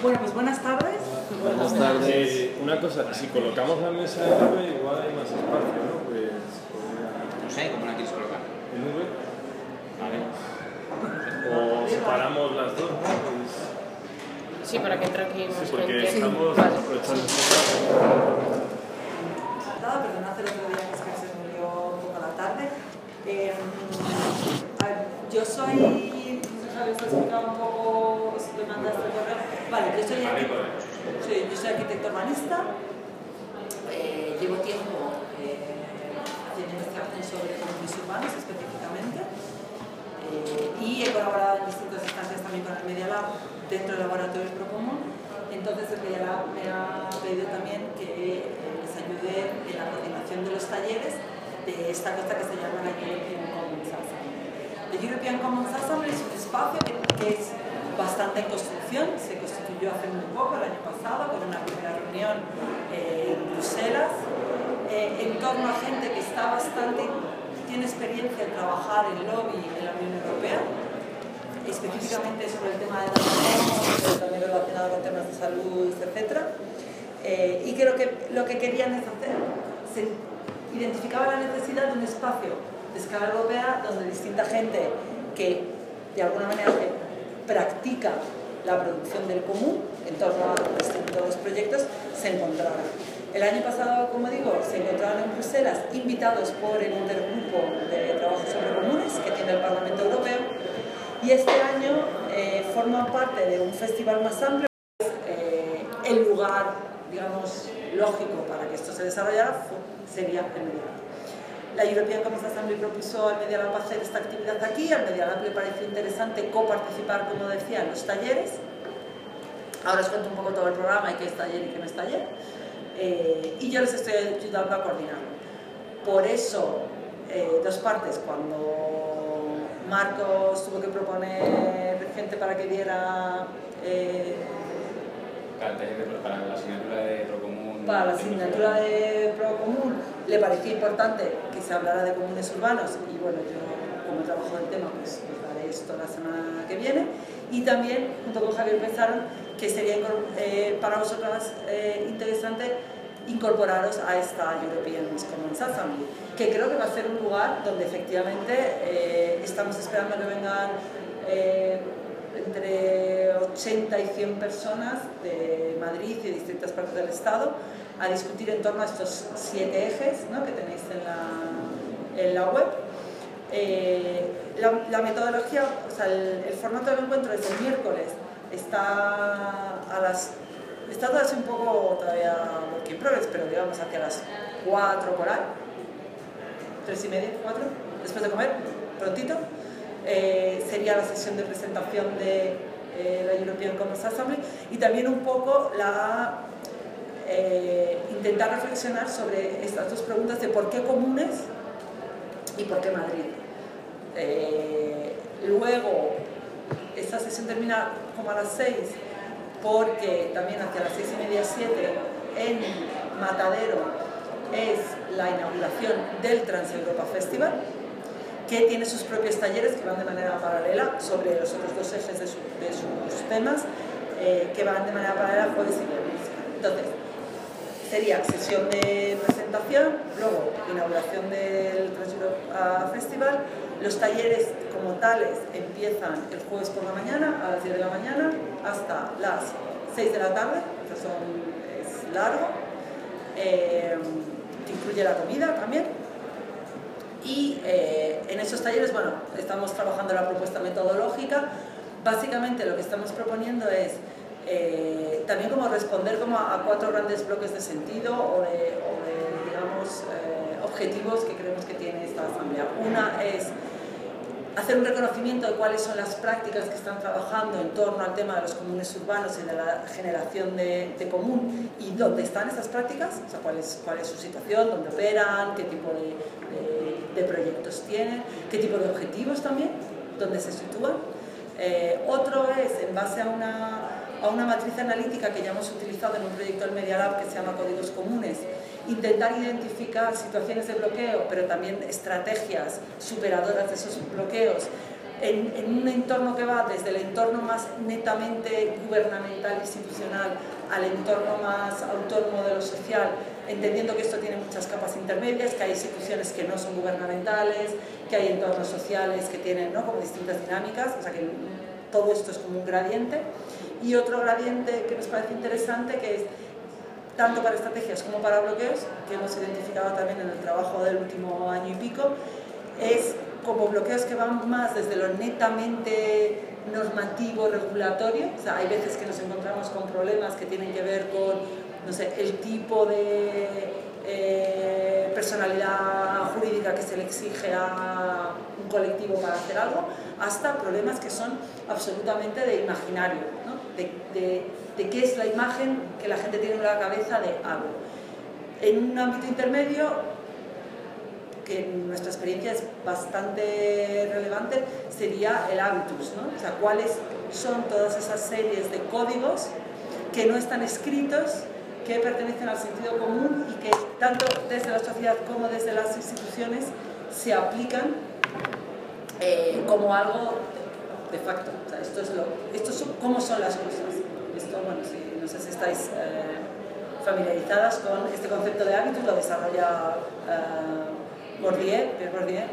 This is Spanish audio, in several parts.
Bueno, pues buenas tardes. Buenas tardes. Una cosa, si colocamos la mesa en V, igual hay más espacio, ¿no? Pues No sé, ¿cómo la quieres colocar? en V. Vale. O separamos las dos, ¿no? Pues, Sí, para que entre aquí más sí, porque gente. estamos Vale. aprovechando este espacio. Nada, perdonad el otro día que es que se me dio un poco la tarde. A ver, yo soy, no sé si habéis explicado un poco, si me mandaste el correo. Vale, yo soy arquitecto urbanista. Llevo tiempo haciendo investigación sobre comunes urbanos específicamente. Y he colaborado en distintas instancias también con el Media Lab dentro del laboratorio Procomún. Entonces el Media Lab me ha pedido también que les ayude en la coordinación de los talleres de esta cosa que se llama la European Commons Assembly. The European Commons Assembly es un espacio que es bastante en construcción, se constituyó hace muy poco, el año pasado, con una primera reunión en Bruselas, en torno a gente que está tiene experiencia en trabajar en lobby en la Unión Europea, específicamente sobre el tema de datos, pero también relacionado con temas de salud, etc. Y que lo que querían es hacer, se identificaba la necesidad de un espacio de escala europea donde distinta gente que de alguna manera practica la producción del común en torno a distintos proyectos se encontraran. El año pasado, como digo, se encontraron en Bruselas invitados por el intergrupo de trabajo sobre comunes que tiene el Parlamento Europeo, y este año forman parte de un festival más amplio. El lugar, digamos, lógico para que esto se desarrollara sería el Media Lab. La European Commons Assembly propuso al Media Lab hacer esta actividad aquí. Al Media Lab le pareció interesante coparticipar, como decía, en los talleres. Ahora os cuento un poco todo el programa y qué es taller y qué no es taller. Y yo les estoy ayudando a coordinarlo. Por eso, dos partes. Cuando Marcos tuvo que proponer gente para que diera Para la asignatura de Procomún. Para la asignatura de Procomún le parecía importante que se hablara de comunes urbanos, y bueno, yo como trabajo del tema pues daré esto la semana que viene. Y también junto con Javier pensaron que sería para vosotras interesante incorporaros a esta European Commons Assembly, que creo que va a ser un lugar donde efectivamente estamos esperando que vengan entre 80 y 100 personas de Madrid y de distintas partes del Estado a discutir en torno a estos 7 ejes, ¿no?, que tenéis en la web. La metodología, o sea, el formato del encuentro es el miércoles, está todavía un poco work in progress, pero digamos hacia las 4 por ahí, 3:30, 4, después de comer, prontito. Sería la sesión de presentación de la European Commons Assembly, y también un poco intentar reflexionar sobre estas dos preguntas de por qué comunes y por qué Madrid. Luego, esta sesión termina como a las 6, porque también hacia las 6:30, 7, en Matadero es la inauguración del Trans-Europa Festival, que tiene sus propios talleres que van de manera paralela sobre los otros dos ejes de sus temas, que van de manera paralela jueves y viernes. Entonces, sería sesión de presentación, luego inauguración del Trans-Europa Festival. Los talleres como tales empiezan el jueves por la mañana, a las 10 de la mañana, hasta las 6 de la tarde, es largo, que incluye la comida también. Y en esos talleres, bueno, estamos trabajando la propuesta metodológica. Básicamente lo que estamos proponiendo es también como responder como a 4 grandes bloques de sentido o de digamos, objetivos que creemos que tiene esta asamblea. Una es hacer un reconocimiento de cuáles son las prácticas que están trabajando en torno al tema de los comunes urbanos y de la generación de común, y dónde están esas prácticas, o sea, cuál es su situación, dónde operan, qué tipo de proyectos tienen, qué tipo de objetivos también, dónde se sitúan. Otro es, en base a una matriz analítica que ya hemos utilizado en un proyecto del Media Lab que se llama Códigos Comunes, intentar identificar situaciones de bloqueo, pero también estrategias superadoras de esos bloqueos en un entorno que va desde el entorno más netamente gubernamental, institucional, al entorno más autónomo de lo social, entendiendo que esto tiene muchas capas intermedias, que hay instituciones que no son gubernamentales, que hay entornos sociales que tienen, ¿no?, como distintas dinámicas, o sea que todo esto es como un gradiente. Y otro gradiente que nos parece interesante, que es tanto para estrategias como para bloqueos, que hemos identificado también en el trabajo del último año y pico, es como bloqueos que van más desde lo netamente normativo, regulatorio. O sea, hay veces que nos encontramos con problemas que tienen que ver con, no sé, el tipo de personalidad jurídica que se le exige a un colectivo para hacer algo, hasta problemas que son absolutamente de imaginario, ¿no? de qué es la imagen que la gente tiene en la cabeza de algo. En un ámbito intermedio, que en nuestra experiencia es bastante relevante, sería el habitus, ¿no? O sea, cuáles son todas esas series de códigos que no están escritos, que pertenecen al sentido común y que tanto desde la sociedad como desde las instituciones se aplican como algo de facto. O sea, esto es cómo son las cosas. Esto, bueno, no sé si estáis familiarizadas con este concepto de habitus, lo desarrolla Pierre Bourdieu,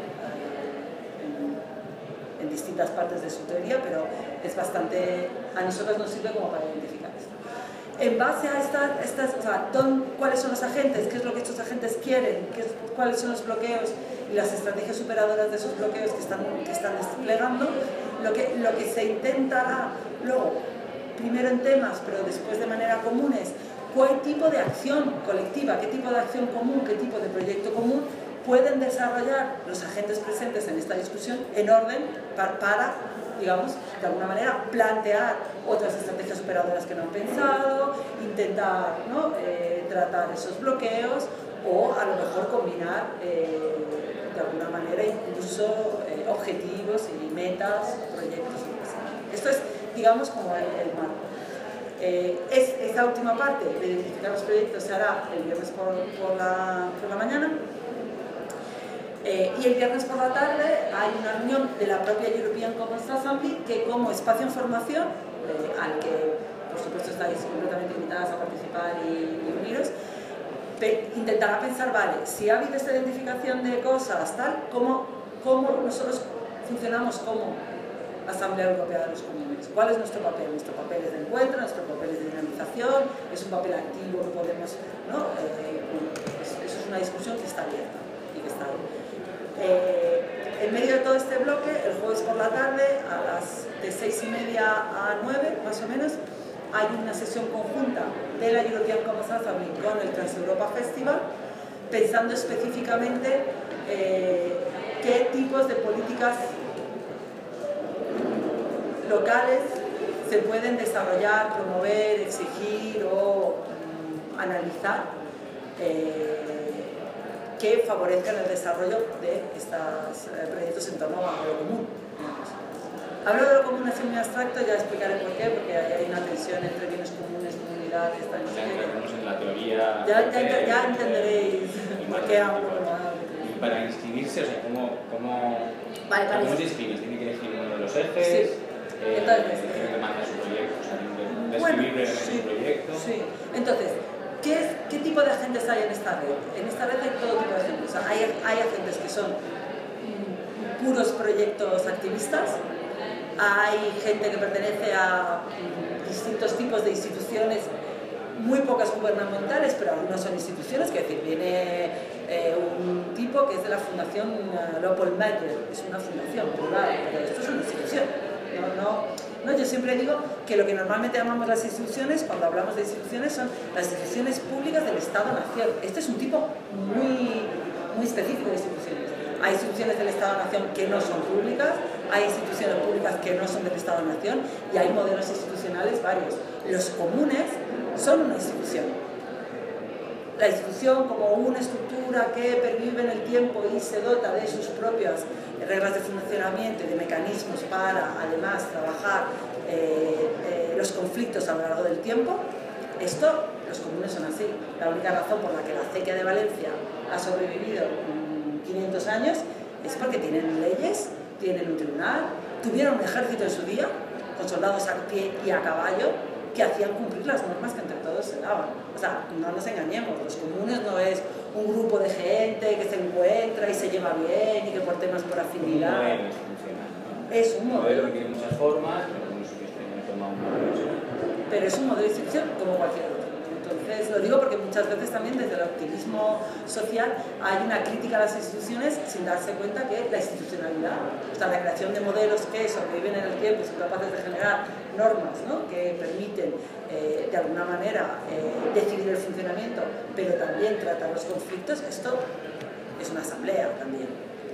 en distintas partes de su teoría, pero es bastante, a nosotros nos sirve como para identificar esto. En base a o sea, cuáles son los agentes, qué es lo que estos agentes quieren, cuáles son los bloqueos y las estrategias superadoras de esos bloqueos que están desplegando, lo que se intenta luego, primero en temas, pero después de manera común, es qué tipo de acción colectiva, qué tipo de acción común, qué tipo de proyecto común pueden desarrollar los agentes presentes en esta discusión en orden para, digamos, de alguna manera plantear otras estrategias superadoras que no han pensado, intentar, ¿no?, tratar esos bloqueos o a lo mejor combinar de alguna manera incluso objetivos y metas, proyectos. Esto es, digamos, como el marco. Esta última parte de identificar los proyectos se hará el viernes por la mañana. Y el viernes por la tarde hay una reunión de la propia European Commons Assembly que, como espacio en formación, al que por supuesto estáis completamente invitadas a participar y uniros, intentará pensar, vale, si ha habido esta identificación de cosas, tal, ¿cómo nosotros funcionamos como Asamblea Europea de los Comunes? ¿Cuál es nuestro papel? Nuestro papel es de encuentro, nuestro papel es de dinamización, es un papel activo que podemos, ¿no? Eso es una discusión que está abierta y que está ahí. En medio de todo este bloque, el jueves por la tarde, de 6:30 a 9 más o menos, hay una sesión conjunta de la European Commons Assembly con el Transeuropa Festival, pensando específicamente qué tipos de políticas locales se pueden desarrollar, promover, exigir o analizar que favorezcan el desarrollo de estos proyectos en torno a lo común. Hablo de lo común así muy abstracto, ya explicaré por qué, porque hay una tensión entre bienes comunes, comunidades, tal. Ya entraremos en la teoría. Ya entenderéis por qué hablo. Y para inscribirse, o sea, ¿cómo se inscribes? ¿Tiene que elegir uno de los ejes? Sí. Entonces, ¿tiene que mandar su proyecto? O sea, describir brevemente su proyecto. Sí. Entonces, ¿qué tipo de agentes hay en esta red? En esta red hay todo tipo de agentes. O sea, hay agentes que son puros proyectos activistas, hay gente que pertenece a distintos tipos de instituciones, muy pocas gubernamentales, pero algunas son instituciones, que es decir, viene un tipo que es de la Fundación Leopold Meyer, es una fundación privada, pero esto es una institución. No, yo siempre digo que lo que normalmente llamamos las instituciones, cuando hablamos de instituciones, son las instituciones públicas del Estado-Nación. Este es un tipo muy específico de instituciones. Hay instituciones del Estado-Nación que no son públicas, hay instituciones públicas que no son del Estado-Nación y hay modelos institucionales varios. Los comunes son una institución. La institución como una estructura que pervive en el tiempo y se dota de sus propias reglas de funcionamiento y de mecanismos para, además, trabajar los conflictos a lo largo del tiempo. Los comunes son así. La única razón por la que la acequia de Valencia ha sobrevivido 500 años es porque tienen leyes, tienen un tribunal, tuvieron un ejército en su día, con soldados a pie y a caballo, que hacían cumplir las normas que entre todos se daban. O sea, no nos engañemos, los comunes no es un grupo de gente que se encuentra y se lleva bien y que por temas por afinidad. Un modelo institucional, ¿no? Es un modelo. Que tiene muchas formas, pero algunos sitios toma un modelo. Pero es un modelo de institución como cualquier otro. Entonces, lo digo porque muchas veces también desde el activismo social hay una crítica a las instituciones sin darse cuenta que la institucionalidad, o sea, la creación de modelos que sobreviven en el tiempo y son capaces de generar normas, ¿no?, que permiten de alguna manera decidir el funcionamiento, pero también tratar los conflictos, esto es una asamblea también.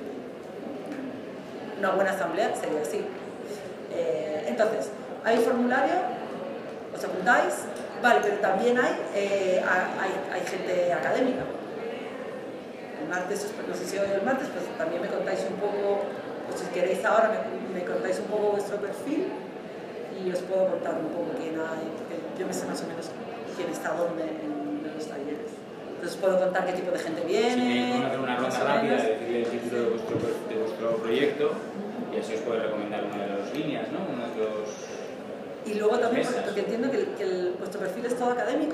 Una buena asamblea sería así. Entonces, hay formulario, os apuntáis. Vale, pero también hay gente académica. El martes, no sé si hoy el martes, pues también me contáis un poco, pues si queréis ahora me contáis un poco vuestro perfil y os puedo contar un poco quién hay, porque yo me sé más o menos quién está dónde en los talleres. Entonces puedo contar qué tipo de gente viene. Si queréis hacer una ronda rápida, decirle el título de vuestro proyecto y así os puede recomendar una de las líneas, ¿no? Uno de los... Y luego también, porque entiendo que vuestro perfil es todo académico.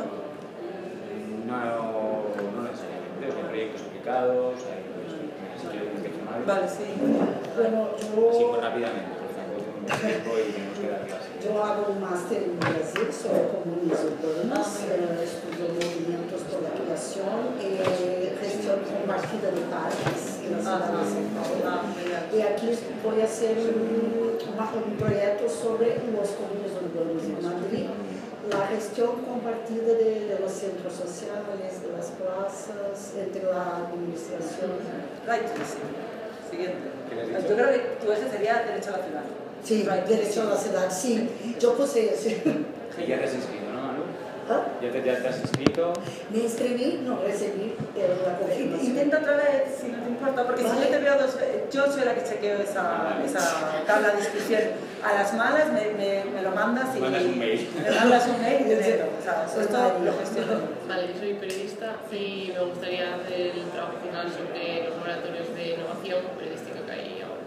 No necesariamente, hay proyectos aplicados, hay sitios de Vale, sí. Bueno, así pues rápidamente, por ejemplo, tenemos tiempo y tenemos que dar clase. yo hago un máster en Brasil sobre comunes urbanos, estudio movimientos por la creación y gestión compartida de parques en la ciudad de São Paulo. Y aquí voy a hacer un proyecto sobre los comunes urbanos en Madrid, la gestión compartida de los centros sociales, de las plazas, entre la administración. Right, sí. Siguiente. Yo creo que tu eje sería derecho a la ciudad. Sí, right, derecho a la ciudad, sí. Yo puse ese. Y ya te has inscrito, ¿no, Manu? ¿Ah? ¿Ya te has inscrito? Me inscribí, no recibí la confirmación. Intenta otra vez, si no te importa, porque si yo te veo dos veces, yo soy la que chequeo esa tabla de inscripción. A las malas me lo mandas y mandas un mail. me mandas un mail y te meto. O sea, esto lo gestiono. Vale, yo soy periodista y me gustaría hacer el trabajo final sobre los laboratorios de innovación periodística que hay ahora.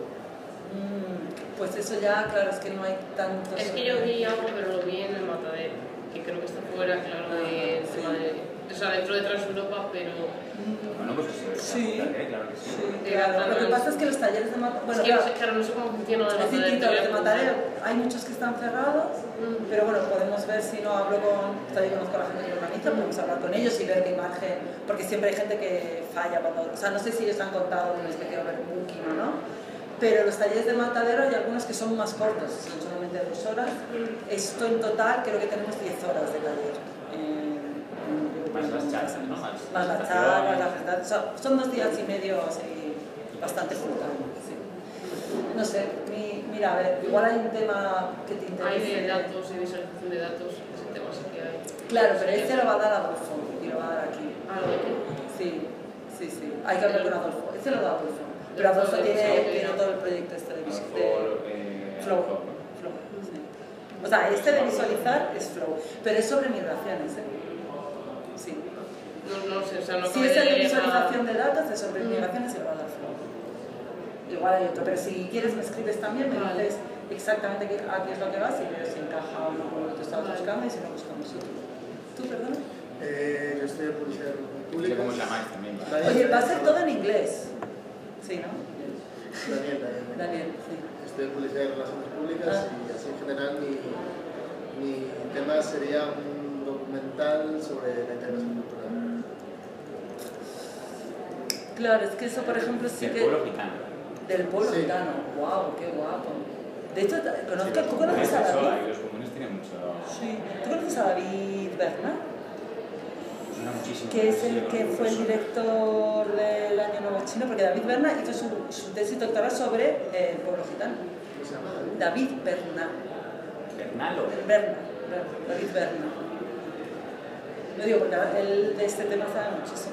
Pues eso ya, claro, es que no hay tanto. Es que yo vi algo, pero lo vi en el Matadero, que creo que está fuera, claro, del tema de... O sea, dentro de Transeuropa, pero... Bueno, pues sí, claro que sí. Claro. Lo que pasa es que los talleres de Matadero... Bueno, es que claro, no sé cómo funciona es distinto, los de Matadero. Hay muchos que están cerrados, pero bueno, podemos ver si no hablo con... Todavía conozco a la gente que lo organiza, podemos hablar con ellos y ver qué imagen... Porque siempre hay gente que falla cuando... O sea, no sé si ellos han contado una especie de overbooking o no, pero los talleres de Matadero hay algunos que son más cortos, son solamente 2 horas. Esto en total creo que tenemos 10 horas de taller. Más las charlas, ¿no? Más las charlas, la presentación. Son 2 días y medio así, bastante full time, sí. No sé, mira, a ver, igual hay un tema que te interesa. Hay de datos y visualización de datos, ese tema sí que hay. Claro, pero este lo va a dar Adolfo y lo va a dar aquí. Ah, ¿lo de aquí? Sí. Hay que hablar con Adolfo. Este lo da Adolfo. Pero Adolfo tiene todo el proyecto este de Flow. Sí. O sea, este de visualizar es Flow, pero es sobre migraciones, ¿eh? Sí. No sé, o sea, no Si es el de visualización de datos, de sobre migraciones se lo va a dar Flow. Igual hay otro, pero si quieres me escribes también, me dices exactamente a qué es lo que vas y veo si encaja o no con lo que tú estabas buscando y si no buscamos otro. ¿Tú, perdona? Yo estoy en publicidad pública. ¿Cómo os llamáis también? Oye, va a ser todo en inglés. Sí, ¿no? Daniel, sí. Estoy en publicidad y relaciones públicas y así en general mi tema sería un documental sobre la integración cultural. Claro, es que eso, por ejemplo, sí Del que... pueblo gitano. Del pueblo gitano. Wow, qué guapo. De hecho, ¿tú conoces a David? Los comunes tienen mucho... Sí. ¿Tú conoces a David Berna? Suena muchísimo. Que es el que fue el director del Año Nuevo Chino, porque David Berna hizo su tesis doctoral sobre el pueblo gitano. ¿Cómo se llama? David Berna. ¿Bernal o? David Berna. Lo digo porque él de este tema sabe muchísimo.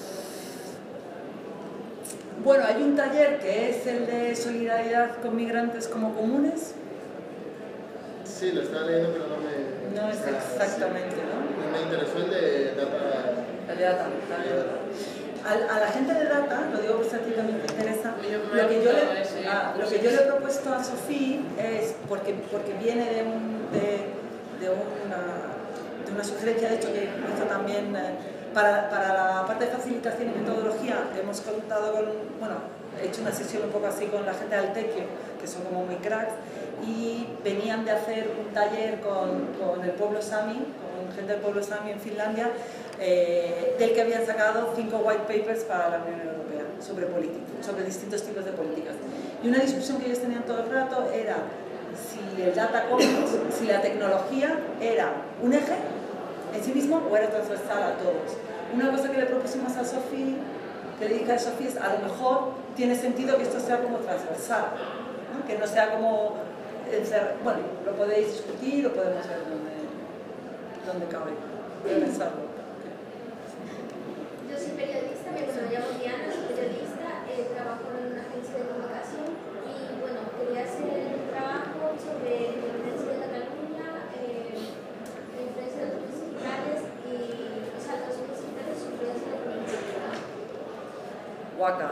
Bueno, hay un taller que es el de solidaridad con migrantes como comunes. Sí, lo estaba leyendo, pero no me... No es exactamente, ¿no? Me interesó el de data... El de data, también. A la gente de data, lo digo porque a ti también te interesa, lo que yo le he propuesto a Sofía es, porque viene de una sugerencia, de hecho, que hizo también para la parte de facilitación y metodología. Hemos contado con, bueno, he hecho una sesión un poco así con la gente del Tequio, que son como muy cracks, y venían de hacer un taller con el pueblo Sami, con gente del pueblo Sami en Finlandia, del que habían sacado 5 white papers para la Unión Europea sobre distintos tipos de políticas. Y una discusión que ellos tenían todo el rato era si el data commons, si la tecnología era un eje en sí mismo o era transversal a todos. Una cosa que le propusimos a Sofía, que le dije a Sofía, es a lo mejor tiene sentido que esto sea como transversal, ¿no? Que no sea como, bueno, lo podéis discutir, lo podemos ver donde cabe. Voy a pensarlo. Yo soy periodista, me llamo Diana, soy periodista, trabajo en una agencia de comunicación y bueno, quería hacer un trabajo sobre la independencia de Cataluña, la influencia de los digitales y los altos digitales y su influencia en la comunidad. Guaca.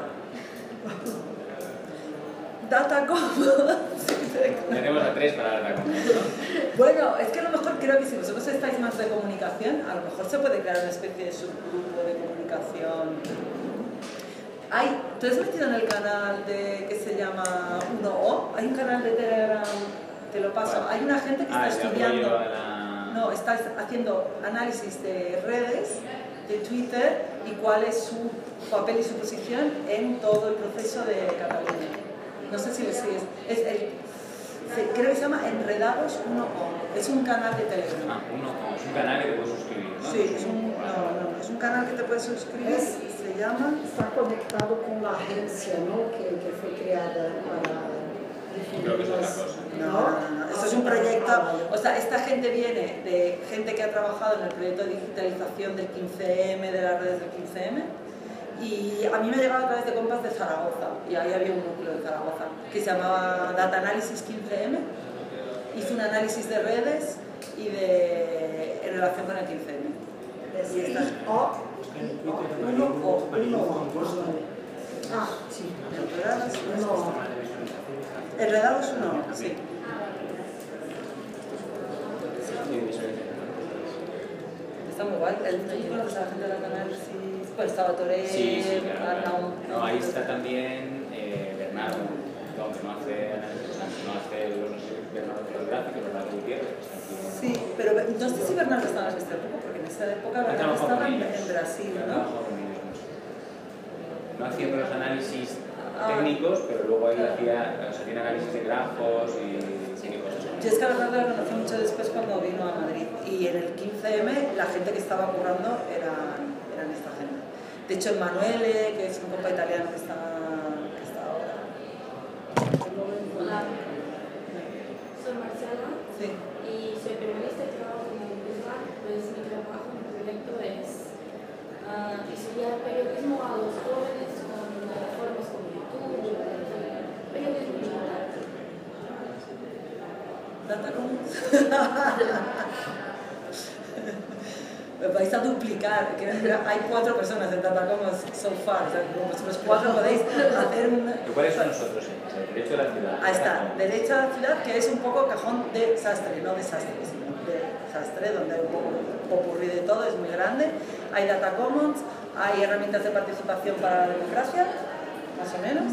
Data Commons. Tenemos a 3 para Data Commons, ¿no? Bueno, es que a lo mejor creo que si vosotros estáis más de comunicación, a lo mejor se puede crear una especie de subgrupo de comunicación. ¿Tú has metido en el canal que se llama 1O? Hay un canal de Telegram, te lo paso. Hay una gente que está estudiando, no, está haciendo análisis de redes, de Twitter, y cuál es su papel y su posición en todo el proceso de Cataluña. No sé si lo sigues. Creo que se llama Enredados 1O. Es un canal de Telegram. 1O. Es un canal que te puedes suscribir, ¿no? Sí, es un canal que te puedes suscribir. Se llama... Está conectado con la agencia, ¿no? que fue creada para... Creo que es otra cosa. No. Esto es un proyecto... O sea, esta gente viene de gente que ha trabajado en el proyecto de digitalización del 15M, de las redes del 15M. Y a mí me ha llegado a través de compas de Zaragoza, y ahí había un núcleo de Zaragoza que se llamaba Data Analysis 15M. Hizo un análisis de redes y en relación con el 15M. Y esta es sí. Enredados 1, sí. Está muy guay. ¿Tú conoces a la gente de la análisis? Pues estaba Toré, Sí, claro. no, Ahí está también Bernardo, aunque no hace los Bernardo fotográficos, Bernardo Gutiérrez. Sí, pero no sé si Bernardo estaba en esta época, porque en esa época Bernardo estaba en Brasil, ¿no? No haciendo los análisis técnicos, pero luego él hacía análisis de grafos y cosas. Yo es que a Bernardo lo conocí mucho después cuando vino a Madrid, y en el 15M la gente que estaba currando eran esta gente. De hecho, Emanuele, que es un compa italiano que está ahora. Hola, soy Marcela Sí. y soy periodista y trabajo en el Bisbal. Pues mi trabajo en el proyecto es estudiar periodismo a los jóvenes con plataformas como YouTube, periodismo digital. Data Commons. Vais a duplicar, que hay 4 personas en Data Commons so far, o sea, como vosotros 4 podéis hacer un... ¿Cuáles son nosotros? El derecho de la ciudad. Ahí está, derecho a la ciudad, que es un poco cajón de sastre, no desastre, sino de sastre, donde hay un poco popurrí de todo, es muy grande. Hay Data Commons, hay herramientas de participación para la democracia, más o menos.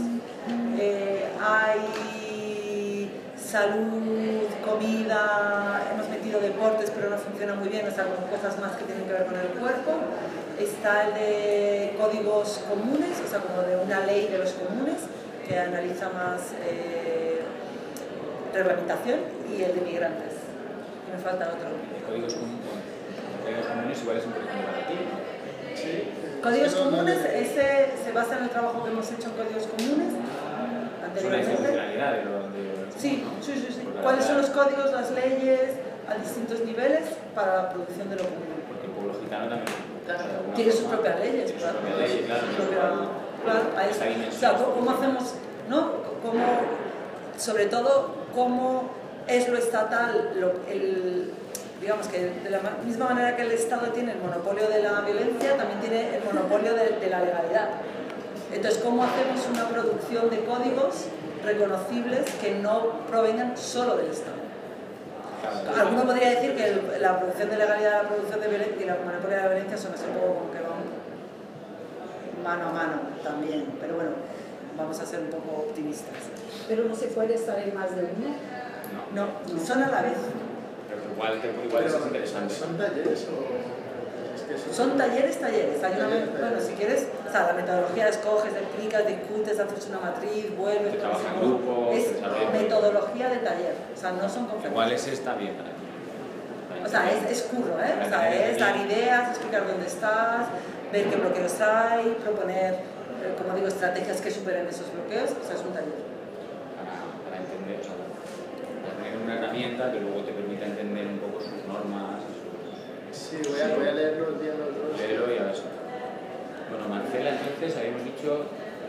Hay salud, comida, hemos metido deportes, pero no funciona muy bien, o sea, como cosas más que tienen que ver con el cuerpo. Está el de códigos comunes, o sea, como de una ley de los comunes, que analiza más reglamentación, y el de migrantes. Y me falta otro. Códigos comunes igual es un proyecto comparativo. Sí. Códigos comunes, ese se basa en el trabajo que hemos hecho en códigos comunes Es una anteriormente. institucionalidad de lo Sí. ¿Cuáles son los códigos, las leyes a distintos niveles para la producción de lo común? Porque el pueblo gitano también Tiene sus propias leyes, tiene claro. sus propias leyes, claro. Claro, ahí Esa está. dimensión. O sea, ¿cómo hacemos, no? Sobre todo, cómo es lo estatal, digamos que de la misma manera que el Estado tiene el monopolio de la violencia, también tiene el monopolio de la legalidad. Entonces, ¿cómo hacemos una producción de códigos reconocibles que no provengan solo del Estado? Alguno podría decir que la producción de legalidad, la producción de violencia y la monopolio de la violencia son así un poco como que van mano a mano también, pero bueno, vamos a ser un poco optimistas. Pero no se puede estar en más de uno. No, son a la vez. Pero igual es interesante. ¿Son talleres o...? Son talleres. Hay bueno, si quieres, o sea, la metodología escoges, explicas, discutes, haces una matriz, vuelves... Trabaja en grupo, es metodología de taller, o sea, no son conferencias. Igual ese está bien para ti. O sea, es curro, ¿eh? O sea, es dar ideas, explicar dónde estás, ver qué bloqueos hay, proponer, como digo, estrategias que superen esos bloqueos, o sea, es un taller. Para entender, o sea, para tener una herramienta que luego te permita entender un poco sus normas. Sí, voy a leerlos bien los dos. Léelo y a ver. Bueno, Marcela, entonces habíamos dicho...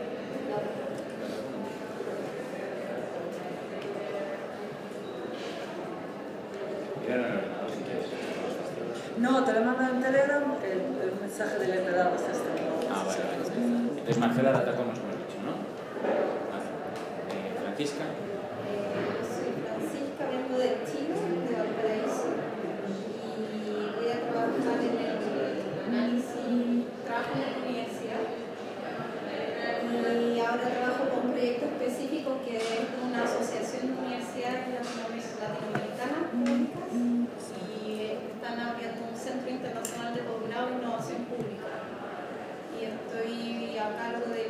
Míralo en el ordenador si quieres. No, te lo mando en Telegram, el mensaje del enredado es este. Vale. Es Marcela Data, como hemos dicho, ¿no? Vale. Francisca. Soy Francisca, vengo de Chile, de Valparaíso, y voy a trabajar en el análisis, trabajo en la universidad, y ahora trabajo con un proyecto específico que es una asociación de universidades latinoamericanas públicas, y están abriendo un centro internacional de posgrado e innovación pública. Y estoy a cargo de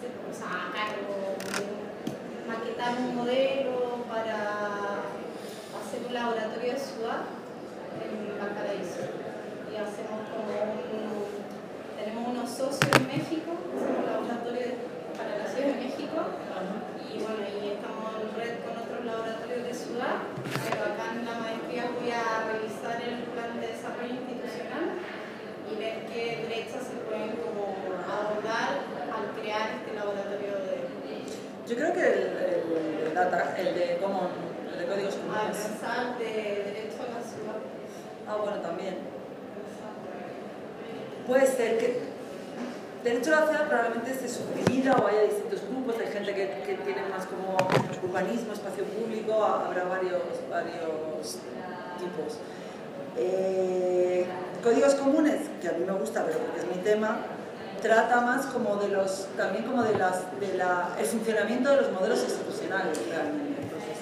maquetar un modelo para hacer un laboratorio de ciudad en Valparaíso. Y hacemos tenemos unos socios en México, hacemos laboratorios para la Ciudad de México, y bueno, y estamos en red con otros laboratorios de ciudad, pero acá en la maestría voy a revisar el plan de desarrollo institucional y ver qué brechas se pueden como abordar al crear este laboratorio de... Yo creo que el de códigos comunes. Transversal de derecho a la ciudad. Ah, bueno, también. Puede ser que derecho a la ciudad probablemente se subdivida o haya distintos grupos, hay gente que tiene más como urbanismo, espacio público, habrá varios tipos. Códigos comunes, que a mí me gusta, pero porque es mi tema, trata más como de los, también como de el funcionamiento de los modelos institucionales realmente.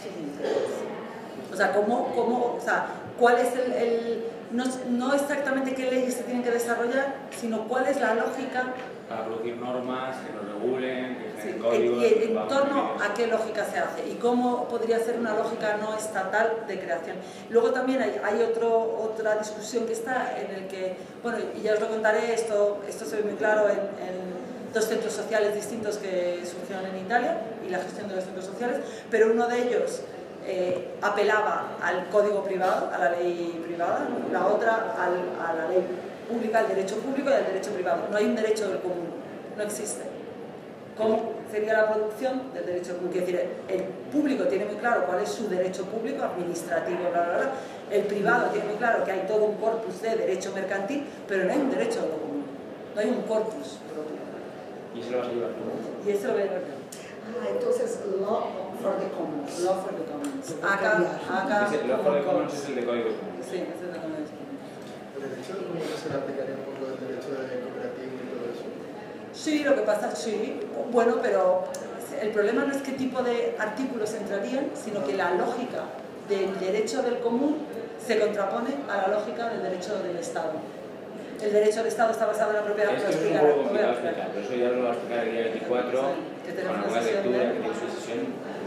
O sea, cuál es no exactamente qué leyes se tienen que desarrollar, sino cuál es la lógica Para producir normas que nos regulen, que sí, sean códigos... y en torno a qué lógica se hace y cómo podría ser una lógica no estatal de creación. Luego también hay otra discusión que está en el que, bueno, y ya os lo contaré, esto se ve muy claro en dos centros sociales distintos que surgieron en Italia y la gestión de los centros sociales, pero uno de ellos apelaba al código privado, a la ley privada, la otra a la ley pública, al derecho público y al derecho privado. No hay un derecho del común, no existe. ¿Cómo sería la producción del derecho público? Es decir, el público tiene muy claro cuál es su derecho público, administrativo, bla, bla, bla. El privado tiene muy claro que hay todo un corpus de derecho mercantil, pero no hay un derecho de lo común, no hay un corpus propio. ¿Y eso lo vas a llevar tú? Y eso lo voy a llevar yo. Entonces, law for the commons. Law for the commons. Acá. El Law for the Commons es el de códigos comunes. Sí, ese es el de commons. ¿El derecho de comunes se le aplicaría un poco el derecho de cooperativo y todo eso? Sí, lo que pasa, sí, bueno, pero el problema no es qué tipo de artículos entrarían, sino que la lógica del derecho del común se contrapone a la lógica del derecho del Estado. El derecho del Estado está basado en la propiedad. Esto es un poco complicado de explicar, pero eso ya lo va a explicar el día 24 con alguna lectura que tiene su sesión,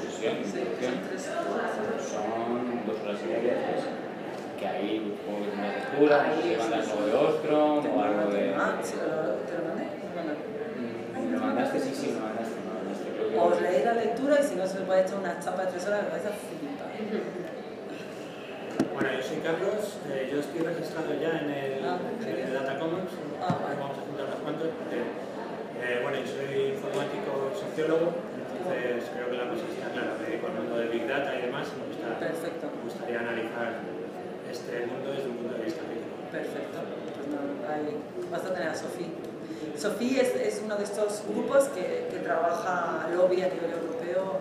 son 2 horas y media, que ahí supongo que tendrás lectura, no sé si mandas algo de Ostrom o algo de... Sí, te lo mandé. ¿Me mandaste? Sí, me mandaste. Creo que... Os leí la lectura y si no se les puede echar una chapa de 3 horas, me vais a flipar. Bueno, yo soy Carlos, yo estoy registrado ya en el Data Commons, Vale. vamos a juntar unos cuantos, porque, bueno, yo soy informático sociólogo, entonces creo que la cosa está clara, me dedico al mundo del Big Data y demás, y me gustaría analizar este mundo desde un punto de vista crítico. Perfecto. Pues no, vas a tener a Sofía. Sofía es uno de estos grupos que trabaja lobby a nivel europeo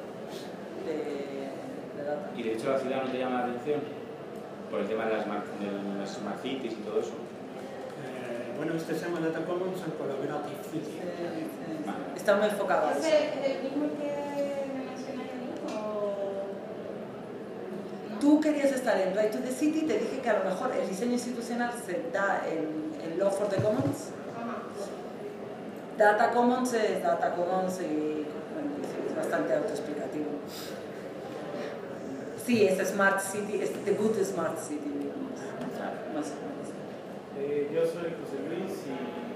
de data. ¿Y de hecho la ciudad no te llama la atención? Por el tema de las smart cities y todo eso. Bueno, este se llama Data Commons and Collaborative City. Está muy enfocado a eso. ¿Es el mismo que me mencionaste a mí? Tú querías estar en Right to the City, te dije que a lo mejor el diseño institucional se da en Law for the Commons. Data Commons es Data Commons y bueno, es bastante autoexplicativo. Sí, es Smart City, es The Good Smart City, digamos. Más o menos. Yo soy José Luis y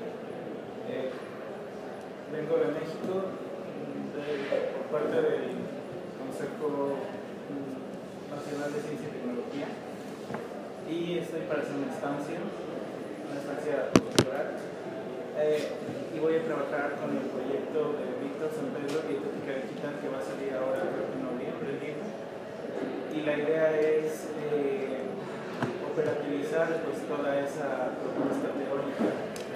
vengo de México por parte del Consejo Nacional de Ciencia y Tecnología y estoy para hacer una estancia doctoral y voy a trabajar con el proyecto de Víctor San Pedro y Ética Digital que va a salir ahora creo que en noviembre el libro y la idea es operativizar pues, toda esa propuesta teórica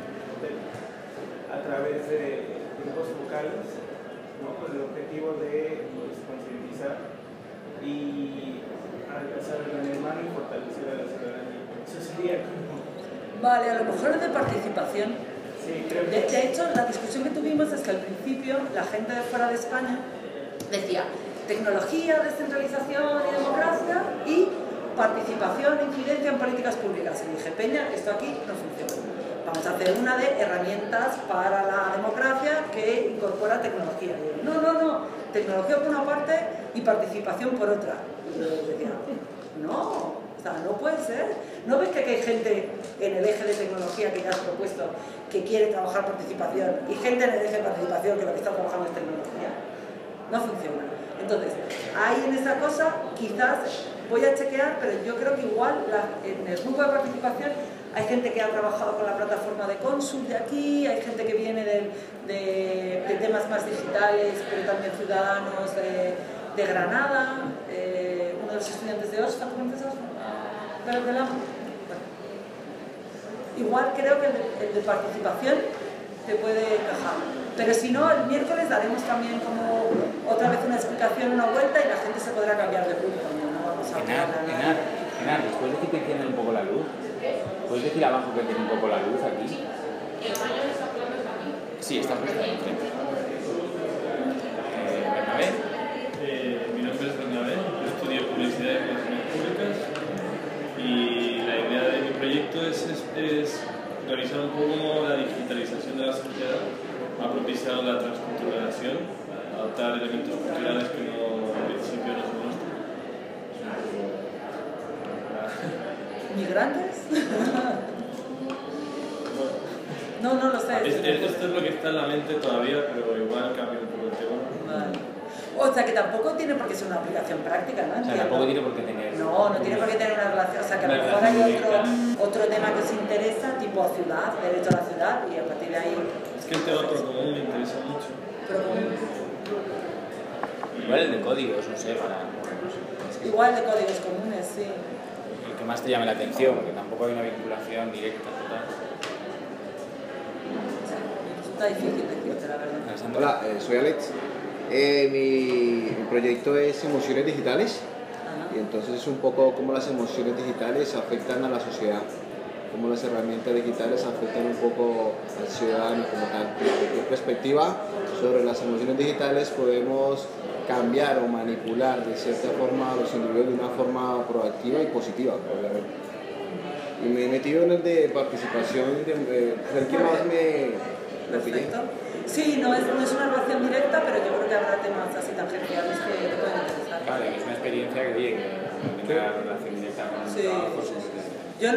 a través de grupos focales, ¿no? Con el objetivo de pues, concientizar y alcanzar el gran hermano y fortalecer a la ciudadanía. Eso sería como... Vale, a lo mejor es de participación. Sí, creo que... De hecho, la discusión que tuvimos es que al principio la gente de fuera de España decía tecnología, descentralización y democracia y participación e incidencia en políticas públicas. Y dije, Peña, esto aquí no funciona. Vamos a hacer una de herramientas para la democracia que incorpora tecnología. Y yo, no, tecnología por una parte y participación por otra. Y yo decía, no, o sea, no puede ser. ¿No ves que aquí hay gente en el eje de tecnología que ya has propuesto que quiere trabajar participación y gente en el eje de participación que lo que está trabajando es tecnología? No funciona. Entonces, ahí en esa cosa quizás voy a chequear, pero yo creo que igual en el grupo de participación hay gente que ha trabajado con la plataforma de Consul de aquí, hay gente que viene de temas más digitales, pero también ciudadanos de Granada, uno de los estudiantes de Oxford, ¿conoces Oxford? Pero de la... Bueno. Igual creo que el de participación te puede encajar. Pero si no, el miércoles daremos también como otra vez una explicación, una vuelta y la gente se podrá cambiar de grupo. No vamos a Enar, después de que te encienden un poco la luz, ¿puedes decir abajo que tiene un poco la luz aquí? ¿El baño está hablando aquí? Sí, está puesta enfrente. Bernabé. Mi nombre es Bernabé, yo estudio Publicidad y Relaciones Públicas y la idea de mi proyecto es revisar un poco cómo la digitalización de la sociedad ha propiciado la transculturalización, adoptar elementos culturales que en principio no son nuestros. ¿Migrantes? No lo sé. Esto es lo que está en la mente todavía, pero igual cambia un poco el tema. Vale. O sea, que tampoco tiene por qué ser una aplicación práctica, ¿no? O sea, tampoco tiene por qué tener... No tiene por qué tener una relación. O sea, que a lo mejor hay otro tema que os interesa, tipo ciudad, derecho a la ciudad, y a partir de ahí... Es que el tema común me interesa mucho. Igual el de códigos, no sé, Igual de códigos comunes, sí. El que más te llame la atención, porque tampoco hay una vinculación directa, total. Está difícil decirte, la verdad. Hola, soy Alex. Mi proyecto es emociones digitales y entonces es un poco cómo las emociones digitales afectan a la sociedad, cómo las herramientas digitales afectan un poco al ciudadano como tal. Desde mi perspectiva sobre las emociones digitales podemos cambiar o manipular de cierta forma a los individuos de una forma proactiva y positiva, obviamente. Y me he metido en el de participación, el que más me pillé. Sí, no es una relación directa, pero yo creo que habrá temas así tangenciales que te pueden interesar. Vale, es una experiencia que bien, que tenga relación directa con los trabajos. Yo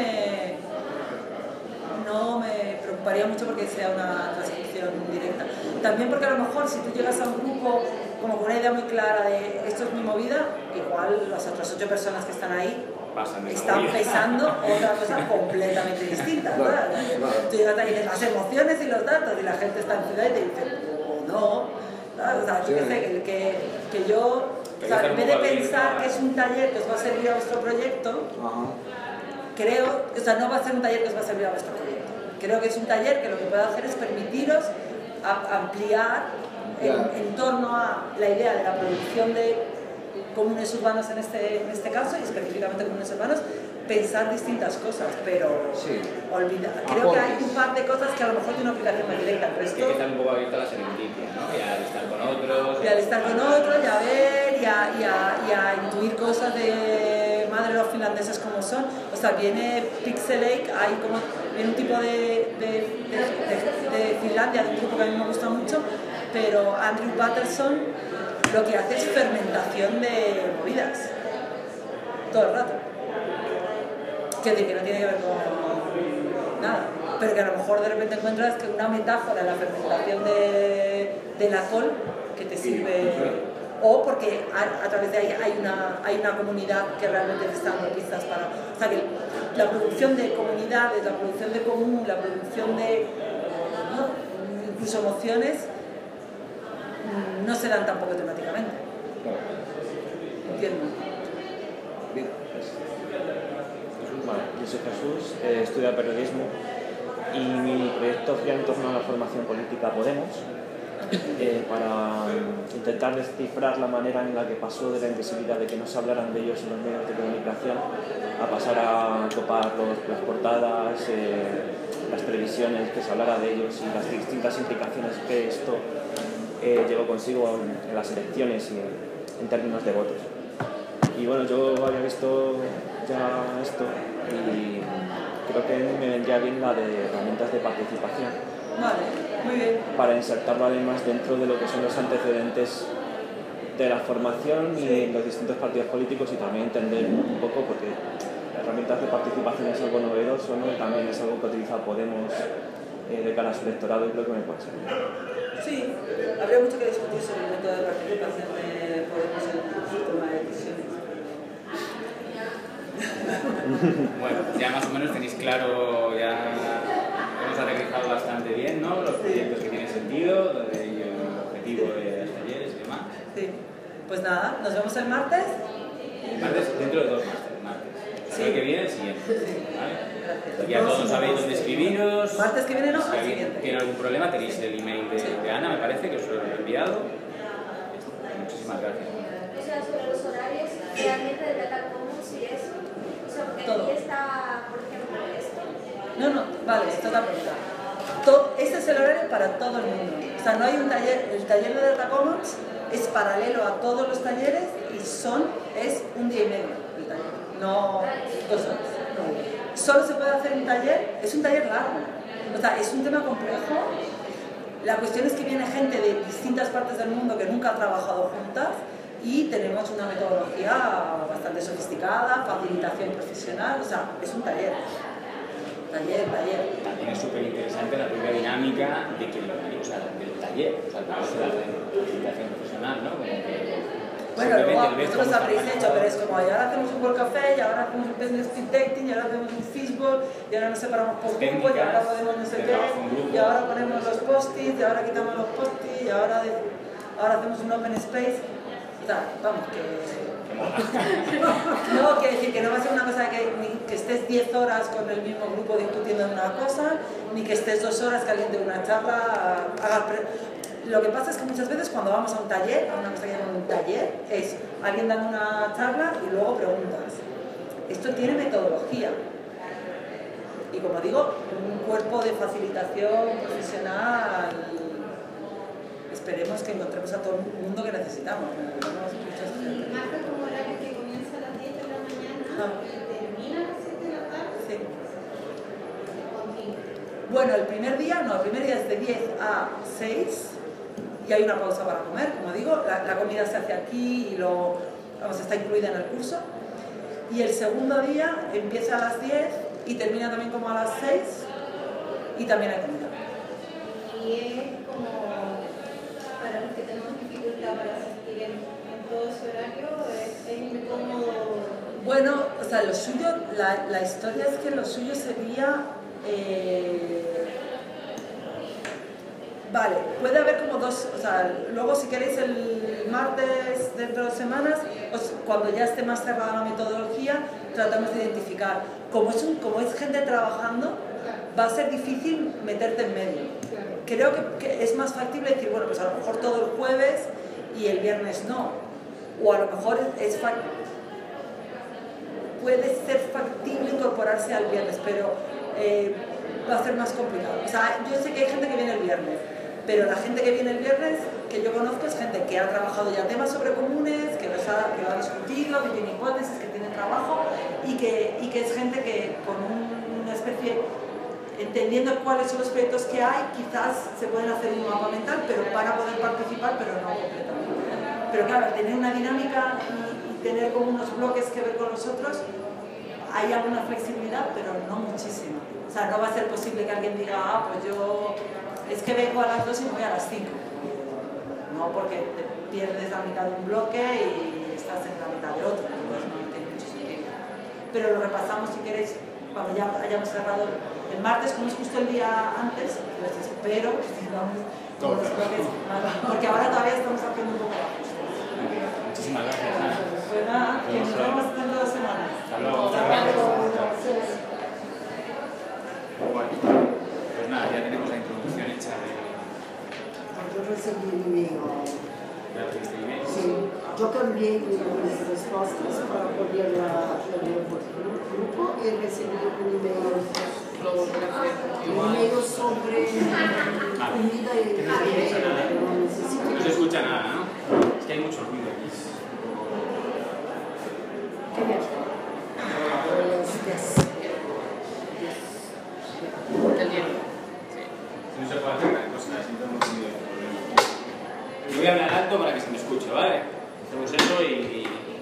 no me preocuparía mucho porque sea una transcripción directa. También porque a lo mejor si tú llegas a un grupo como con una idea muy clara de esto es mi movida, igual las otras 8 personas que están ahí están pensando otra cosa completamente distinta, ¿verdad? Tú llegas ahí y las emociones y los datos y la gente está en ciudad y te dice, no, ¿sabes? O sea, yo que sé, que yo O sea, en vez de pensar que es un taller que os va a servir a vuestro proyecto, creo, o sea, no va a ser un taller que os va a servir a vuestro proyecto. Creo que es un taller que lo que puede hacer es permitiros ampliar en torno a la idea de la producción de comunes urbanos en este caso, y específicamente comunes urbanos, pensar distintas cosas, pero creo que hay un par de cosas que a lo mejor tienen una aplicación más directa, pero esto... que estar un poco abierta a la serendipia, ¿no? Y al estar con otros... Y al estar con otros, y a ver, y a intuir cosas de madre los finlandeses como son. O sea, viene Pixelake, viene un tipo de Finlandia, de un grupo que a mí me gusta mucho, pero Andrew Patterson lo que hace es fermentación de movidas, todo el rato. Que no tiene que ver con nada, pero que a lo mejor de repente encuentras que una metáfora en la fermentación de la col que te sirve, o porque a través de ahí hay una comunidad que realmente te está dando pistas para... O sea, que la producción de comunidades, la producción de común, la producción de incluso emociones no se dan tampoco temáticamente. Entiendo. Bien, Vale, yo soy Jesús, estudio periodismo y mi proyecto gira en torno a la formación política Podemos para intentar descifrar la manera en la que pasó de la invisibilidad de que no se hablaran de ellos en los medios de comunicación a pasar a copar las portadas, las televisiones, que se hablara de ellos y las distintas implicaciones que esto llevó consigo en las elecciones y en términos de votos. Y bueno, yo había visto ya esto y creo que me vendría bien la de herramientas de participación. Vale, muy bien. Para insertarlo además dentro de lo que son los antecedentes de la formación y los distintos partidos políticos, y también entender un poco, porque herramientas de participación es algo novedoso, ¿no? Y también es algo que utiliza Podemos de cara a su electorado, y creo que me puede servir. Sí, habría mucho que discutir sobre el método de participación de Podemos en el sistema de decisiones. Bueno, ya más o menos tenéis claro, ya hemos aterrizado bastante bien, ¿no? Los proyectos que tienen sentido, y el objetivo de los talleres y demás. Sí, pues nada, nos vemos el martes. Martes, dentro de 2 martes. Sí. El que viene, el siguiente. ¿Vale? Ya todos sabéis dónde escribiros. Martes que viene no, si alguien siguiente. Tiene algún problema, tenéis el email de Ana, me parece, que os lo he enviado. Muchísimas gracias. O sea, sobre los horarios, realmente de Data Commons y eso. O sea, porque todo. Aquí está, por ejemplo, esto. No, vale, esto es la pregunta. Este es el horario para todo el mundo. O sea, no hay un taller, el taller de Data Commons es paralelo a todos los talleres y es un día y medio el taller, no 2 horas. Solo se puede hacer un taller, es un taller largo, o sea, es un tema complejo. La cuestión es que viene gente de distintas partes del mundo que nunca ha trabajado juntas y tenemos una metodología bastante sofisticada, facilitación profesional, o sea, es un taller. También es súper interesante la propia dinámica de quien lo organiza, del taller, o sea, la facilitación profesional, ¿no? Bueno, luego vosotros habréis hecho, pero es como, y ahora hacemos un World Café, y ahora hacemos un business speed dating, y ahora hacemos un fishbowl, y ahora nos separamos por grupos, y ahora podemos no sé qué, y ahora ponemos los post-its, y ahora quitamos los post-its, y ahora hacemos un open space. O sea, vamos, que... No, quiere decir que no va a ser una cosa que estés 10 horas con el mismo grupo discutiendo de una cosa, ni que estés 2 horas que alguien de una charla haga... Lo que pasa es que muchas veces cuando vamos a un taller, a una cosa que llaman un taller, es alguien dando una charla y luego preguntas. Esto tiene metodología. Y como digo, un cuerpo de facilitación profesional. Esperemos que encontremos a todo el mundo que necesitamos. Marca como horario que comienza a las 10 de la mañana y termina a las 7 de la tarde. Sí. Bueno, el primer día es de 10 a 6 y hay una pausa para comer, como digo, la comida se hace aquí y está incluida en el curso. Y el segundo día empieza a las 10 y termina también como a las 6 y también hay comida. Y es como para los que tenemos dificultad para asistir en todo ese horario, es incómodo. Bueno, o sea, lo suyo, la historia es que lo suyo sería Vale, puede haber como dos, o sea, luego si queréis el martes dentro de 2 semanas, cuando ya esté más cerrada la metodología, tratamos de identificar. Como es gente trabajando, va a ser difícil meterte en medio. Creo que es más factible decir, bueno, pues a lo mejor todo el jueves y el viernes no. O a lo mejor puede ser factible incorporarse al viernes, pero va a ser más complicado. O sea, yo sé que hay gente que viene el viernes, pero la gente que viene el viernes, que yo conozco, es gente que ha trabajado ya temas sobre comunes, que lo ha discutido, que tiene hipótesis, que tiene trabajo, y que es gente que con una especie, entendiendo cuáles son los proyectos que hay, quizás se pueden hacer un mapa mental, pero para poder participar, pero no completamente. Pero claro, tener una dinámica y tener como unos bloques que ver con los otros, hay alguna flexibilidad, pero no muchísima. O sea, no va a ser posible que alguien diga, pues yo es que vengo a las 2 y me voy a las 5. No, porque te pierdes la mitad de un bloque y estás en la mitad de otro, entonces no tiene mucho sentido. Pero lo repasamos si queréis cuando ya hayamos cerrado el martes, como es justo el día antes, pues espero que tengamos todos los bloques, porque ahora todavía estamos haciendo un poco de ajuste. Muchísimas gracias, Ana. Pues nada, que nos vemos dentro de 2 semanas. Hasta luego. Gracias. Bueno, pues nada, ya tenemos la introducción hecha de... Yo recibí un email. Sí, yo cambié mis respuestas para poner la grupo y recibí un email sobre comida y no se escucha nada, ¿no? Es que hay mucho ruido aquí. No se puede hacer gran cosa, yo voy a hablar alto para que se me escuche, ¿vale? Hacemos eso y...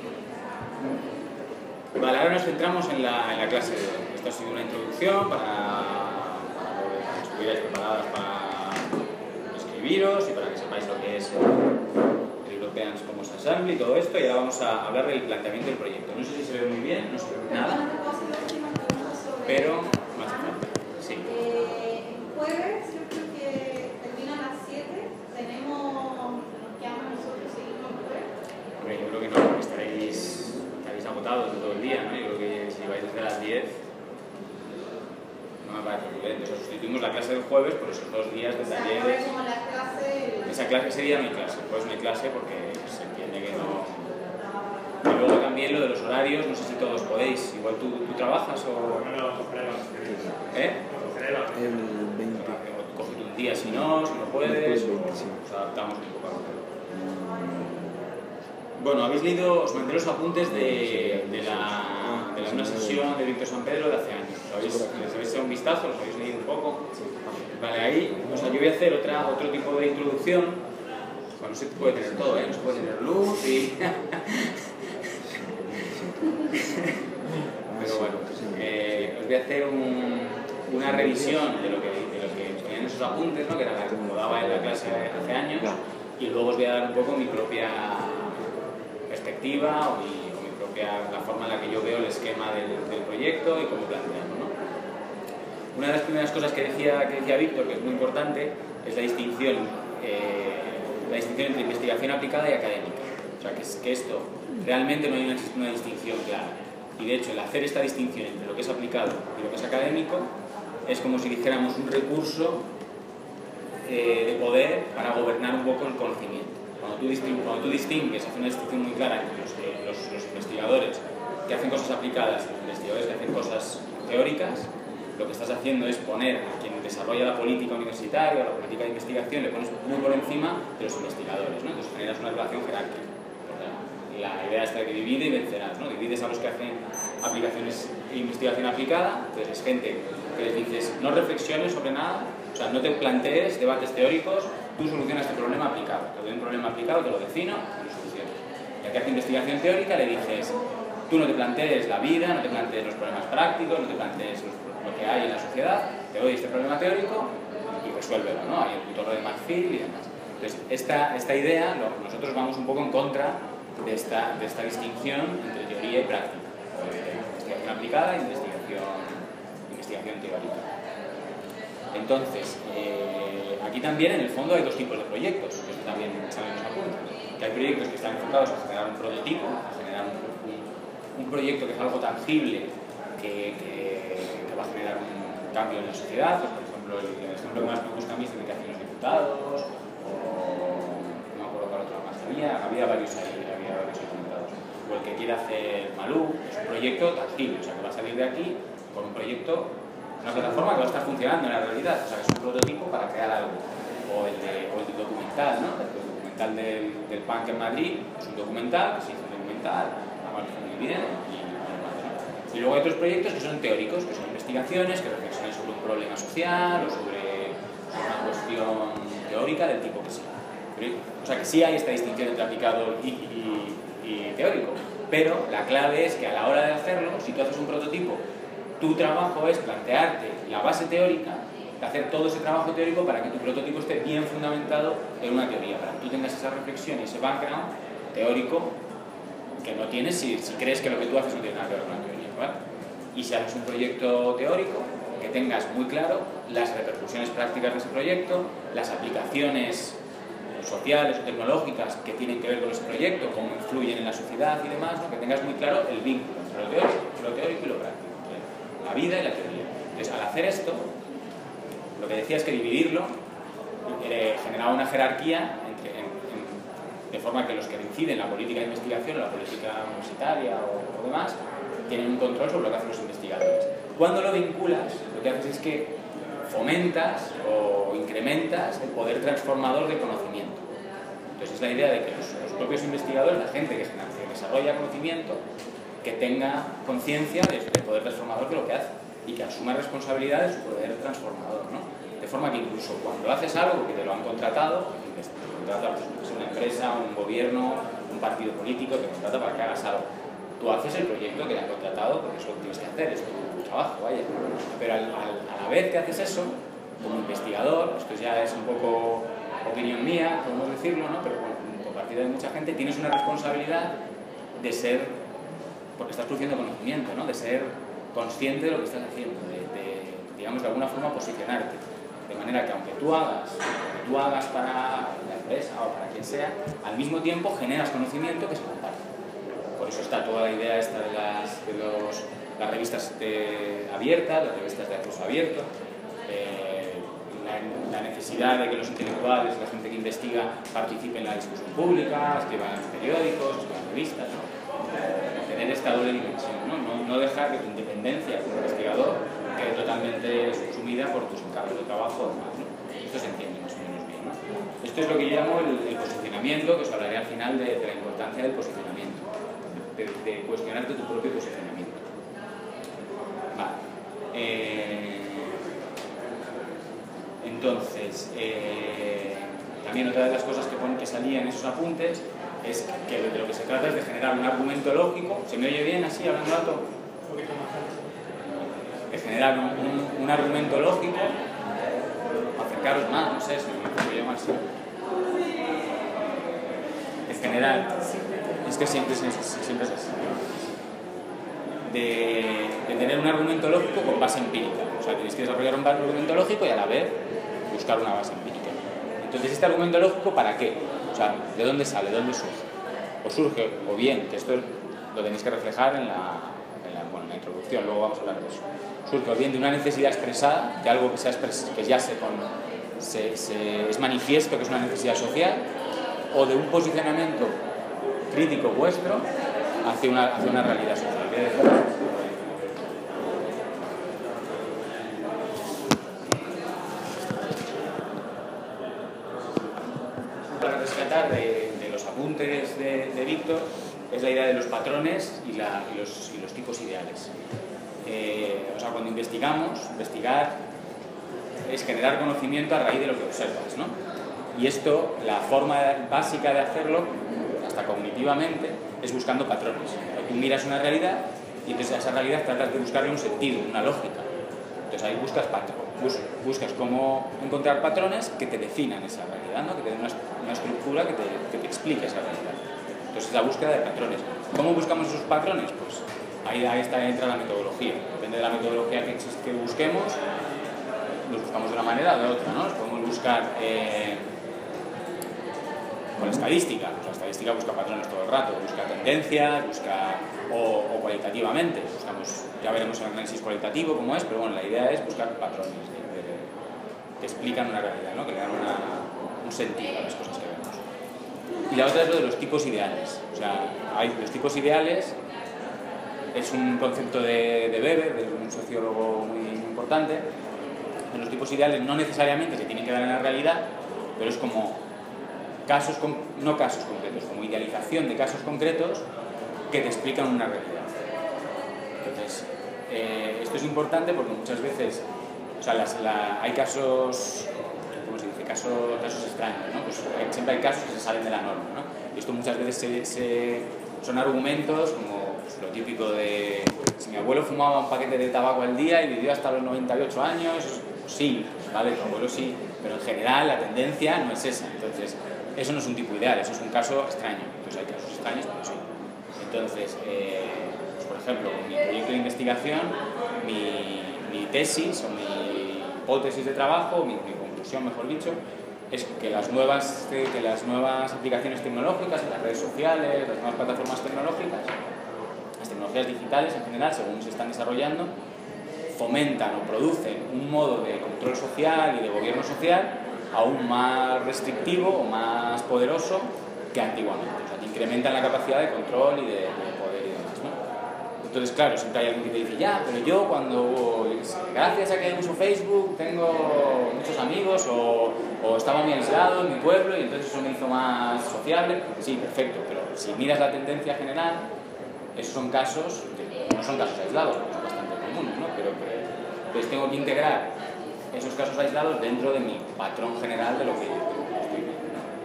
Vale, ahora nos centramos en la clase de hoy. Esto ha sido una introducción para que estuvierais preparadas para escribiros y para que sepáis lo que es el European Commons Assembly y todo esto, y ahora vamos a hablar del planteamiento del proyecto. No sé si se ve muy bien, no se ve nada, pero más falta. Sí. El jueves, yo creo que termina a las 7. Tenemos, nos quedamos nosotros seguimos el jueves. Hombre, yo creo que no, porque estaréis agotados de todo el día, ¿no? Yo creo que si vais desde las 10 no me parece prudente. O sea, sustituimos la clase del jueves por esos 2 días de talleres. Ese día no hay clase, pues no hay clase porque se entiende que no. Y luego también lo de los horarios, no sé si todos podéis. Igual tú trabajas o. No, ¿Eh? El 20. Cógete un día si no puedes, o nos adaptamos un poco a lo. Bueno, habéis leído, os mandé los apuntes de una sesión de Víctor San Pedro de hace años. ¿Les habéis echado un vistazo? ¿Los habéis leído un poco? Vale, ahí, o sea, yo voy a hacer otro tipo de introducción. Bueno, no se puede tener todo, ¿eh? No se puede tener luz y... Pero bueno, os voy a hacer una revisión de lo que ponían en esos apuntes, ¿no? Que era la que como daba en la clase hace años, y luego os voy a dar un poco mi propia perspectiva o mi propia, la forma en la que yo veo el esquema del proyecto y cómo plantearlo, ¿no? Una de las primeras cosas que decía Víctor, que es muy importante, es la distinción entre investigación aplicada y académica. O sea, que esto realmente no hay una distinción clara. Y de hecho, el hacer esta distinción entre lo que es aplicado y lo que es académico es como si dijéramos un recurso de poder para gobernar un poco el conocimiento. Cuando tú distingues, haces una distinción muy clara entre los investigadores que hacen cosas aplicadas y los investigadores que hacen cosas teóricas, lo que estás haciendo es poner a quien desarrolla la política universitaria o la política de investigación, le pones muy por encima de los investigadores, ¿no? Entonces generas una relación jerárquica. La idea es que divide y vencerás, ¿no? Divides a los que hacen aplicaciones e investigación aplicada, entonces es gente que les dices no reflexiones sobre nada, o sea, no te plantees debates teóricos, tú solucionas este problema aplicado. Te doy un problema aplicado, te lo defino y lo solucionas. Y al que hace investigación teórica le dices, tú no te plantees la vida, no te plantees los problemas prácticos, no te plantees lo que hay en la sociedad, te doy este problema teórico y resuélvelo, ¿no? Hay el tutor de Marfil y demás. Entonces, esta idea, nosotros vamos un poco en contra de esta distinción entre teoría y práctica. Investigación aplicada e investigación teórica. Entonces, aquí también, en el fondo, hay dos tipos de proyectos, que también salen los apuntes. Que hay proyectos que están enfocados a generar un prototipo, a generar un proyecto que es algo tangible, que va a generar un cambio en la sociedad. Pues, por ejemplo, el ejemplo que más me gusta a mí es el que hacen los diputados, o no me acuerdo cuál otro más había varios ahí comentados. O el que quiere hacer Malú, es un proyecto tangible, o sea, que va a salir de aquí con un proyecto, una plataforma que va a estar funcionando en la realidad, o sea, que es un prototipo para crear algo. O el documental, ¿no? El documental del punk en Madrid es un documental, que se hizo un documental, avanzó muy bien y luego hay otros proyectos que son teóricos, que son investigaciones, que reflexionan sobre un problema social o sobre una cuestión teórica del tipo que sea. O sea, que sí hay esta distinción entre aplicado y teórico, pero la clave es que a la hora de hacerlo, si tú haces un prototipo, tu trabajo es plantearte la base teórica, hacer todo ese trabajo teórico para que tu prototipo esté bien fundamentado en una teoría, para que tú tengas esa reflexión y ese background teórico que no tienes si crees que lo que tú haces no tiene nada que ver con la teoría, ¿vale? Y si haces un proyecto teórico, que tengas muy claro las repercusiones prácticas de ese proyecto, las aplicaciones sociales o tecnológicas que tienen que ver con ese proyecto, cómo influyen en la sociedad y demás, ¿no? Que tengas muy claro el vínculo entre lo teórico y lo práctico, la vida y la teoría. Entonces, al hacer esto, lo que decía es que dividirlo generaba una jerarquía de forma que los que inciden en la política de investigación, la política universitaria o demás, tienen un control sobre lo que hacen los investigadores. Cuando lo vinculas, lo que haces es que fomentas o incrementas el poder transformador del conocimiento. Entonces es la idea de que los propios investigadores, la gente que desarrolla conocimiento, que tenga conciencia del poder transformador de lo que hace y que asuma responsabilidad de su poder transformador, ¿no? De forma que incluso cuando haces algo que te lo han contratado, te contrata pues, una empresa, un gobierno, un partido político, te contrata para que hagas algo. Tú haces el proyecto que te han contratado porque eso lo tienes que hacer, es tu trabajo, vaya. Pero a la vez que haces eso, como investigador, esto ya es un poco opinión mía, podemos decirlo, ¿no? Pero compartida de mucha gente, tienes una responsabilidad de ser, porque estás produciendo conocimiento, ¿no? De ser consciente de lo que estás haciendo, digamos, de alguna forma posicionarte. De manera que aunque tú hagas para la empresa o para quien sea, al mismo tiempo generas conocimiento que se comparte. Por eso está toda la idea esta de las revistas abiertas, las revistas de acceso abierto, la necesidad de que los intelectuales, la gente que investiga, participen en la discusión pública, escriban en periódicos, escriban en revistas, ¿no? Tener esta doble dimensión, no dejar que tu independencia como investigador quede totalmente subsumida por tus encargos de trabajo, ¿no? Esto se entiende más o menos bien, ¿no? Esto es lo que yo llamo el posicionamiento, que os hablaré al final de la importancia del posicionamiento, de cuestionarte tu propio posicionamiento. Vale. Entonces, también otra de las cosas que salía en esos apuntes es que de lo que se trata es de generar un argumento lógico. ¿Se me oye bien así, hablando alto? Un poquito más alto. De generar un argumento lógico, acercaros más, no sé si me puedo llamar así. En general, es que siempre es así. De tener un argumento lógico con base empírica. O sea, tenéis que desarrollar un argumento lógico y a la vez buscar una base empírica. Entonces, ¿este argumento lógico para qué? O sea, ¿de dónde sale? ¿De dónde surge? O surge, o bien, que esto lo tenéis que reflejar en la introducción, luego vamos a hablar de eso. Surge o bien de una necesidad expresada, de algo que ya es manifiesto, que es una necesidad social, o de un posicionamiento crítico vuestro hacia una realidad social. Para rescatar de los apuntes de Víctor es la idea de los patrones y los tipos ideales. O sea, cuando investigar es generar conocimiento a raíz de lo que observas, ¿no? Y esto, la forma básica de hacerlo, hasta cognitivamente, es buscando patrones. Tú miras una realidad y entonces a esa realidad tratas de buscarle un sentido, una lógica. Entonces ahí buscas cómo encontrar patrones que te definan esa realidad, ¿no? Que te den una estructura que te explique esa realidad. Entonces la búsqueda de patrones. ¿Cómo buscamos esos patrones? Pues ahí entra la metodología. Depende de la metodología que busquemos, los buscamos de una manera o de otra, ¿no? Los podemos buscar con estadística. La estadística busca patrones todo el rato, busca tendencias, busca o cualitativamente. Buscamos, ya veremos el análisis cualitativo cómo es, pero bueno, la idea es buscar patrones que explican una realidad, ¿no? Que le dan un sentido a las cosas que vemos. Y la otra es lo de los tipos ideales. O sea, hay los tipos ideales, es un concepto de Weber, de un sociólogo muy importante. Los tipos ideales no necesariamente se tienen que dar en la realidad, pero es como casos, no casos concretos, como idealización de casos concretos que te explican una realidad. Entonces, esto es importante porque muchas veces, o sea, hay casos, ¿cómo se dice? Casos extraños, ¿no? Pues siempre hay casos que se salen de la norma, ¿no? Y esto muchas veces son argumentos como pues, lo típico de si mi abuelo fumaba un paquete de tabaco al día y vivió hasta los 98 años, sí, ¿vale? Tu abuelo sí, pero en general la tendencia no es esa. Entonces, eso no es un tipo ideal, eso es un caso extraño. Entonces hay casos extraños, pero sí. Entonces, pues, por ejemplo, con mi proyecto de investigación, mi tesis o mi hipótesis de trabajo, mi conclusión, mejor dicho, es que las nuevas aplicaciones tecnológicas, las redes sociales, las nuevas plataformas tecnológicas, las tecnologías digitales en general, según se están desarrollando, fomentan o producen un modo de control social y de gobierno social aún más restrictivo o más poderoso que antiguamente. O sea, que incrementan la capacidad de control y de poder y demás, ¿no? Entonces, claro, siempre hay alguien que te dice, ya, pero yo cuando, gracias a que uso Facebook, tengo muchos amigos o estaba muy aislado en mi pueblo y entonces eso me hizo más sociable. Sí, perfecto, pero si miras la tendencia general, esos son casos, no son casos aislados, son bastante comunes, ¿no? Pero entonces tengo que integrar esos casos aislados dentro de mi patrón general de lo que estoy viendo.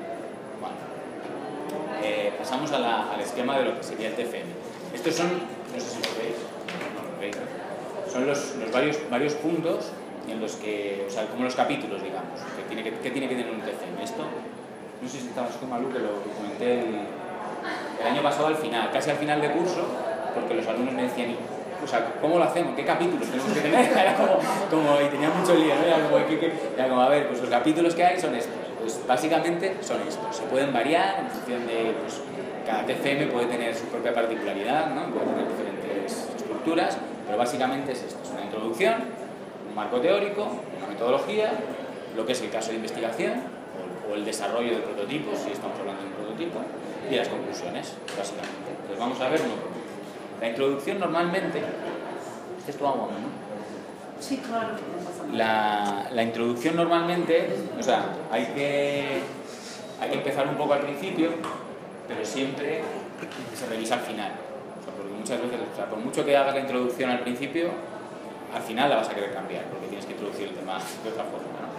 Bueno, pasamos al esquema de lo que sería el TFM. Estos son, no sé si lo veis, no lo veis, ¿no? Son los varios puntos en los que, o sea, como los capítulos, digamos, que tiene que tener un TFM. Esto, no sé si estabas con Malú, que lo comenté el año pasado al final, casi al final de curso, porque los alumnos me decían, o sea, ¿cómo lo hacemos? ¿Qué capítulos tenemos que tener? Era como y tenía mucho lío, ¿no? Era como, a ver, pues los capítulos que hay son estos. Pues básicamente son estos. Se pueden variar en función de, pues, cada TFM puede tener su propia particularidad, ¿no? Puede tener diferentes estructuras, pero básicamente es esto. Es una introducción, un marco teórico, una metodología, lo que es el caso de investigación o el desarrollo de prototipos, si estamos hablando de un prototipo, y las conclusiones, básicamente. Entonces vamos a ver uno por uno. La introducción normalmente, este es tu agua, ¿no? Sí, claro. La introducción normalmente, o sea, hay que empezar un poco al principio, pero siempre se revisa al final. O sea, porque muchas veces, o sea, por mucho que hagas la introducción al principio, al final la vas a querer cambiar, porque tienes que introducir el tema de otra forma, ¿no?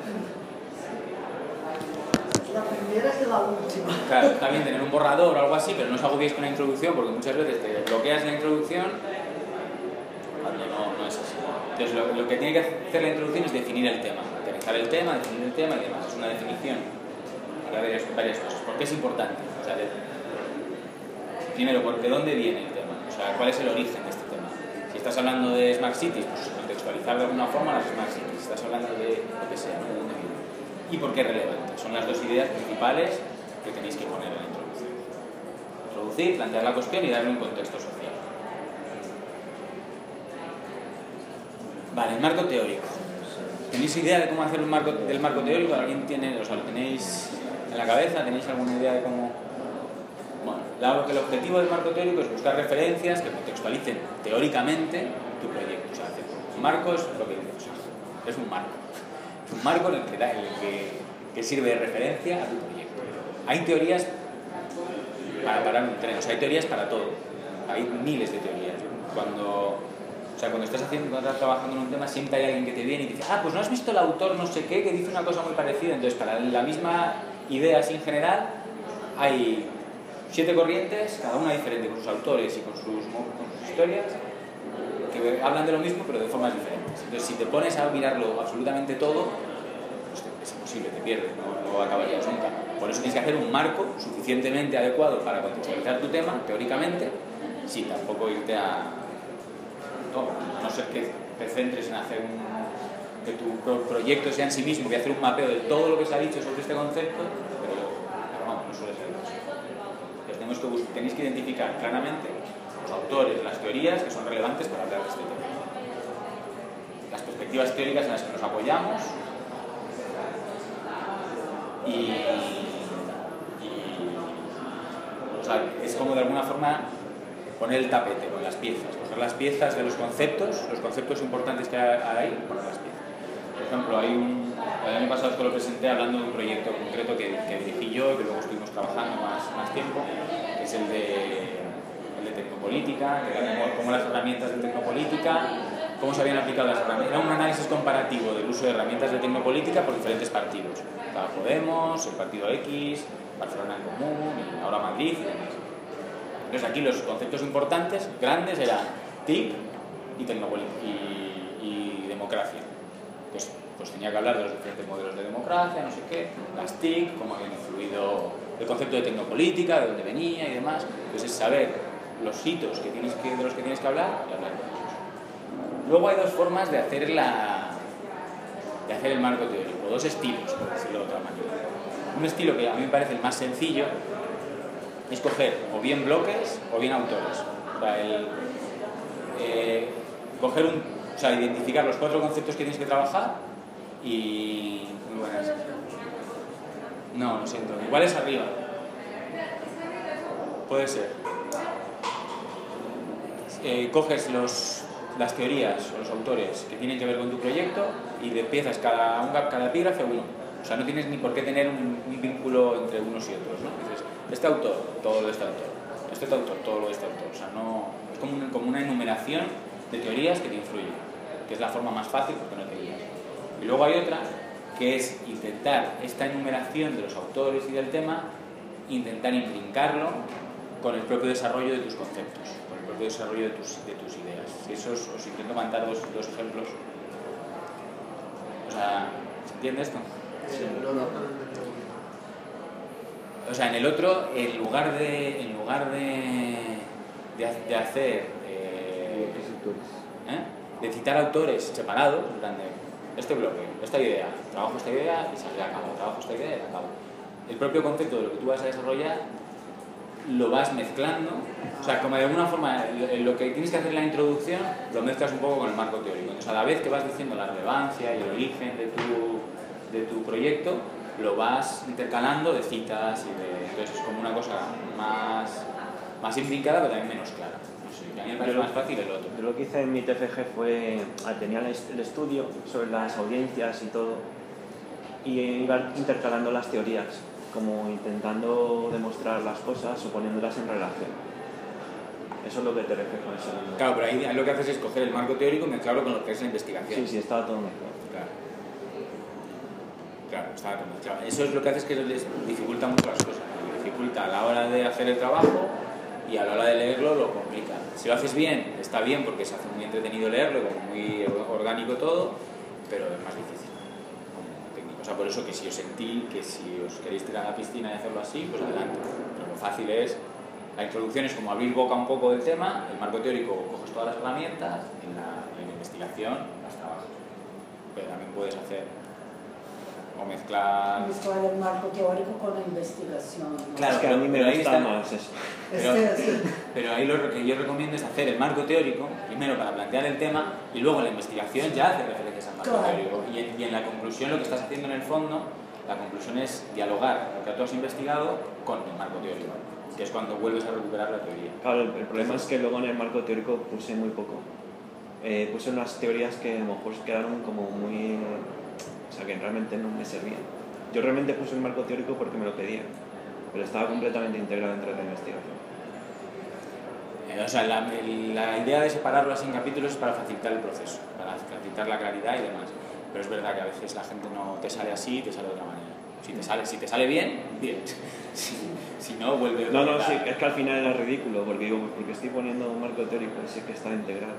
La primera que la última. Claro, está bien tener un borrador o algo así, pero no os agobiéis con la introducción, porque muchas veces te bloqueas la introducción cuando no es así. Entonces, lo que tiene que hacer la introducción es definir el tema, aterrizar el tema, definir el tema y demás. Es una definición para varias cosas. ¿Por qué es importante? O sea, primero, ¿de dónde viene el tema? O sea, ¿cuál es el origen de este tema? Si estás hablando de Smart Cities, pues contextualizar de alguna forma las Smart Cities. Si estás hablando de lo que sea, ¿no? ¿De dónde viene? ¿Y por qué es relevante? Son las dos ideas principales que tenéis que poner en la introducción. Introducir, plantear la cuestión y darle un contexto social. Vale, el marco teórico. ¿Tenéis idea de cómo hacer un marco teórico? ¿Alguien tiene, o sea, lo tenéis en la cabeza? ¿Tenéis alguna idea de cómo...? Bueno, el objetivo del marco teórico es buscar referencias que contextualicen teóricamente tu proyecto. O sea, un marco es lo que dice, o sea, es un marco. Es un marco en el que sirve de referencia a tu proyecto. Hay teorías para parar un tren, o sea, hay teorías para todo. Hay miles de teorías. Cuando estás trabajando en un tema, siempre hay alguien que te viene y te dice, pues no has visto el autor no sé qué, que dice una cosa muy parecida. Entonces, para la misma idea así en general, hay 7 corrientes, cada una diferente, con sus autores y con sus historias, que hablan de lo mismo, pero de formas diferentes. Entonces, si te pones a mirarlo absolutamente todo, pues es imposible, te pierdes, no acabarías nunca. Por eso tienes que hacer un marco suficientemente adecuado para contextualizar tu tema, teóricamente, sin tampoco irte a no ser que te centres en hacer que tu proyecto sea en sí mismo, voy a hacer un mapeo de todo lo que se ha dicho sobre este concepto, pero vamos, no suele ser eso. Tenéis que identificar claramente los autores, las teorías que son relevantes para hablar de este tema. Las perspectivas teóricas en las que nos apoyamos o sea, es como de alguna forma poner el tapete con las piezas, coger las piezas de los conceptos importantes que hay y poner las piezas. Por ejemplo, el año pasado esto lo presenté hablando de un proyecto concreto que dirigí yo, que luego estuvimos trabajando más tiempo, que es el de tecnopolítica, que era cómo las herramientas de tecnopolítica, cómo se habían aplicado las herramientas. Era un análisis comparativo del uso de herramientas de tecnopolítica por diferentes partidos. Estaba Podemos, el Partido X, Barcelona en Común, y ahora Madrid y demás. Entonces aquí los conceptos importantes, grandes, eran TIC y democracia. Pues tenía que hablar de los diferentes modelos de democracia, no sé qué, las TIC, cómo habían influido el concepto de tecnopolítica, de dónde venía y demás. Entonces es saber los hitos de los que tienes que hablar y hablar de ellos. Luego hay dos formas de hacer el marco teórico, dos estilos, por decirlo de otra manera. Un estilo que a mí me parece el más sencillo es coger o bien bloques o bien autores. O sea, identificar los 4 conceptos que tienes que trabajar y... Muy buenas. No, lo siento. Igual es arriba. Puede ser. Coges las teorías o los autores que tienen que ver con tu proyecto y empiezas cada epígrafe uno. O sea, no tienes ni por qué tener un vínculo entre unos y otros, ¿no? Dices, este autor, todo lo de este autor. Este autor, todo lo de este autor. O sea, no... Es como una enumeración de teorías que te influyen, que es la forma más fácil porque no te guías. Y luego hay otra, que es intentar esta enumeración de los autores y del tema, intentar implincarlo con el propio desarrollo de tus conceptos, con el propio desarrollo de tus ideas. Si eso os intento mandar dos ejemplos. O sea, ¿se entiende esto? Sí. O sea, en el otro, en lugar de hacer de citar autores separados, en plan de este bloque, esta idea, trabajo esta idea y sale a cabo, trabajo esta idea y a cabo. El propio concepto de lo que tú vas a desarrollar lo vas mezclando, o sea, como de alguna forma lo que tienes que hacer en la introducción lo mezclas un poco con el marco teórico. Entonces, a la vez que vas diciendo la relevancia y el origen de tu proyecto, lo vas intercalando de citas y de... Entonces es como una cosa más implicada pero también menos clara. No sé, a mí me parece más fácil el otro. Yo lo que hice en mi TFG fue... Tenía el estudio sobre las audiencias y todo y iba intercalando las teorías, como intentando demostrar las cosas o poniéndolas en relación. Eso es lo que te reflejo en ese momento. Claro, pero ahí lo que haces es coger el marco teórico y mezclarlo con lo que es la investigación. Sí, estaba todo mezclado. Claro, estaba todo mezclado. Eso es lo que hace es que les dificulta mucho las cosas. Lo dificulta a la hora de hacer el trabajo y a la hora de leerlo lo complica. Si lo haces bien, está bien porque se hace muy entretenido leerlo, como muy orgánico todo, pero es más difícil. O sea, por eso que si os sentí que si os queréis tirar a la piscina y hacerlo así, pues adelante. Pero lo fácil es, la introducción es como abrir boca un poco del tema, el marco teórico coges todas las herramientas, en la investigación las trabajas. Pero también puedes hacer o mezclar el marco teórico con la investigación, ¿no? Claro, es que a mí me gusta más eso. Pero ahí lo que yo recomiendo es hacer el marco teórico, primero para plantear el tema, y luego en la investigación ya hacer referencias al marco teórico. Y en la conclusión lo que estás haciendo en el fondo, la conclusión es dialogar lo que tú has investigado con el marco teórico, que es cuando vuelves a recuperar la teoría. Claro, el problema es que luego en el marco teórico puse muy poco. Puse unas teorías que a lo mejor quedaron como muy... O sea, que realmente no me servían. Yo realmente puse el marco teórico porque me lo pedían, pero estaba completamente integrado dentro de la investigación. O sea, la idea de separarlo así en capítulos es para facilitar el proceso, para facilitar la claridad y demás. Pero es verdad que a veces la gente no te sale así y te sale de otra manera. Si te sale bien, bien. Si no, vuelve a... No, sí, es que al final era ridículo, porque digo, porque estoy poniendo un marco teórico y sé que está integrado.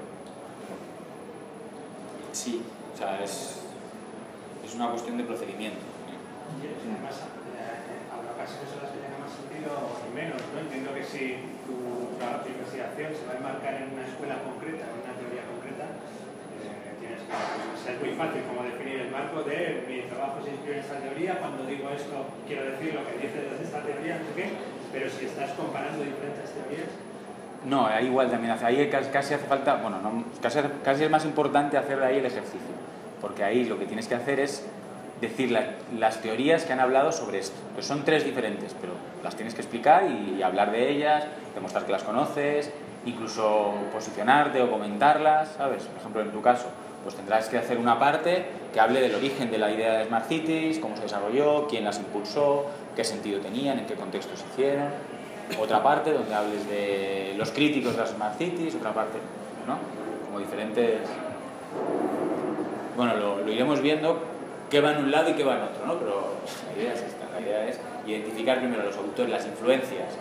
Sí, o sea, es una cuestión de procedimiento. Además, habrá ocasiones en las que tenga más sentido o menos, ¿no? Entiendo que si tu investigación se va a enmarcar en una escuela concreta, en una teoría concreta, tienes que es muy fácil como definir el marco de mi trabajo se inscribe en esta teoría, cuando digo esto quiero decir lo que dice esta teoría, no sé qué, pero si estás comparando diferentes teorías... No, ahí igual también hace, ahí casi hace falta, bueno, no, casi es más importante hacer de ahí el ejercicio, porque ahí lo que tienes que hacer es decir las teorías que han hablado sobre esto. Pues son 3 diferentes, pero las tienes que explicar y hablar de ellas, demostrar que las conoces, incluso posicionarte o comentarlas, ¿sabes? Por ejemplo, en tu caso, pues tendrás que hacer una parte que hable del origen de la idea de Smart Cities, cómo se desarrolló, quién las impulsó, qué sentido tenían, en qué contexto se hicieron. Otra parte donde hables de los críticos de las Smart Cities, otra parte, ¿no? Como diferentes... Bueno, lo iremos viendo qué va en un lado y qué va en otro, ¿no? Pero la idea es esta, la idea es identificar primero los autores, las influencias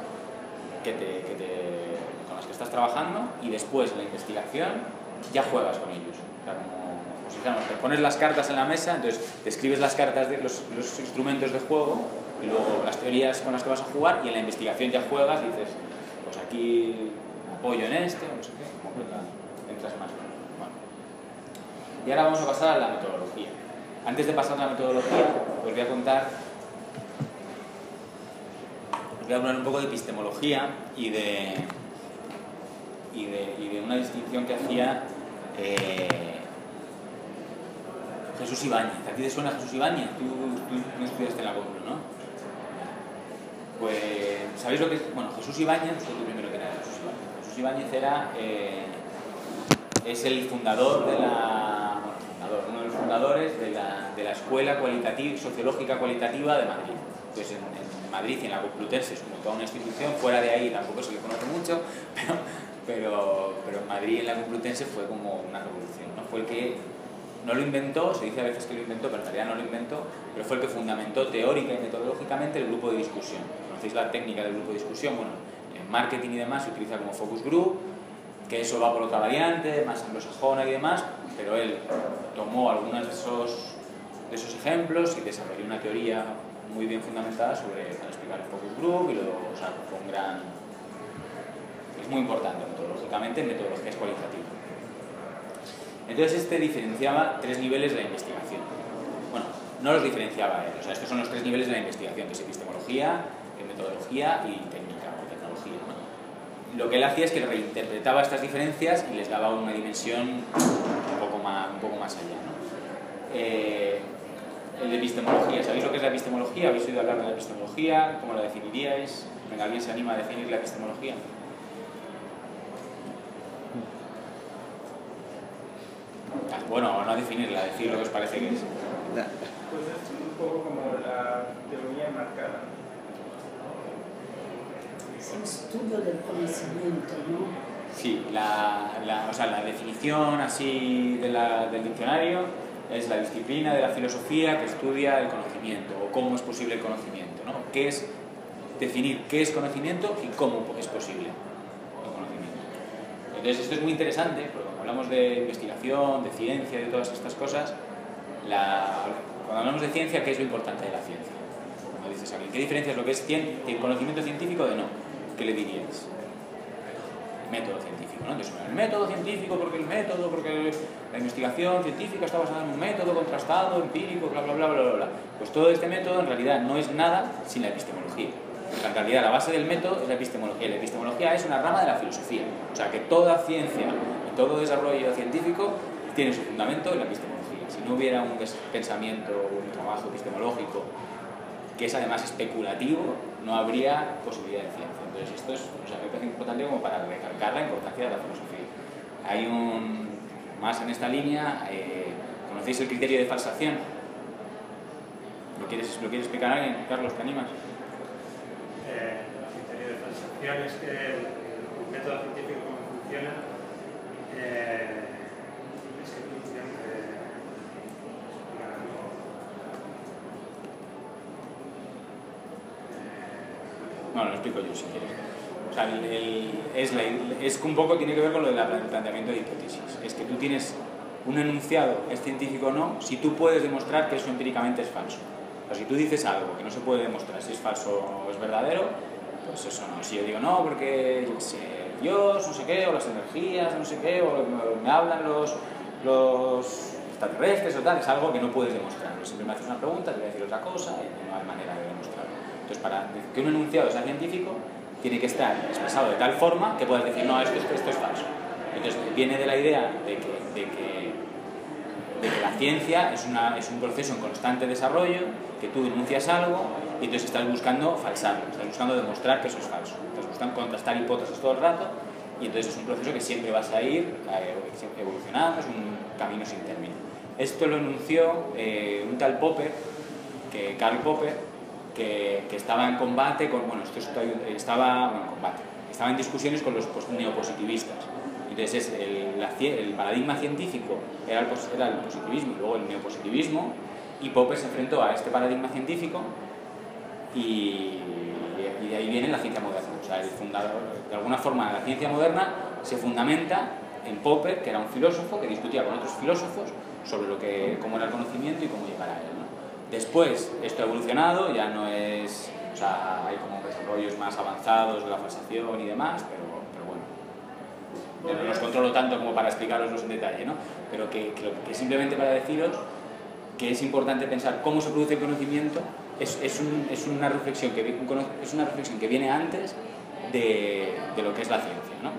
con las que estás trabajando, y después en la investigación ya juegas con ellos. O sea, como si dijéramos, te pones las cartas en la mesa, entonces describes las cartas de los instrumentos de juego y luego las teorías con las que vas a jugar, y en la investigación ya juegas y dices, pues aquí apoyo en este, o no sé qué, como que entras más. Bueno. Y ahora vamos a pasar a la metodología. Antes de pasar a la metodología, os voy a contar, os voy a hablar un poco de epistemología y de una distinción que hacía Jesús Ibáñez. ¿A ti te suena Jesús Ibáñez? Tú no estudiaste en la Complu, ¿no? Pues, ¿sabéis lo que es? Bueno, Jesús Ibáñez, usted tú primero que era Jesús Ibáñez. Jesús Ibáñez es el fundador de uno de los fundadores de la Escuela Sociológica Cualitativa de Madrid. Entonces, en Madrid y en la Complutense es como toda una institución, fuera de ahí tampoco se le conoce mucho, pero en Madrid y en la Complutense fue como una revolución, ¿no? Fue el que no lo inventó, se dice a veces que lo inventó, pero en realidad no lo inventó, pero fue el que fundamentó teórica y metodológicamente el grupo de discusión. ¿Conocéis la técnica del grupo de discusión? Bueno, en marketing y demás se utiliza como focus group, que eso va por otra variante, más anglosajona y demás, pero él tomó algunos de esos ejemplos y desarrolló una teoría muy bien fundamentada para explicar el focus group, y luego, o sea, es muy importante metodológicamente en metodologías cualitativas. Entonces diferenciaba 3 niveles de la investigación. Bueno, no los diferenciaba él, o sea, estos son los 3 niveles de la investigación, que es epistemología, metodología y técnica o tecnología, ¿no? Lo que él hacía es que reinterpretaba estas diferencias y les daba una dimensión un poco más allá, ¿no? El de epistemología, ¿sabéis lo que es la epistemología? ¿Habéis oído hablar de la epistemología? ¿Cómo la definiríais? Venga, ¿alguien se anima a definir la epistemología? Bueno, no definirla, decir lo que os parece que es. Pues es un poco como la teoría enmarcada. Es un estudio del conocimiento, ¿no? Sí, o sea, la definición así del diccionario es la disciplina de la filosofía que estudia el conocimiento, o cómo es posible el conocimiento, ¿no? ¿Qué es definir qué es conocimiento y cómo es posible el conocimiento? Entonces esto es muy interesante, porque cuando hablamos de investigación, de ciencia, de todas estas cosas, cuando hablamos de ciencia, ¿qué es lo importante de la ciencia? Cuando dices a alguien, ¿qué diferencia es lo que es el conocimiento científico de no? ¿Qué le dirías? Método científico, ¿no? Entonces, el método científico, porque la investigación científica está basada en un método contrastado, empírico, bla, bla, bla, bla, bla, bla. Pues todo este método en realidad no es nada sin la epistemología. En realidad la base del método es la epistemología. La epistemología es una rama de la filosofía. O sea que toda ciencia y todo desarrollo científico tiene su fundamento en la epistemología. Si no hubiera un pensamiento, un trabajo epistemológico que es además especulativo, no habría posibilidad de ciencia. Entonces esto es, me parece importante como para recalcar la importancia de la filosofía. Hay más en esta línea, ¿conocéis el criterio de falsación? ¿Lo quieres explicar a alguien? Carlos, ¿te animas? El criterio de falsación es que el método científico cómo funciona es que no, lo explico yo si quieres. O sea, es un poco, tiene que ver con lo del planteamiento de hipótesis. Es que tú tienes un enunciado, es científico o no, si tú puedes demostrar que eso empíricamente es falso. O sea, si tú dices algo que no se puede demostrar si es falso o es verdadero, pues eso no. Si yo digo no, porque yo qué sé, Dios, no sé qué, o las energías, no sé qué, o me hablan los extraterrestres o tal, es algo que no puedes demostrar. Siempre me haces una pregunta, te voy a decir otra cosa y no hay manera de demostrarlo. Entonces, para que un enunciado sea científico, tiene que estar expresado de tal forma que puedas decir, no, esto es falso. Entonces, viene de la idea de que la ciencia es un proceso en constante desarrollo, que tú enuncias algo y entonces estás buscando falsarlo, estás buscando demostrar que eso es falso, estás buscando contrastar hipótesis todo el rato y entonces es un proceso que siempre vas a ir evolucionando, es un camino sin término. Esto lo enunció un tal Popper, Karl Popper, que estaba en combate con, estaba en discusiones con los neopositivistas. Entonces el paradigma científico era el positivismo y luego el neopositivismo, y Popper se enfrentó a este paradigma científico y de ahí viene la ciencia moderna. O sea, el fundador, de alguna forma, la ciencia moderna se fundamenta en Popper, que era un filósofo que discutía con otros filósofos sobre cómo era el conocimiento y cómo llegar a él, ¿no? Después, esto ha evolucionado, ya no es... O sea, hay como desarrollos más avanzados de la falsación y demás, pero bueno, yo no los controlo tanto como para explicaroslos en detalle, ¿no? Pero que simplemente para deciros que es importante pensar cómo se produce el conocimiento, es una reflexión que viene antes de lo que es la ciencia, ¿no?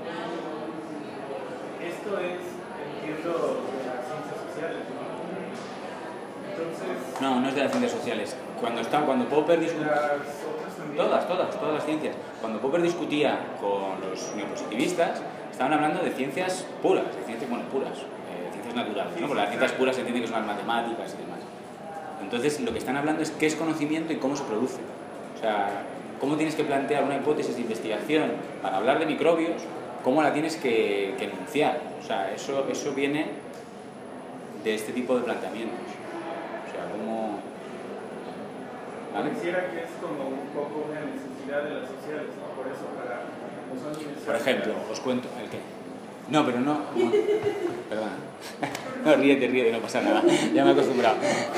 Esto es, entiendo, de las ciencias sociales, ¿no? Entonces... No es de las ciencias sociales. Cuando Popper discutía... Todas las ciencias. Cuando Popper discutía con los neopositivistas, estaban hablando de ciencias puras, ciencias naturales, ¿no? Porque las ciencias puras se entiende que son las matemáticas y demás. Entonces, lo que están hablando es qué es conocimiento y cómo se produce. O sea, cómo tienes que plantear una hipótesis de investigación para hablar de microbios, cómo la tienes que enunciar. O sea, eso viene de este tipo de planteamientos. O sea, cómo... ¿Vale? Pareciera que es como un poco una necesidad de las sociales, ¿no? Por eso, para nosotros... Por ejemplo, os cuento el qué. No, pero no. Perdona. No, ríete, no pasa nada. Ya me he acostumbrado.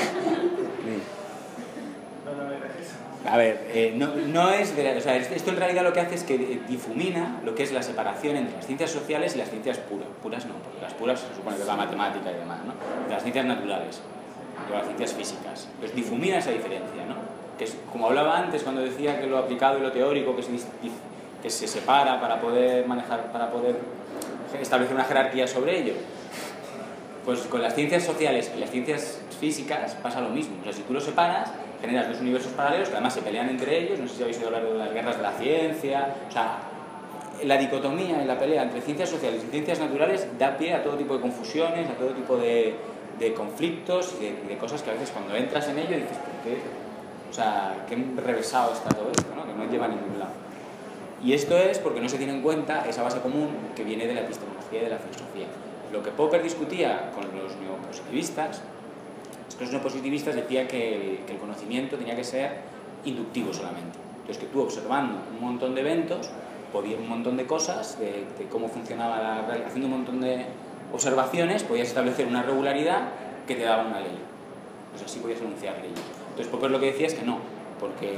A ver, no es de o sea, esto en realidad lo que hace es que difumina lo que es la separación entre las ciencias sociales y las ciencias puras. Puras no, porque las puras se supone que es la matemática y demás, ¿no? Las ciencias naturales y las ciencias físicas. Pues difumina esa diferencia, ¿no? Que es, como hablaba antes cuando decía que lo aplicado y lo teórico que se separa para poder manejar, para poder establecer una jerarquía sobre ello. Pues con las ciencias sociales y las ciencias físicas pasa lo mismo. O sea, si tú lo separas, generas dos universos paralelos que además se pelean entre ellos. No sé si habéis oído hablar de las guerras de la ciencia. O sea, la dicotomía y la pelea entre ciencias sociales y ciencias naturales da pie a todo tipo de confusiones, a todo tipo de conflictos y de cosas que a veces cuando entras en ello dices, ¿por qué? O sea, qué revesado está todo esto, ¿no? Que no lleva a ningún lado. Y esto es porque no se tiene en cuenta esa base común que viene de la epistemología y de la filosofía. Lo que Popper discutía con los neopositivistas es que los neopositivistas decían que el conocimiento tenía que ser inductivo solamente. Entonces, que tú observando un montón de eventos, un montón de cosas, de cómo funcionaba haciendo un montón de observaciones, podías establecer una regularidad que te daba una ley. Pues así podías enunciar leyes. Entonces, Popper lo que decía es que no, porque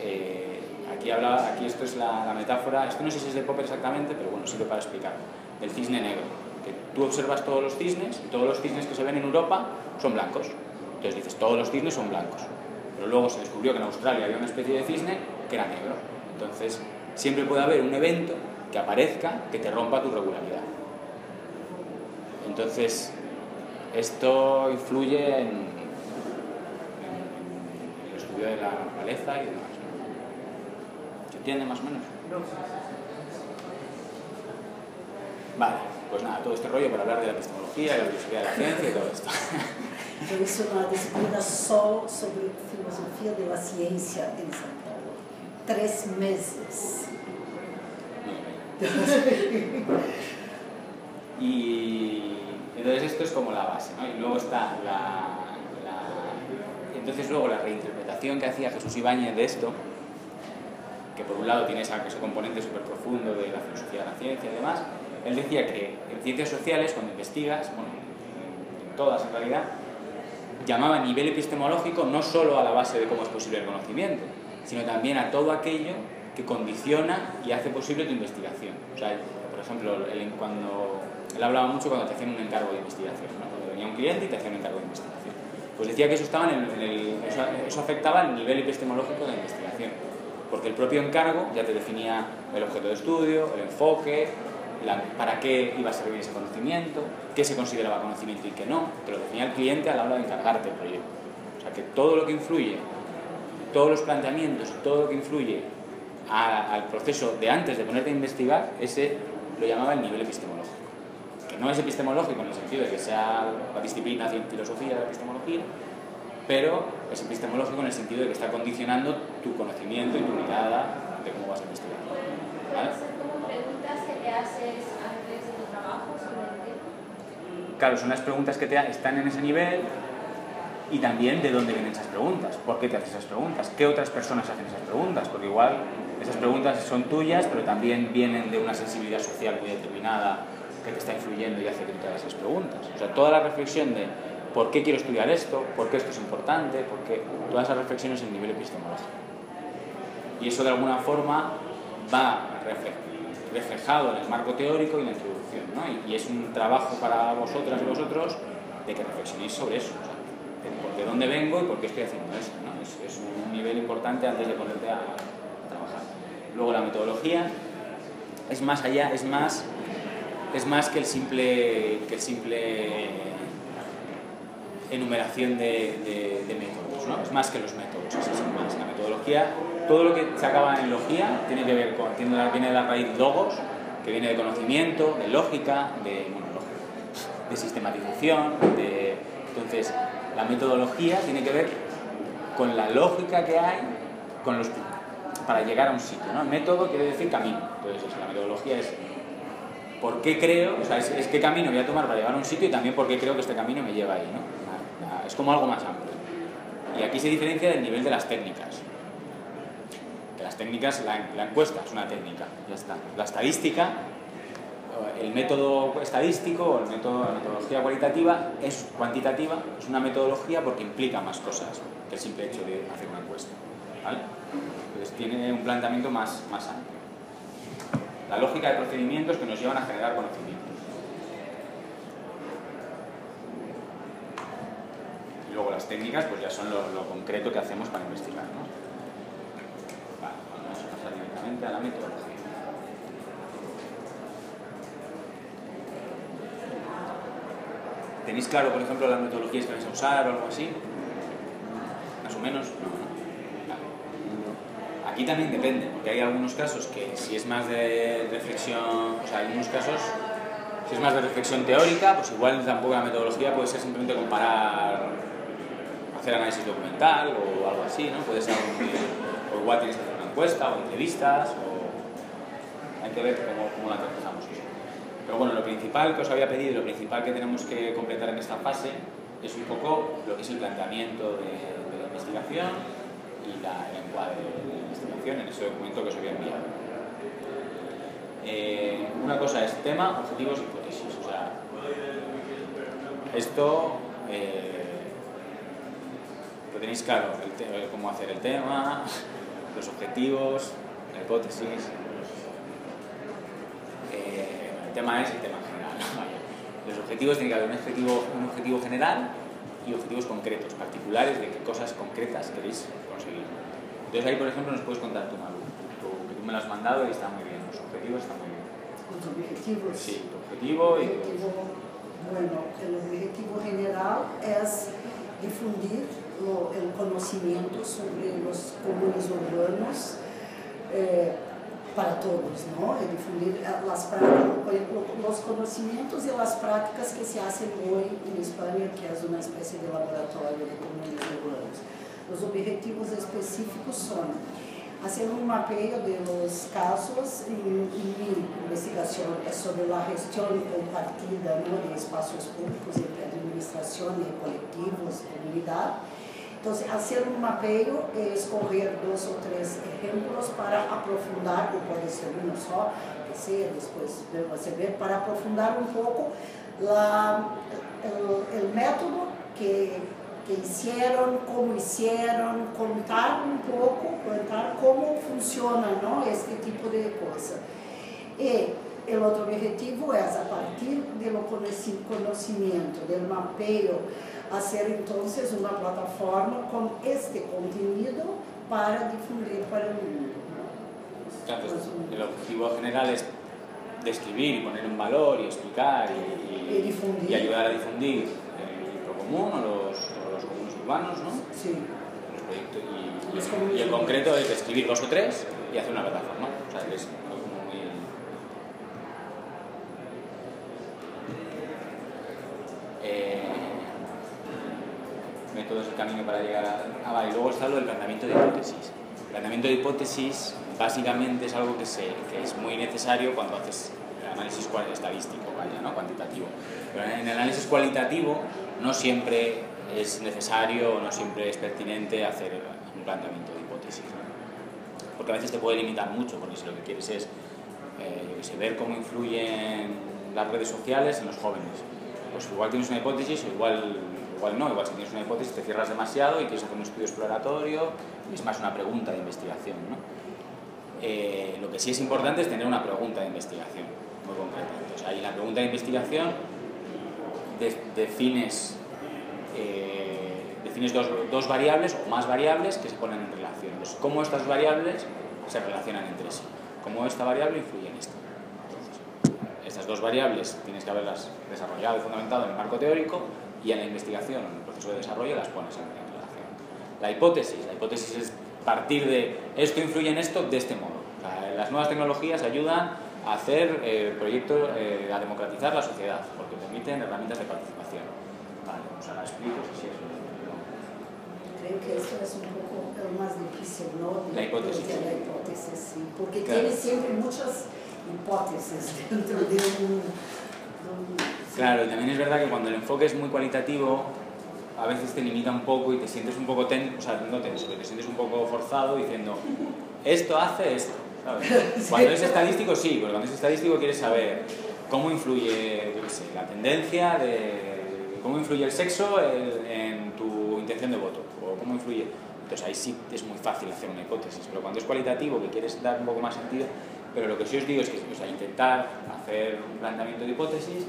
aquí esto es la metáfora, esto no sé si es de Popper exactamente, pero bueno, sirve para explicarlo, del cisne negro, que tú observas todos los cisnes y todos los cisnes que se ven en Europa son blancos. Entonces dices, todos los cisnes son blancos, pero luego se descubrió que en Australia había una especie de cisne que era negro. Entonces, siempre puede haber un evento que aparezca que te rompa tu regularidad. Entonces, esto influye en el estudio de la naturaleza y demás. ¿Se entiende más o menos? Vale, pues nada, todo este rollo para hablar de la epistemología, de la filosofía de la ciencia y todo esto. Yo hice una disciplina solo sobre filosofía de la ciencia en São Paulo. 3 meses. Y entonces esto es como la base, ¿no? Y luego está entonces luego la reinterpretación que hacía Jesús Ibáñez de esto, que por un lado tiene ese componente súper profundo de la filosofía de la ciencia y demás. Él decía que en ciencias sociales, cuando investigas, bueno, en todas en realidad, llamaba a nivel epistemológico no solo a la base de cómo es posible el conocimiento, sino también a todo aquello que condiciona y hace posible tu investigación. O sea, por ejemplo, él hablaba mucho cuando te hacían un encargo de investigación, ¿no? Cuando venía un cliente y te hacía un encargo de investigación. Pues decía que eso, eso afectaba al nivel epistemológico de la investigación, porque el propio encargo ya te definía el objeto de estudio, el enfoque, para qué iba a servir ese conocimiento, qué se consideraba conocimiento y qué no, te lo definía el cliente a la hora de encargarte el proyecto. O sea que todo lo que influye, todos los planteamientos, todo lo que influye al proceso de antes de ponerte a investigar, ese lo llamaba el nivel epistemológico. Que no es epistemológico en el sentido de que sea la disciplina de filosofía de la epistemología, pero es epistemológico en el sentido de que está condicionando tu conocimiento y tu mirada de cómo vas a investigar. ¿Vale? ¿Cómo preguntas que te haces antes de tu trabajo sobre el tema? Claro, son las preguntas que están en ese nivel y también de dónde vienen esas preguntas, por qué te haces esas preguntas, qué otras personas hacen esas preguntas, porque igual esas preguntas son tuyas, pero también vienen de una sensibilidad social muy determinada que te está influyendo y hace que te hagas esas preguntas. O sea, toda la reflexión de por qué quiero estudiar esto, por qué esto es importante, por qué, todas esas reflexiones en nivel epistemológico. Y eso de alguna forma va reflejado en el marco teórico y en la introducción, ¿no? Y es un trabajo para vosotras y vosotros de que reflexionéis sobre eso, o sea, de dónde vengo y por qué estoy haciendo esto, ¿no? Es un nivel importante antes de ponerte a trabajar. Luego la metodología es más allá, es más que el simple enumeración de métodos, ¿no? Es más que los métodos, es más. La metodología, todo lo que se acaba en logía viene de la raíz logos, que viene de conocimiento, de lógica, de sistematización, entonces la metodología tiene que ver con la lógica que hay para llegar a un sitio, ¿no? El método quiere decir camino, entonces la metodología es por qué creo, o sea, es qué camino voy a tomar para llegar a un sitio y también por qué creo que este camino me lleva ahí, ¿no? Es como algo más amplio. Y aquí se diferencia del nivel de las técnicas. Que las técnicas, la encuesta es una técnica, ya está. La estadística, el método estadístico o la metodología cuantitativa es una metodología porque implica más cosas que el simple hecho de hacer una encuesta, ¿vale? Entonces tiene un planteamiento más amplio. La lógica de procedimientos que nos llevan a generar conocimientos. Y luego las técnicas pues ya son lo concreto que hacemos para investigar, ¿no? Vale, vamos a pasar directamente a la metodología. ¿Tenéis claro, por ejemplo, las metodologías que vais a usar o algo así? Más o menos. Aquí también depende, porque hay algunos casos que si es más de reflexión, o sea, hay algunos casos, si es más de reflexión teórica, pues igual tampoco la metodología puede ser simplemente comparar, hacer análisis documental o algo así, ¿no? Puede ser algo o igual tienes que hacer una encuesta o entrevistas, o hay que ver cómo la trabajamos. Pero bueno, lo principal que os había pedido, lo principal que tenemos que completar en esta fase es un poco lo que es el planteamiento de la investigación y el encuadre de la investigación en ese documento que os había enviado. Una cosa es tema, objetivos y hipótesis. O sea, esto lo tenéis claro, cómo hacer el tema, los objetivos, la hipótesis. El tema es el tema general. Los objetivos tienen que haber un objetivo general y objetivos concretos, particulares de qué cosas concretas queréis conseguir. Entonces ahí, por ejemplo, nos puedes contar tú, Maru, que tú me lo has mandado y está muy bien, los objetivos están muy bien. ¿Los objetivos? Sí, tu objetivo y... Bueno, el objetivo general es difundir el conocimiento sobre los comunes urbanos para todos, ¿no? Y difundir los conocimientos y las prácticas que se hacen hoy en España, que es una especie de laboratorio de comunes urbanos. Los objetivos específicos son hacer un mapeo de los casos y mi investigación es sobre la gestión compartida, ¿no? De espacios públicos entre administración y colectivos, comunidad. Entonces, hacer un mapeo, escoger 2 o 3 ejemplos para aprofundar, o puede ser uno só, que sea, después vamos a ver, para aprofundar un poco el método que hicieron, contar un poco, contar cómo funciona, ¿no? Este tipo de cosas. Y el otro objetivo es, a partir del conocimiento, del mapeo, hacer entonces una plataforma con este contenido para difundir para el mundo. Claro, el objetivo general es describir y poner en valor y explicar y ayudar a difundir el procomún o los comunes urbanos, ¿no? Sí. Los proyectos y el concreto es describir 2 o 3 y hacer una plataforma. O sea, que es algo muy... métodos, el camino para llegar a... vale, y luego está lo del planteamiento de hipótesis. El planteamiento de hipótesis básicamente es algo que es muy necesario cuando haces el análisis estadístico, vaya, ¿no? Cuantitativo. Pero en el análisis cualitativo no siempre es necesario o no siempre es pertinente hacer un planteamiento de hipótesis, ¿no? Porque a veces te puede limitar mucho, porque si lo que quieres es ver cómo influyen las redes sociales en los jóvenes, pues igual tienes una hipótesis o igual no, igual si tienes una hipótesis te cierras demasiado y quieres hacer un estudio exploratorio y es más una pregunta de investigación, ¿no? Lo que sí es importante es tener una pregunta de investigación muy concreta. Entonces, ahí en la pregunta de investigación defines dos variables o más variables que se ponen en relación. Entonces, ¿cómo estas variables se relacionan entre sí? ¿Cómo esta variable influye en esta? Entonces, estas dos variables tienes que haberlas desarrollado y fundamentado en el marco teórico y en la investigación, en el proceso de desarrollo, las pones en relación. La hipótesis es partir de esto influye en esto de este modo. O sea, las nuevas tecnologías ayudan a hacer proyectos, a democratizar la sociedad, porque permiten herramientas de participación. Vale, pues ahora explico si es eso. Creo que eso es un poco lo más difícil, ¿no? La hipótesis. La hipótesis, sí, porque claro. tiene siempre muchas hipótesis dentro de un... Claro, y también es verdad que cuando el enfoque es muy cualitativo, a veces te limita un poco y te sientes un poco tenso, o sea, no tenso, pero te sientes un poco forzado diciendo, esto hace esto, ¿sabes? Cuando es estadístico, sí, porque cuando es estadístico quieres saber cómo influye, yo qué sé, la tendencia cómo influye el sexo en tu intención de voto, o cómo influye... Entonces ahí sí es muy fácil hacer una hipótesis, pero cuando es cualitativo, que quieres dar un poco más sentido, pero lo que sí os digo es que intentar hacer un planteamiento de hipótesis,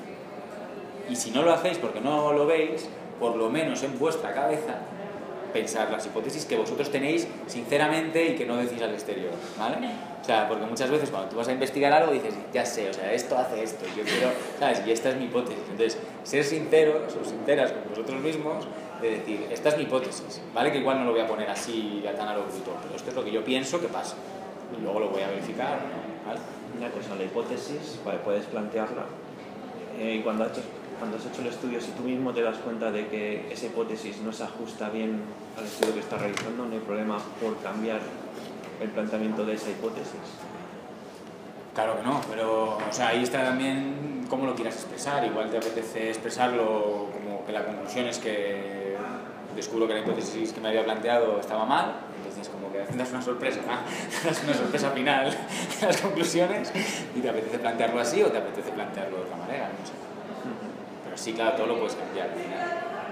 y si no lo hacéis porque no lo veis, por lo menos en vuestra cabeza, pensar las hipótesis que vosotros tenéis sinceramente y que no decís al exterior, ¿vale? O sea, porque muchas veces cuando tú vas a investigar algo dices, ya sé, o sea, esto hace esto, yo quiero, ¿sabes? Y esta es mi hipótesis. Entonces, ser sinceros o sinceras con vosotros mismos, de decir, esta es mi hipótesis, ¿vale? Que igual no lo voy a poner así tan a lo bruto, pero esto es lo que yo pienso que pasa. Y luego lo voy a verificar, ¿no? ¿Vale? Una cosa, la hipótesis, vale, puedes plantearla. Cuando has hecho el estudio, si tú mismo te das cuenta de que esa hipótesis no se ajusta bien al estudio que estás realizando, no hay problema por cambiar el planteamiento de esa hipótesis. Claro que no, pero o sea, ahí está también cómo lo quieras expresar. Igual te apetece expresarlo como que la conclusión es que descubro que la hipótesis que me había planteado estaba mal, entonces como que das una sorpresa, ¿no? Das una sorpresa final en las conclusiones y te apetece plantearlo así o te apetece plantearlo de otra manera, no sé. Pero sí, claro, todo lo puedes cambiar al final.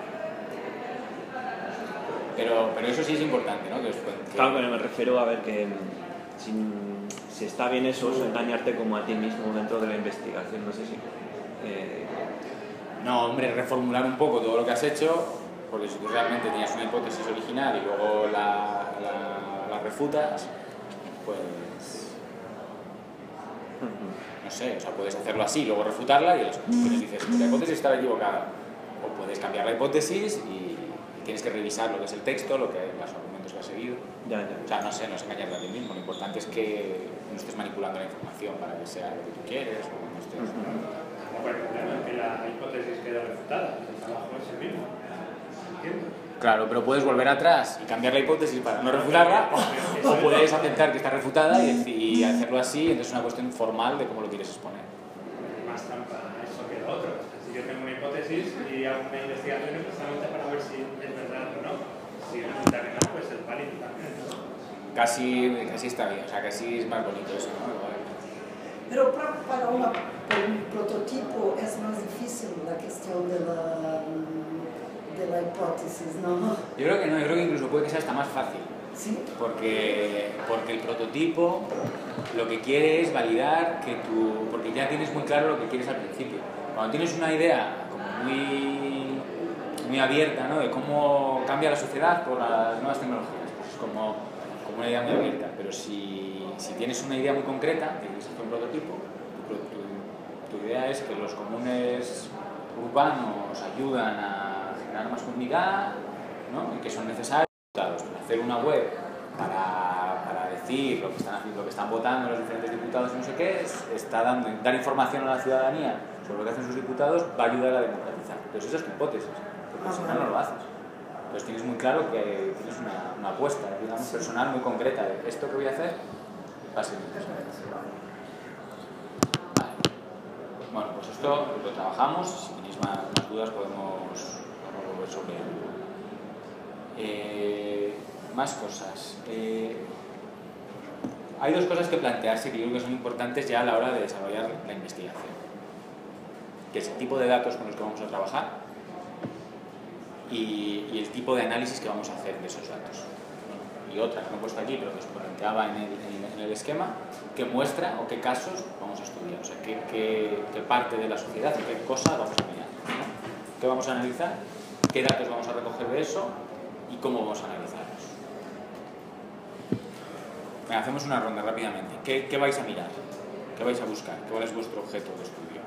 Pero eso sí es importante, ¿no? Claro, pero me refiero a ver que si está bien eso, engañarte como a ti mismo dentro de la investigación, no sé si... No, hombre, reformular un poco todo lo que has hecho, porque si tú realmente tenías una hipótesis original y luego la refutas, pues... no sé, o sea, puedes hacerlo así, luego refutarla y en las conclusiones dices, la hipótesis estaba equivocada. O puedes cambiar la hipótesis y tienes que revisar lo que es el texto, los argumentos que has seguido. Ya. O sea, no sé, no es engañarte a ti mismo. Lo importante es que no estés manipulando la información para que sea lo que tú quieres o no estés... Bueno, claro, que la hipótesis queda refutada, el trabajo es el mismo. ¿Entiendes? Claro, pero puedes volver atrás y cambiar la hipótesis para no refutarla, o puedes aceptar que está refutada y hacerlo así, entonces es una cuestión formal de cómo lo quieres exponer. Más trampa eso que lo otro. Si yo tengo una hipótesis y hago una investigación precisamente para ver si es verdad o no, si resulta que no, pues es válido también. Casi está bien, o sea, casi es más bonito eso, ¿no? Pero para un prototipo es más difícil la cuestión de de la hipótesis, ¿no? Yo creo que no, yo creo que incluso puede que sea hasta más fácil. ¿Sí? Porque el prototipo lo que quiere es validar que tú, porque ya tienes muy claro lo que quieres al principio. Cuando tienes una idea como muy abierta, ¿no?, de cómo cambia la sociedad por las nuevas tecnologías, pues es como una idea muy abierta. Pero si tienes una idea muy concreta, que quieres hacer un prototipo, tu idea es que los comunes urbanos ayudan a generar más comunidad, ¿no?, y que son necesarios. Hacer una web para decir lo que están votando los diferentes diputados y no sé qué, dar información a la ciudadanía sobre lo que hacen sus diputados, va a ayudar a democratizar. Entonces esa es tu hipótesis, porque si no lo haces. Entonces tienes muy claro que tienes una apuesta, digamos, personal muy concreta de esto que voy a hacer va a ser necesario. Vale. Bueno, pues esto lo trabajamos, si tenéis más dudas podemos volver sobre ello. Más cosas. Hay dos cosas que plantearse que yo creo que son importantes ya a la hora de desarrollar la investigación, que es el tipo de datos con los que vamos a trabajar y el tipo de análisis que vamos a hacer de esos datos. Y otra que no he puesto aquí, pero que os planteaba en el esquema, qué muestra o qué casos vamos a estudiar, o sea, qué parte de la sociedad, qué cosa vamos a mirar, ¿no? ¿Qué vamos a analizar? ¿Qué datos vamos a recoger de eso? ¿Y cómo vamos a analizarlos? Venga, hacemos una ronda rápidamente. ¿Qué vais a mirar? ¿Qué vais a buscar? ¿Cuál es vuestro objeto de estudio?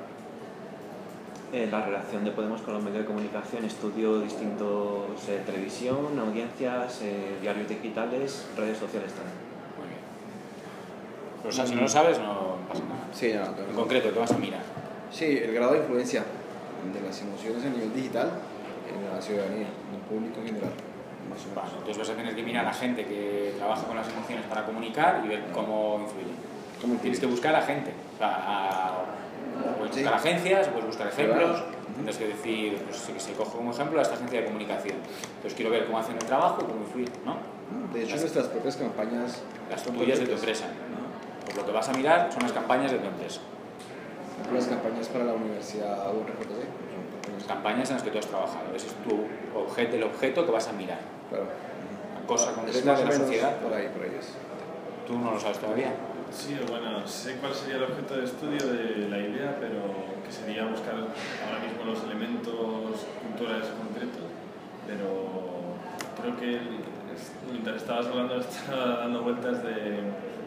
La relación de Podemos con los medios de comunicación. Estudio distintos televisión, audiencias, diarios digitales, redes sociales también. Muy bien. Pero, o sea, si no lo sabes, no pasa nada. Sí, no, en concreto, ¿qué vas a mirar? Sí, el grado de influencia de las emociones a nivel digital en la ciudadanía, en el público en general. Vale, entonces vas a tener que mirar a gente que trabaja con las emociones para comunicar y ver cómo influye. Tienes que buscar a gente. Puedes buscar agencias, puedes buscar ejemplos. Tienes que decir, pues si se coge como ejemplo a esta agencia de comunicación. Entonces quiero ver cómo hacen el trabajo y cómo influyen, ¿no? De hecho, nuestras propias campañas. Las tuyas de tu empresa. Pues lo que vas a mirar son las campañas de tu empresa. Las campañas para la universidad URJC. Campañas en las que tú has trabajado. Ese es el objeto que vas a mirar. Claro. Una cosa concreta de la sociedad. Por ahí. ¿Tú no lo sabes todavía? Sí, bueno, sé cuál sería el objeto de estudio de la idea, pero que sería buscar ahora mismo los elementos culturales concretos, pero creo que mientras estabas hablando estaba dando vueltas de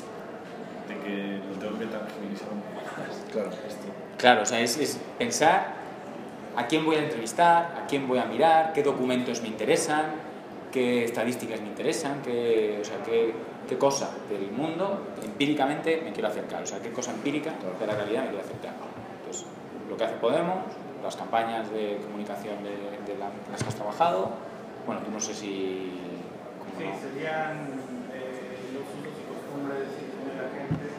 que lo tengo que tangibilizar un poco más. Claro. Claro, o sea, es pensar a quién voy a entrevistar, a quién voy a mirar, qué documentos me interesan, qué estadísticas me interesan, qué cosa del mundo empíricamente me quiero acercar, o sea, qué cosa empírica de la realidad me quiero acercar. Entonces, lo que hace Podemos, las campañas de comunicación de las que has trabajado, bueno, tú no sé si... Sí, serían los usos y costumbres de la gente.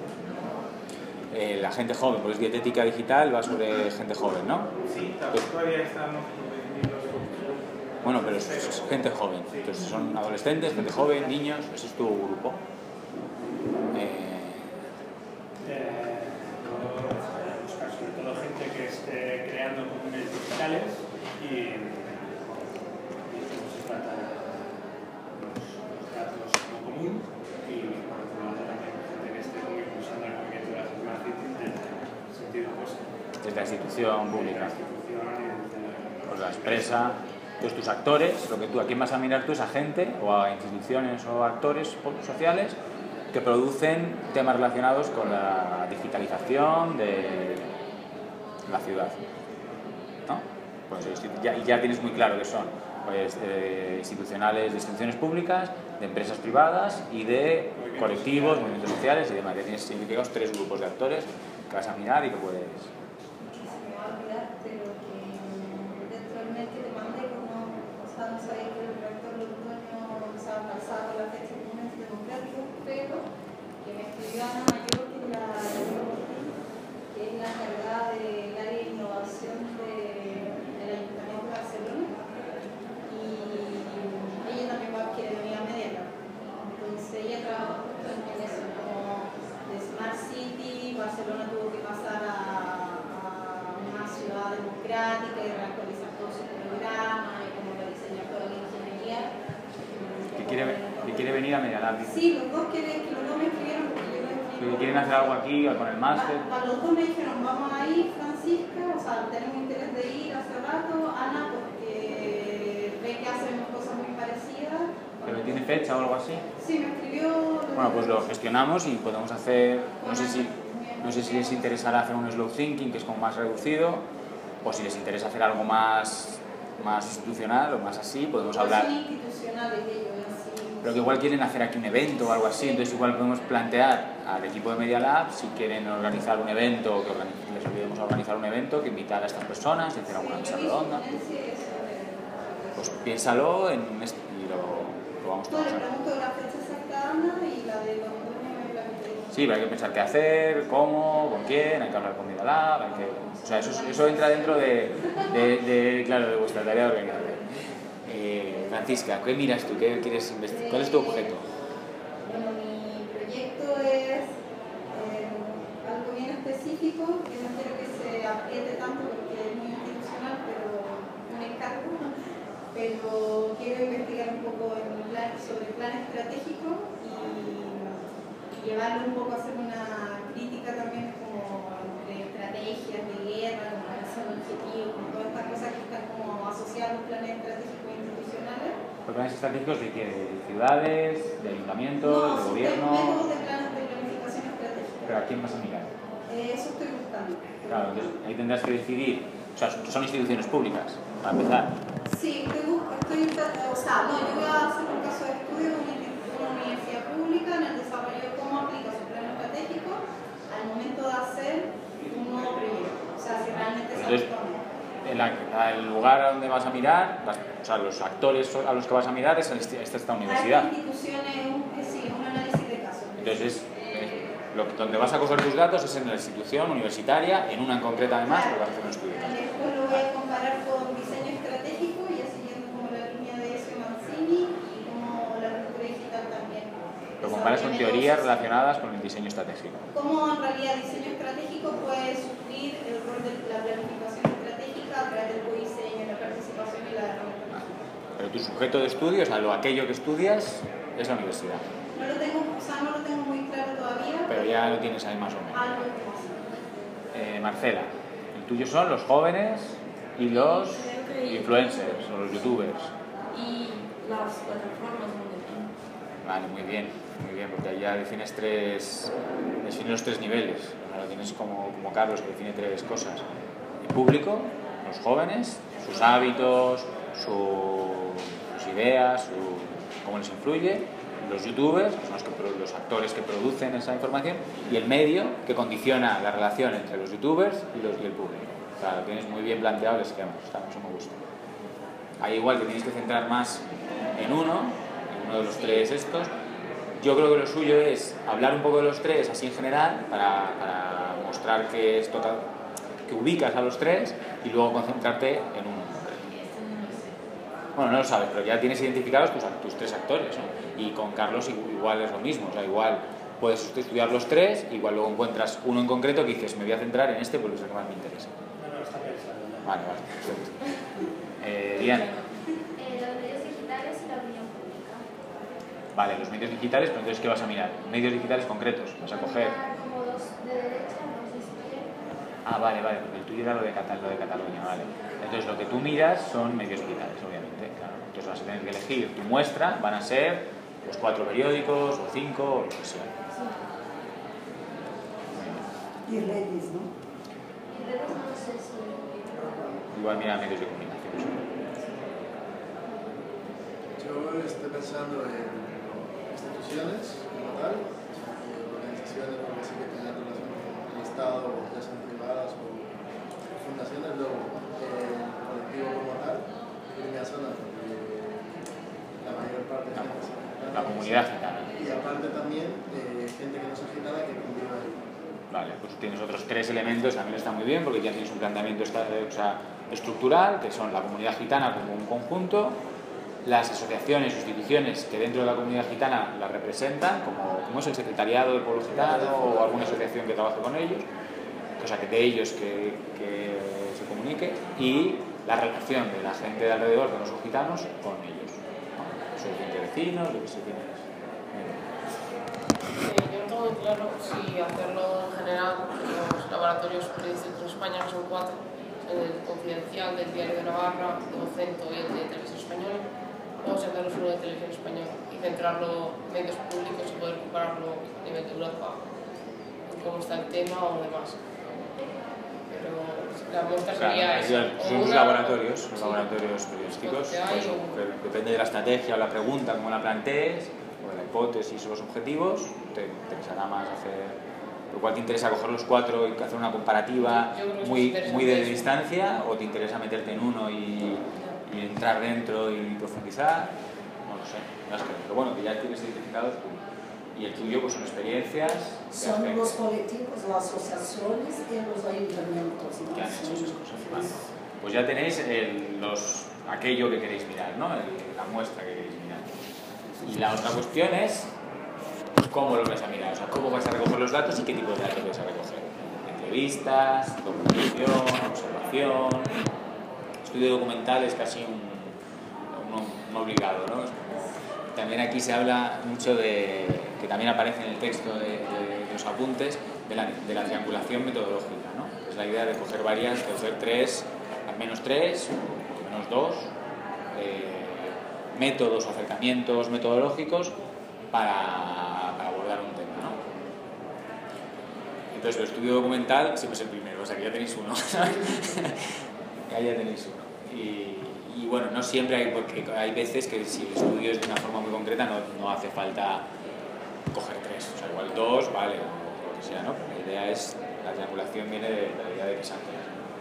La gente joven, pues dietética digital va sobre gente joven, ¿no? Sí, todavía estamos por definir los grupos. Bueno, pero es gente joven. Entonces son adolescentes, gente joven, niños, ese es tu grupo. Buscar sobre todo gente que esté creando comunes digitales y cómo se trata los datos como común y por otro lado también gente que esté muy impulsando el movimiento de la Smart City desde el sentido opuesto. Desde la institución pública. Pues la empresa. Entonces tus actores, a quién vas a mirar tú es a gente o a instituciones o a actores sociales que producen temas relacionados con la digitalización de la ciudad, ¿no? Pues ya tienes muy claro que son pues, instituciones públicas, de empresas privadas y de colectivos, movimientos sociales y demás. Ya tienes identificados 3 grupos de actores que vas a mirar y que puedes... No sabía que el rector del otoño se ha pasado la fecha de un democrático, pero que me escribió Ana Mayor, que es la encargada del área de innovación del Ayuntamiento de Barcelona, y ella también va a querer venir a Mediana. Entonces ella trabaja justo en eso, como de Smart City. Barcelona tuvo que pasar a quiere venir a Media Lab. Sí, los dos me escribieron porque yo no escribí. ¿Quieren hacer algo aquí con el máster? A los dos me dijeron, vamos a ir, Francisca, o sea, tenemos interés de ir hace rato, Ana, porque ve que hacemos cosas muy parecidas. ¿Pero tiene fecha o algo así? Sí, me escribió. Bueno, pues lo gestionamos y podemos hacer, no sé si les interesará hacer un slow thinking, que es como más reducido, o si les interesa hacer algo más institucional o más así, podemos hablar. Son institucionales ellos, así. Pero que igual quieren hacer aquí un evento o algo así, entonces igual podemos plantear al equipo de Media Lab si quieren organizar un evento, que les olvidemos organizar un evento, que invitar a estas personas y hacer alguna mesa redonda. Pues piénsalo y lo vamos a No, le trabajar. pregunto la fecha exacta a Ana y la de los dos me la que Sí, pero hay que pensar qué hacer, cómo, con quién, hay que hablar con Media Lab, o sea, eso entra dentro de vuestra tarea de organización. Francisca, ¿qué miras tú? ¿Qué quieres investigar? ¿Cuál es tu objeto? Bueno, mi proyecto es algo bien específico, que no quiero que se apriete tanto porque es muy institucional, pero un encargo. Pero quiero investigar un poco sobre plan estratégico y llevarlo un poco a hacer una crítica también como de estrategias de guerra, como relación objetivo, como todas estas cosas que están como asociadas a los planes estratégicos institucionales. ¿Los planes estratégicos de qué? ¿De ciudades? ¿De ayuntamientos? ¿De gobierno? Métodos de planes de planificación estratégica. ¿Pero a quién vas a mirar? Eso estoy buscando. Claro, entonces ahí tendrás que decidir, o sea, son instituciones públicas, para empezar. Sí, yo voy a hacer un caso de estudio de una universidad pública en el desarrollo de cómo aplica su plan estratégico al momento de hacer un nuevo proyecto. O sea, si realmente se Entonces, el lugar a donde vas a mirar, o sea, los actores a los que vas a mirar es esta universidad. Hay instituciones, sí, un análisis de casos. Entonces, donde vas a coger tus datos es en la institución universitaria, en una en concreta además, porque vas a hacer un estudio. Después lo voy a comparar con diseño estratégico y siguiendo como la línea de S. Mancini y como la cultura digital también. Lo comparas con teorías relacionadas con el diseño estratégico. Cómo en realidad el diseño estratégico puede suplir el rol de la planificación estratégica a través del diseño, la participación y la herramienta. Pero tu sujeto de estudio, o sea, aquello que estudias, es la universidad. No lo tengo muy claro todavía. Pero ya lo tienes ahí más o menos. Algo más. Marcela, el tuyo son los jóvenes y los influencers o los youtubers. Y las plataformas donde Vale, muy bien, porque ahí ya defines los tres niveles. Ahora tienes como Carlos, que define tres cosas. El público, los jóvenes, sus hábitos, sus ideas, cómo les influye. Los youtubers, que son los actores que producen esa información, y el medio, que condiciona la relación entre los youtubers y el público. Claro, tienes muy bien planteado el esquema, eso me gusta. Ahí igual te tienes que centrar más en uno de los tres estos. Yo creo que lo suyo es hablar un poco de los tres así en general, para mostrar que ubicas a los tres y luego concentrarte en uno. Bueno, no lo sabes, pero ya tienes identificados tus tres actores, ¿no? Y con Carlos igual es lo mismo, o sea, igual puedes estudiar los tres, igual luego encuentras uno en concreto que dices, me voy a centrar en este porque es el que más me interesa. No, está pensado. Vale, perfecto. Diana. Los medios digitales y la opinión pública. Vale, los medios digitales, pero entonces ¿qué vas a mirar? Medios digitales concretos, vas a coger... Como dos de derecha, dos de izquierda. Ah, vale, porque el tuyo era lo de Cataluña, vale. Entonces lo que tú miras son medios digitales, obviamente, claro. Entonces vas a tener que elegir tu muestra, van a ser los 4 periódicos, o 5, o lo que sea. Y redes, ¿no? Y redes no sé si... Igual mira medios de comunicación. Yo estoy pensando en instituciones como tal, organizaciones que sí que tengan relación con el Estado, ya sean privadas o fundaciones, luego el colectivo como tal, en mi zona, porque la mayor parte de gente es gitana. La comunidad gitana. Y aparte también gente que no es gitana que convive ahí. Vale, pues tienes otros tres elementos, también está muy bien, porque ya tienes un planteamiento estructural, que son la comunidad gitana como un conjunto, las asociaciones, instituciones que dentro de la comunidad gitana la representan, como es el secretariado del pueblo gitano o alguna asociación que trabaje con ellos, cosa que de ellos que se comunique, y la relación de la gente de alrededor que no son gitanos con ellos. Bueno, eso es interesante. vecinos, lo que se tiene. Yo no tengo muy claro si hacerlo en general en los laboratorios periodísticos en España, que son 4, el Confidencial, del Diario de Navarra, de Vocento y el de Televisión Española, o si hacerlo solo de Televisión Española y centrarlo en medios públicos y poder compararlo a nivel de Europa, en cómo está el tema o demás. Pero la muestra sería son los laboratorios periodísticos, pues, depende de la estrategia o la pregunta, cómo la plantees, o de la hipótesis o los objetivos, te interesará más hacer. Pero ¿cuál te interesa coger los 4 y hacer una comparativa muy de distancia, o te interesa meterte en uno y entrar dentro y profundizar? No lo sé, pero bueno, que ya tienes identificado tú. Y el tuyo pues son experiencias. Son los colectivos, las asociaciones y los ayuntamientos. Que han hecho esas cosas. Vale. Pues ya tenéis aquello que queréis mirar, ¿no? La muestra que queréis mirar. Y la otra cuestión es cómo lo vais a mirar, o sea, cómo vais a recoger los datos y qué tipo de datos vais a recoger. Entrevistas, documentación, observación. Estudio documental es casi un obligado, ¿no? También aquí se habla mucho que también aparece en el texto de los apuntes, de la triangulación metodológica, ¿no? Es la idea de coger varias, de hacer 3, al menos 3, al menos 2, métodos o acercamientos metodológicos para abordar un tema, ¿no? Entonces el estudio documental siempre es el primero, o sea que ya tenéis uno, ¿sabes? Ya tenéis uno. Y bueno, no siempre hay, porque hay veces que si el estudio es de una forma muy concreta no hace falta coger 3, o sea, igual 2, vale, o lo que sea, ¿no? La idea es, la triangulación viene de la idea de que sean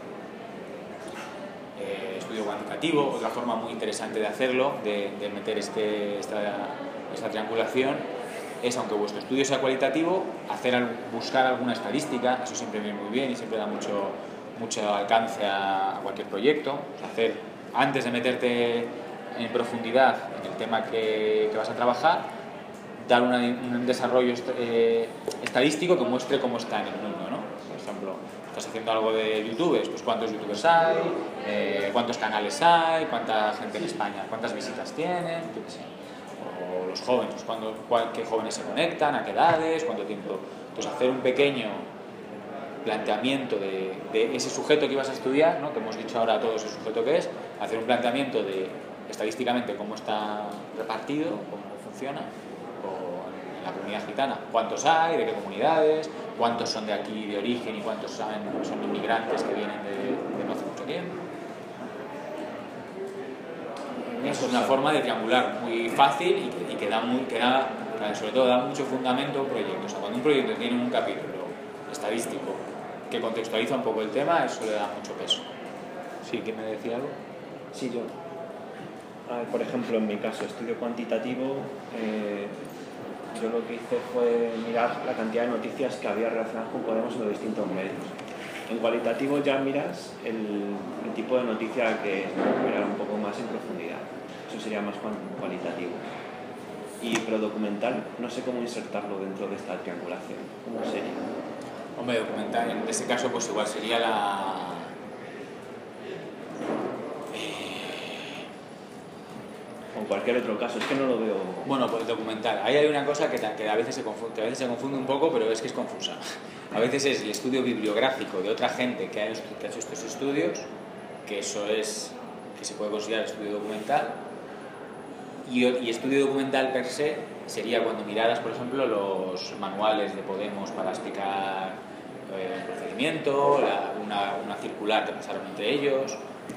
3. Estudio cuantitativo, otra forma muy interesante de hacerlo, de meter esta triangulación, es, aunque vuestro estudio sea cualitativo, buscar alguna estadística, eso siempre viene muy bien y siempre da mucho alcance a cualquier proyecto. Antes de meterte en profundidad en el tema que vas a trabajar, dar un desarrollo estadístico que muestre cómo está en el mundo, ¿no? Por ejemplo, estás haciendo algo de youtubers, pues cuántos youtubers hay, cuántos canales hay, cuánta gente en España, cuántas visitas tienen, yo qué sé. O los jóvenes, qué jóvenes se conectan, a qué edades, cuánto tiempo. Entonces hacer un pequeño planteamiento de ese sujeto que ibas a estudiar, ¿no? Que hemos dicho ahora todo ese sujeto que es, hacer un planteamiento de estadísticamente cómo está repartido, cómo funciona, o en la comunidad gitana, cuántos hay, de qué comunidades, cuántos son de aquí de origen y cuántos son inmigrantes que vienen de no hace mucho tiempo. Eso es una forma de triangular muy fácil y que sobre todo da mucho fundamento a un proyecto. O sea, cuando un proyecto tiene un capítulo estadístico que contextualiza un poco el tema, eso le da mucho peso. ¿Sí? ¿Quién me decía algo? Sí, yo. Por ejemplo, en mi caso, estudio cuantitativo, yo lo que hice fue mirar la cantidad de noticias que había relacionadas con Podemos en los distintos medios. En cualitativo ya miras el tipo de noticia que es, mirar un poco más en profundidad. Eso sería más cualitativo. Pero documental, no sé cómo insertarlo dentro de esta triangulación. ¿Cómo sería? Hombre, documental, en este caso pues igual sería o cualquier otro caso, es que no lo veo. Bueno, pues documental. Ahí hay una cosa que a veces se confunde un poco, pero es que es confusa. A veces es el estudio bibliográfico de otra gente que ha hecho estos estudios, que eso es, que se puede considerar estudio documental, y estudio documental per se sería cuando miraras, por ejemplo, los manuales de Podemos para explicar el procedimiento, una circular que pasaron entre ellos.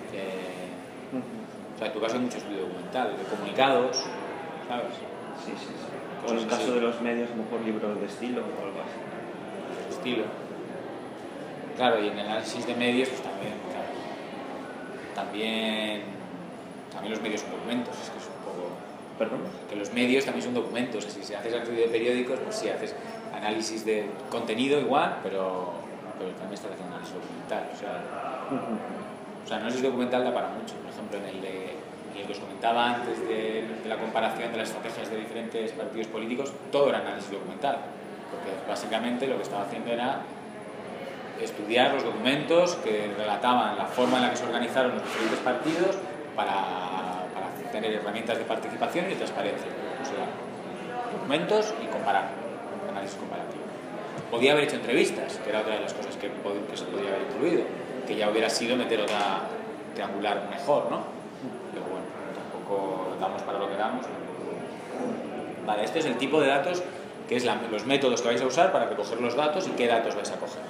O sea, en tu caso hay mucho estudio documental, de comunicados, ¿sabes? Sí. O en el caso de los medios, a lo mejor libros de estilo o algo así. Estilo. Claro, y en el análisis de medios, pues también, claro. También los medios son documentos, es que es un poco... ¿Perdón? Que los medios también son documentos, si haces estudio de periódicos, pues sí, haces análisis de contenido igual, pero también estás haciendo análisis documental, o sea, análisis documental da para mucho. Por ejemplo, en el que os comentaba antes de la comparación de las estrategias de diferentes partidos políticos, todo era análisis documental, porque básicamente lo que estaba haciendo era estudiar los documentos que relataban la forma en la que se organizaron los diferentes partidos para tener herramientas de participación y de transparencia, o sea, documentos y comparar, análisis comparativo. Podía haber hecho entrevistas, que era otra de las cosas que se podría haber incluido, que ya hubiera sido meter otra triangular mejor, ¿no? Pero bueno, tampoco damos para lo que damos. Vale, este es el tipo de datos, que es los métodos que vais a usar para recoger los datos y qué datos vais a coger.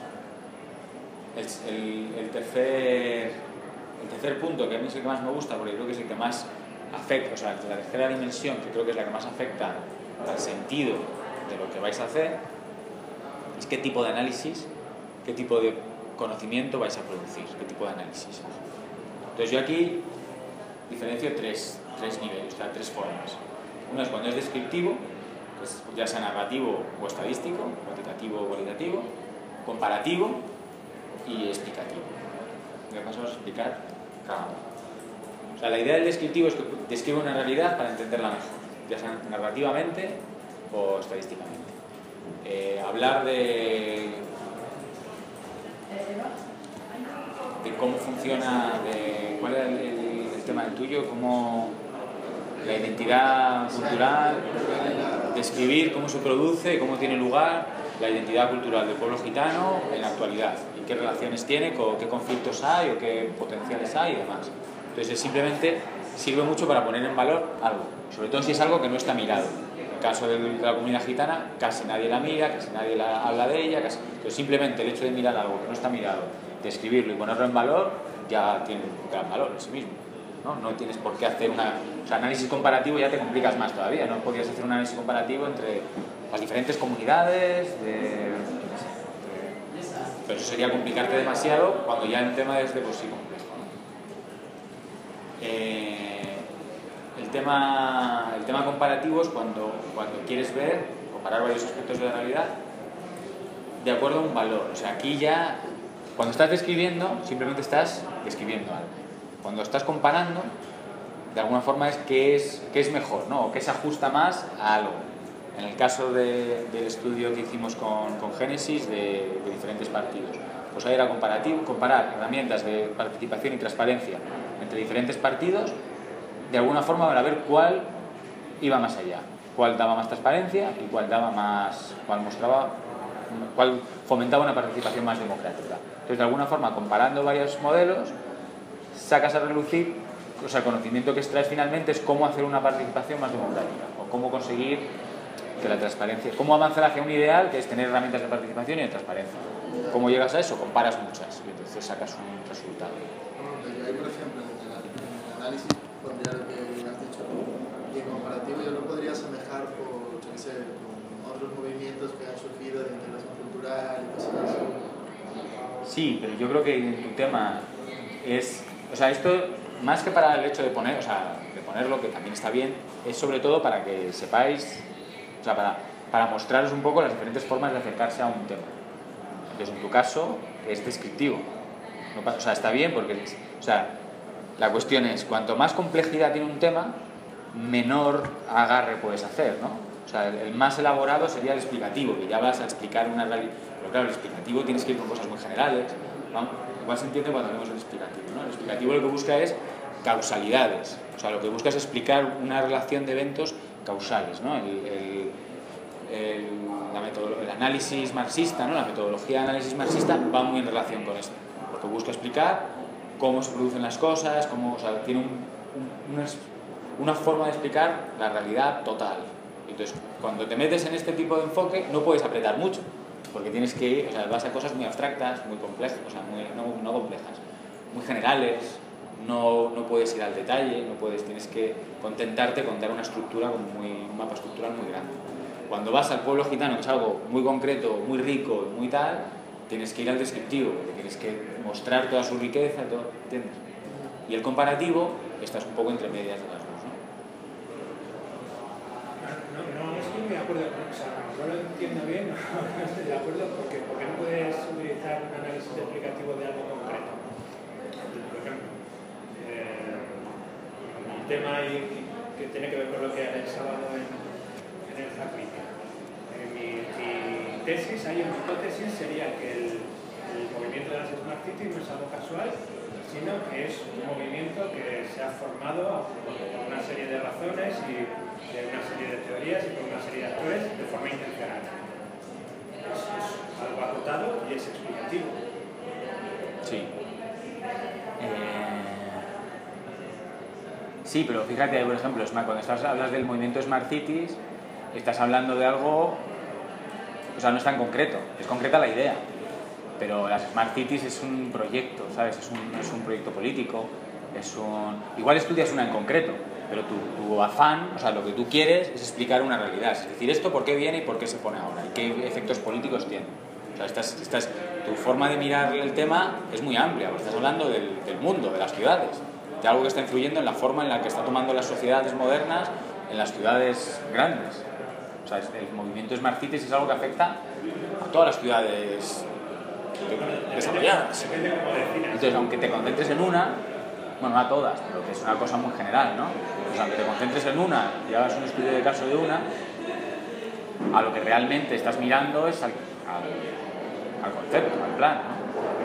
El tercer punto, que a mí es el que más me gusta, porque creo que es el que más afecta, o sea, la tercera dimensión, que creo que es la que más afecta al sentido de lo que vais a hacer, es qué tipo de análisis, qué tipo de conocimiento vais a producir, qué tipo de análisis. Entonces yo aquí diferencio tres niveles, o sea, tres formas. Una es cuando es descriptivo, pues ya sea narrativo o estadístico, cuantitativo o cualitativo, comparativo y explicativo. Y ahora pasamos a explicar cada uno. O sea, la idea del descriptivo es que describe una realidad para entenderla mejor, ya sea narrativamente o estadísticamente. Hablar de cómo funciona, cuál es el tema del tuyo, cómo la identidad cultural, describir cómo se produce, cómo tiene lugar la identidad cultural del pueblo gitano en la actualidad y qué relaciones tiene, qué conflictos hay o qué potenciales hay y demás. Entonces simplemente sirve mucho para poner en valor algo, sobre todo si es algo que no está mirado. En el caso de la comunidad gitana casi nadie la mira, casi nadie habla de ella, entonces simplemente el hecho de mirar algo que no está mirado, describirlo y ponerlo en valor ya tiene un gran valor en sí mismo. No tienes por qué hacer análisis comparativo, ya te complicas más todavía, no podrías hacer un análisis comparativo entre las diferentes comunidades, pero eso sería complicarte demasiado cuando ya el tema es de por sí complejo, ¿no? El tema comparativo es cuando quieres comparar varios aspectos de la realidad de acuerdo a un valor. O sea, aquí ya, cuando estás describiendo, simplemente estás describiendo algo. Cuando estás comparando, de alguna forma es qué es mejor, ¿no? O qué se ajusta más a algo. En el caso del estudio que hicimos con Génesis de diferentes partidos, pues ahí era comparar herramientas de participación y transparencia entre diferentes partidos, de alguna forma para ver cuál iba más allá, cuál daba más transparencia y cuál fomentaba una participación más democrática. Entonces, de alguna forma, comparando varios modelos, sacas a relucir, o sea, el conocimiento que extraes finalmente es cómo hacer una participación más democrática o cómo conseguir que la transparencia, cómo avanzar hacia un ideal que es tener herramientas de participación y de transparencia. ¿Cómo llegas a eso? Comparas muchas y entonces sacas un resultado. Yo ahí, por ejemplo, en el análisis pondría lo que has dicho y en comparativo yo lo podría asemejar con otros movimientos que han surgido de integración cultural y cosas así. Sí, pero yo creo que en tu tema es, o sea, esto más que para el hecho de ponerlo, que también está bien, es sobre todo para que sepáis, o sea, para mostraros un poco las diferentes formas de acercarse a un tema. Entonces, en tu caso, es descriptivo. O sea, está bien porque, o sea, la cuestión es, cuanto más complejidad tiene un tema, menor agarre puedes hacer, ¿no? O sea, el más elaborado sería el explicativo, que ya vas a explicar una realidad. Pero claro, el explicativo tienes que ir con cosas muy generales, ¿no? Igual se entiende cuando hablamos del explicativo, ¿no? El explicativo lo que busca es causalidades, o sea, lo que busca es explicar una relación de eventos causales, ¿no? El análisis marxista, ¿no? La metodología de análisis marxista va muy en relación con esto, porque busca explicar cómo se producen las cosas, o sea, tiene una forma de explicar la realidad total. Entonces, cuando te metes en este tipo de enfoque, no puedes apretar mucho, porque tienes que ir, o sea, vas a cosas muy abstractas, muy complejas, o sea, no complejas, muy generales, no puedes ir al detalle, tienes que contentarte con dar una estructura, un mapa estructural muy grande. Cuando vas al pueblo gitano, que es algo muy concreto, muy rico, muy tal, tienes que ir al descriptivo, porque tienes que mostrar toda su riqueza, todo, ¿entiendes? Y el comparativo, estás un poco entre medias de las dos, ¿no? No estoy muy de acuerdo con eso, no lo entiendo bien, no estoy de acuerdo porque no puedes utilizar un análisis explicativo de algo concreto. Por ejemplo, un tema que tiene que ver con lo que haré el sábado en el Zapitia. En mi tesis, mi hipótesis sería que el movimiento de las Smart Cities no es algo casual, sino que es un movimiento que se ha formado por una serie de razones y de una serie de teorías y por una serie de actores de forma intencional. Es algo acotado y es explicativo. Sí. Sí, pero fíjate, por ejemplo, cuando hablas del movimiento Smart Cities, estás hablando de algo, o sea, no es tan concreto, es concreta la idea, pero las Smart Cities es un proyecto, ¿sabes? Es un proyecto político, igual estudias una en concreto, pero tu afán, o sea, lo que tú quieres es explicar una realidad, es decir, esto por qué viene y por qué se pone ahora, y qué efectos políticos tiene. O sea, tu forma de mirar el tema es muy amplia, porque estás hablando del mundo, de las ciudades, de algo que está influyendo en la forma en la que está tomando las sociedades modernas en las ciudades grandes. O sea, el movimiento Smart Cities es algo que afecta a todas las ciudades desarrolladas. Entonces, aunque te concentres en una, bueno, no a todas, pero que es una cosa muy general, ¿no? O sea, aunque te concentres en una y hagas un estudio de caso de una, a lo que realmente estás mirando es al concepto, al plan, ¿no?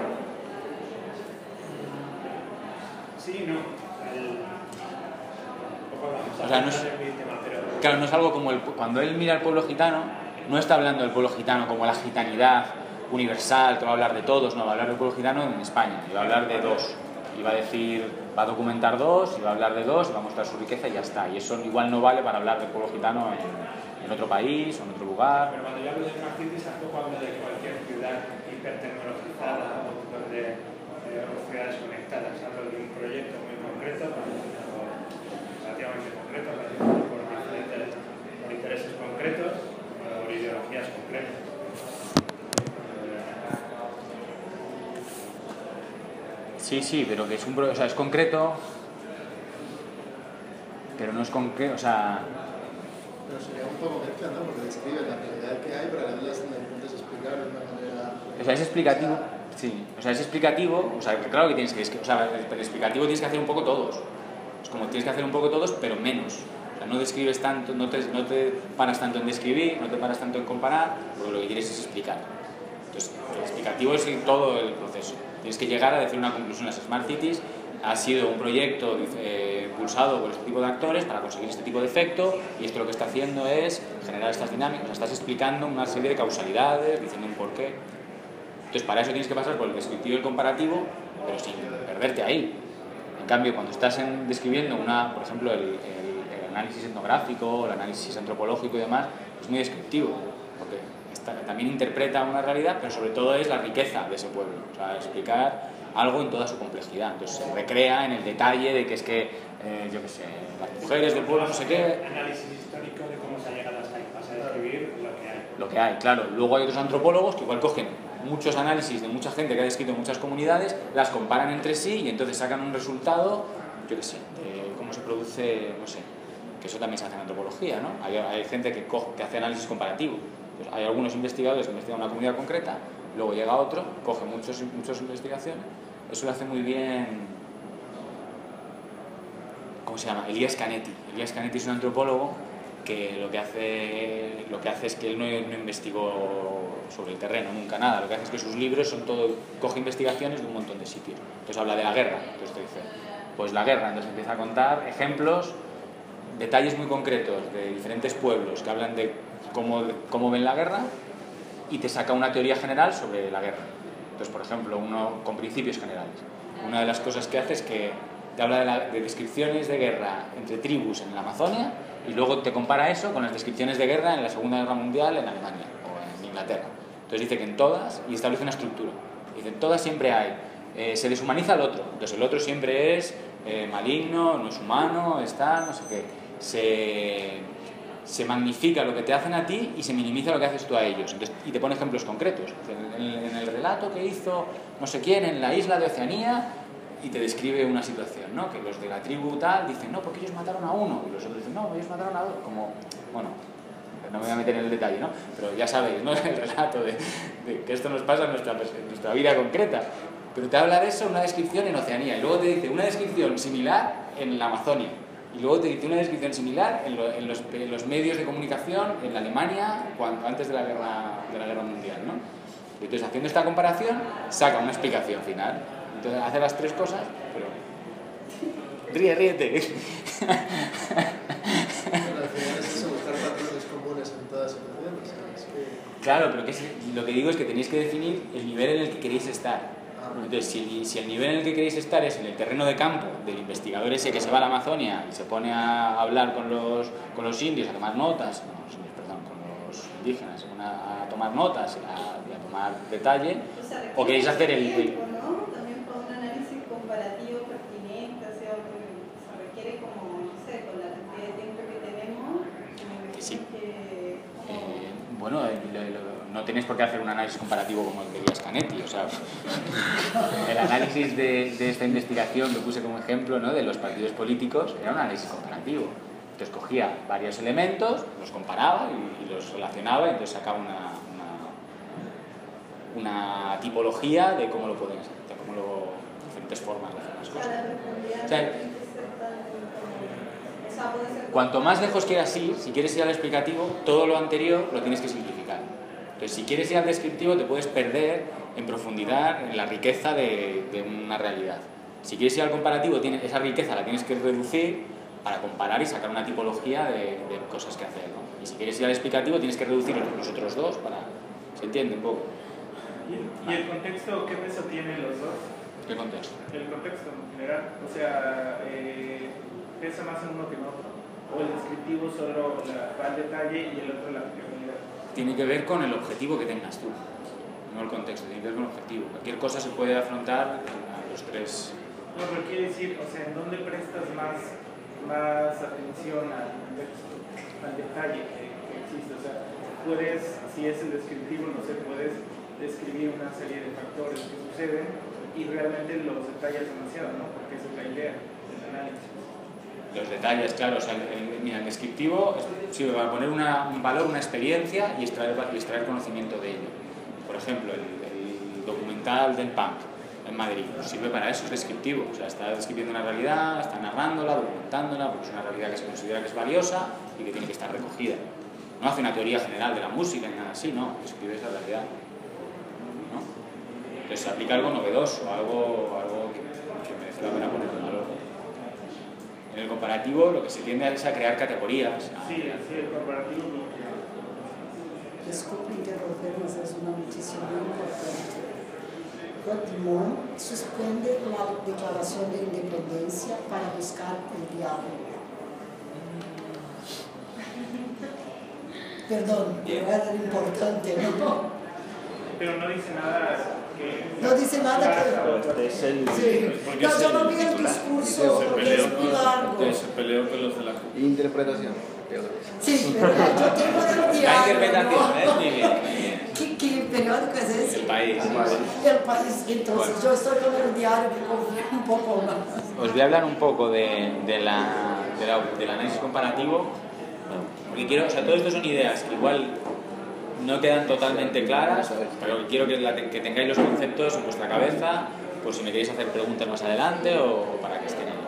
Sí, no. O sea, claro, no es algo como cuando él mira al pueblo gitano, no está hablando del pueblo gitano como la gitanidad universal, que va a hablar de todos, no, va a hablar del pueblo gitano en España, y va a hablar de dos, y va a decir, va a documentar dos, y va a hablar de dos, y va a mostrar su riqueza y ya está, y eso igual no vale para hablar del pueblo gitano en otro país o en otro lugar. Pero cuando yo hablo de Smart Cities tampoco hablo de cualquier ciudad hipertecnologizada o de ciudades conectadas, hablo de un proyecto muy concreto, relativamente concreto, por intereses concretos, por ideologías concretas. Sí, pero que es o sea, es concreto, pero no es concreto, o sea... Pero sería un poco mezcla, ¿no? Porque describe la realidad que hay, pero a la vez la intentas explicar de una manera... O sea, es explicativo, sí. O sea, es explicativo, o sea, claro que tienes que... O sea, el explicativo tienes que hacer un poco todos. Es como tienes que hacer un poco todos, pero menos. O sea, no describes tanto, no te paras tanto en describir, no te paras tanto en comparar, porque lo que quieres es explicar. Entonces, el explicativo es todo el proceso. Tienes que llegar a decir una conclusión. Las Smart Cities ha sido un proyecto impulsado por este tipo de actores para conseguir este tipo de efecto, y esto lo que está haciendo es generar estas dinámicas. Estás explicando una serie de causalidades, diciendo un porqué. Entonces, para eso tienes que pasar por el descriptivo y el comparativo, pero sin perderte ahí. En cambio, cuando estás describiendo por ejemplo, el análisis etnográfico, el análisis antropológico y demás, es muy descriptivo, porque también interpreta una realidad, pero sobre todo es la riqueza de ese pueblo. O sea, explicar algo en toda su complejidad. Entonces se recrea en el detalle de que es que, yo qué sé, las mujeres del pueblo no sé qué... Análisis histórico de cómo se ha llegado hasta ahí, vas a describir lo que hay. Lo que hay, claro. Luego hay otros antropólogos que igual cogen muchos análisis de mucha gente que ha descrito muchas comunidades, las comparan entre sí y entonces sacan un resultado, yo qué sé, de cómo se produce, no sé, que eso también se hace en antropología, ¿no? Hay gente que hace análisis comparativo. Pues hay algunos investigadores que investigan una comunidad concreta, luego llega otro, coge muchas investigaciones. Eso lo hace muy bien, ¿cómo se llama? Elías Canetti. Elías Canetti es un antropólogo que lo que hace es que él no investigó sobre el terreno, nunca nada. Lo que hace es que sus libros son todo, coge investigaciones de un montón de sitios. Entonces habla de la guerra, entonces te dice, pues la guerra, entonces empieza a contar ejemplos, detalles muy concretos de diferentes pueblos que hablan de cómo ven la guerra, y te saca una teoría general sobre la guerra. Entonces, por ejemplo, uno con principios generales. Una de las cosas que hace es que te habla de descripciones de guerra entre tribus en la Amazonia, y luego te compara eso con las descripciones de guerra en la Segunda Guerra Mundial en Alemania o en Inglaterra. Entonces dice que en todas, y establece una estructura, dice, en todas siempre hay, se deshumaniza al otro, entonces el otro siempre es maligno, no es humano, no sé qué, se magnifica lo que te hacen a ti y se minimiza lo que haces tú a ellos. Entonces, y te pone ejemplos concretos. En el relato que hizo no sé quién en la isla de Oceanía, y te describe una situación, ¿no? Que los de la tribu tal dicen, no, porque ellos mataron a uno, y los otros dicen, no, ellos mataron a dos. Como, bueno, no me voy a meter en el detalle, ¿no? Pero ya sabéis, ¿no? El relato de que esto nos pasa en nuestra vida concreta. Pero te habla de eso, una descripción en Oceanía, y luego te dice una descripción similar en la Amazonia. Y luego te dice una descripción similar en los medios de comunicación en la Alemania antes de la guerra mundial, ¿no? Entonces, haciendo esta comparación, saca una explicación final. Entonces, hace las tres cosas, pero... Ríete. Bueno, al final es eso, buscar patrones comunes en todas las situaciones. Es que... Claro, pero lo que digo es que tenéis que definir el nivel en el que queréis estar. Entonces, si el nivel en el que queréis estar es en el terreno de campo del investigador ese que se va a la Amazonia y se pone a hablar con los indios, a tomar notas, con los indígenas, a tomar notas y a tomar detalle, o queréis hacer el... ¿no? También para un análisis comparativo pertinente, o sea, se requiere como, no sé, con la cantidad de tiempo que tenemos, que sí. Bueno, no tenéis por qué hacer un análisis comparativo como el que quería Scanetti, o sea, el análisis de esta investigación que puse como ejemplo, ¿no?, de los partidos políticos era un análisis comparativo. Entonces cogía varios elementos, los comparaba y los relacionaba y entonces sacaba una tipología de cómo lo pueden hacer, de diferentes formas de hacer las cosas. O sea, cuanto más lejos quieras ir, si quieres ir al explicativo, todo lo anterior lo tienes que simplificar. Entonces, si quieres ir al descriptivo, te puedes perder en profundidad en la riqueza de una realidad. Si quieres ir al comparativo, esa riqueza la tienes que reducir para comparar y sacar una tipología de cosas que hacer, ¿no? Y si quieres ir al explicativo, tienes que reducir los otros dos para... ¿Se entiende un poco? ¿Y el contexto qué peso tienen los dos? ¿Qué contexto? El contexto en general, o sea, pesa más en uno que en otro, o el descriptivo solo va al detalle y el otro la profundidad. Tiene que ver con el objetivo que tengas tú, no el contexto, tiene que ver con el objetivo. Cualquier cosa se puede afrontar a los tres. No, pero quiere decir, o sea, ¿en dónde prestas más atención al contexto, al detalle que existe? O sea, puedes, si es el descriptivo, no sé, puedes describir una serie de factores que suceden y realmente los detalles demasiado, ¿no? Porque esa es la idea del análisis. Los detalles, claro, o sea, el descriptivo sirve para poner un valor, una experiencia y extraer conocimiento de ello. Por ejemplo, el documental del punk en Madrid sirve para eso, es descriptivo, o sea, está describiendo una realidad, está narrándola, documentándola, porque es una realidad que se considera que es valiosa y que tiene que estar recogida. No hace una teoría general de la música ni nada así, no, describe esa realidad, ¿no? Entonces se aplica algo novedoso, algo que merece la pena poner en valor. En el comparativo lo que se tiende es a crear categorías. Sí, el comparativo. Desculpe interrompernos, es una noticia muy importante. Godimón suspende la declaración de independencia para buscar el diálogo. Perdón, pero era importante, ¿no? Pero no dice nada que... No dice nada que... Este es el... Sí. No, yo no vi el discurso porque es muy largo. Se peleó con los de la... Interpretación. Sí, pero yo tengo el diario. La interpretación, ¿no? ¿eh? Muy bien. ¿Qué periódico es ese? El País. El País. Entonces, yo estoy con el diario que confío un poco más. Os voy a hablar un poco del análisis comparativo, porque quiero, o sea, todo esto son ideas que igual no quedan totalmente claras, pero quiero que tengáis los conceptos en vuestra cabeza, por si me queréis hacer preguntas más adelante o para que estén ahí.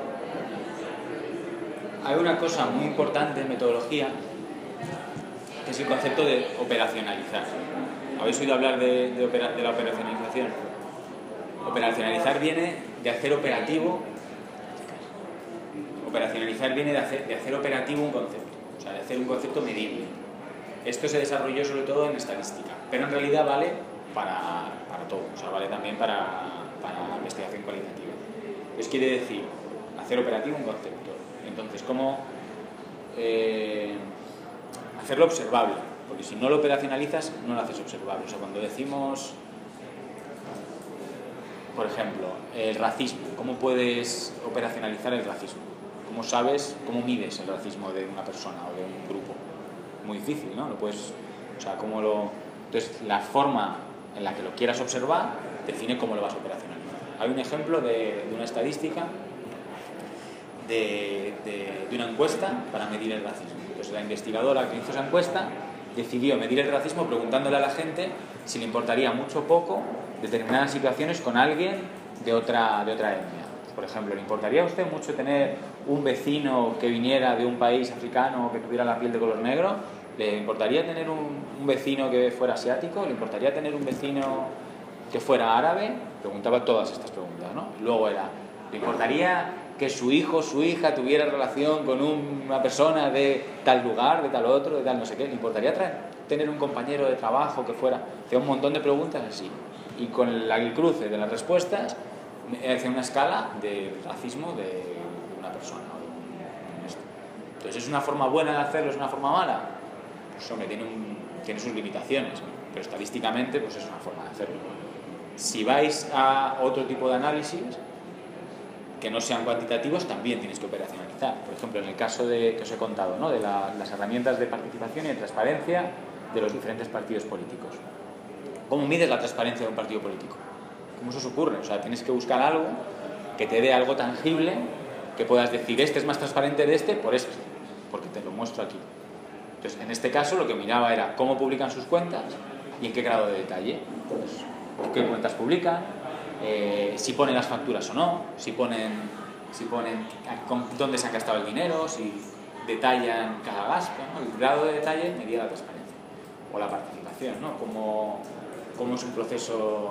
Hay una cosa muy importante en metodología, que es el concepto de operacionalizar. ¿Habéis oído hablar de la operacionalización? Operacionalizar viene de hacer operativo. Operacionalizar viene de hacer operativo un concepto, o sea, de hacer un concepto medible. Esto se desarrolló sobre todo en estadística, pero en realidad vale para todo, o sea, vale también para investigación cualitativa. Entonces quiere decir hacer operativo un concepto. Entonces, ¿cómo hacerlo observable? Porque si no lo operacionalizas, no lo haces observable. O sea, cuando decimos, por ejemplo, el racismo, ¿cómo puedes operacionalizar el racismo? ¿Cómo sabes, cómo mides el racismo de una persona o de un grupo? Muy difícil, ¿no? O sea, entonces, la forma en la que lo quieras observar define cómo lo vas a operacionalizar. Hay un ejemplo de una estadística de una encuesta para medir el racismo. Entonces, la investigadora que hizo esa encuesta decidió medir el racismo preguntándole a la gente si le importaría mucho o poco determinadas situaciones con alguien de otra etnia. Por ejemplo, ¿le importaría a usted mucho tener un vecino que viniera de un país africano que tuviera la piel de color negro? ¿Le importaría tener un vecino que fuera asiático? ¿Le importaría tener un vecino que fuera árabe, preguntaba todas estas preguntas, ¿no? Luego era, ¿le importaría que su hijo o su hija tuviera relación con una persona de tal lugar, de tal otro, de tal no sé qué? ¿Le importaría tener un compañero de trabajo que fuera? Hacía un montón de preguntas así. Y con el cruce de las respuestas, hacía una escala de racismo de una persona. Entonces, ¿es una forma buena de hacerlo? ¿Es una forma mala? Pues hombre, tiene sus limitaciones, pero estadísticamente pues es una forma de hacerlo. Si vais a otro tipo de análisis que no sean cuantitativos, también tienes que operacionalizar. Por ejemplo, en el caso que os he contado, ¿no? De las herramientas de participación y de transparencia de los diferentes partidos políticos. ¿Cómo mides la transparencia de un partido político? ¿Cómo eso os ocurre? O sea, tienes que buscar algo que te dé algo tangible, que puedas decir, este es más transparente de este por esto, porque te lo muestro aquí. Entonces, en este caso, lo que miraba era cómo publican sus cuentas y en qué grado de detalle. Pues, qué cuentas publican, si ponen las facturas o no, si ponen dónde se ha gastado el dinero, si detallan cada gasto, ¿no? El grado de detalle medía la transparencia o la participación, ¿no? Cómo es un proceso,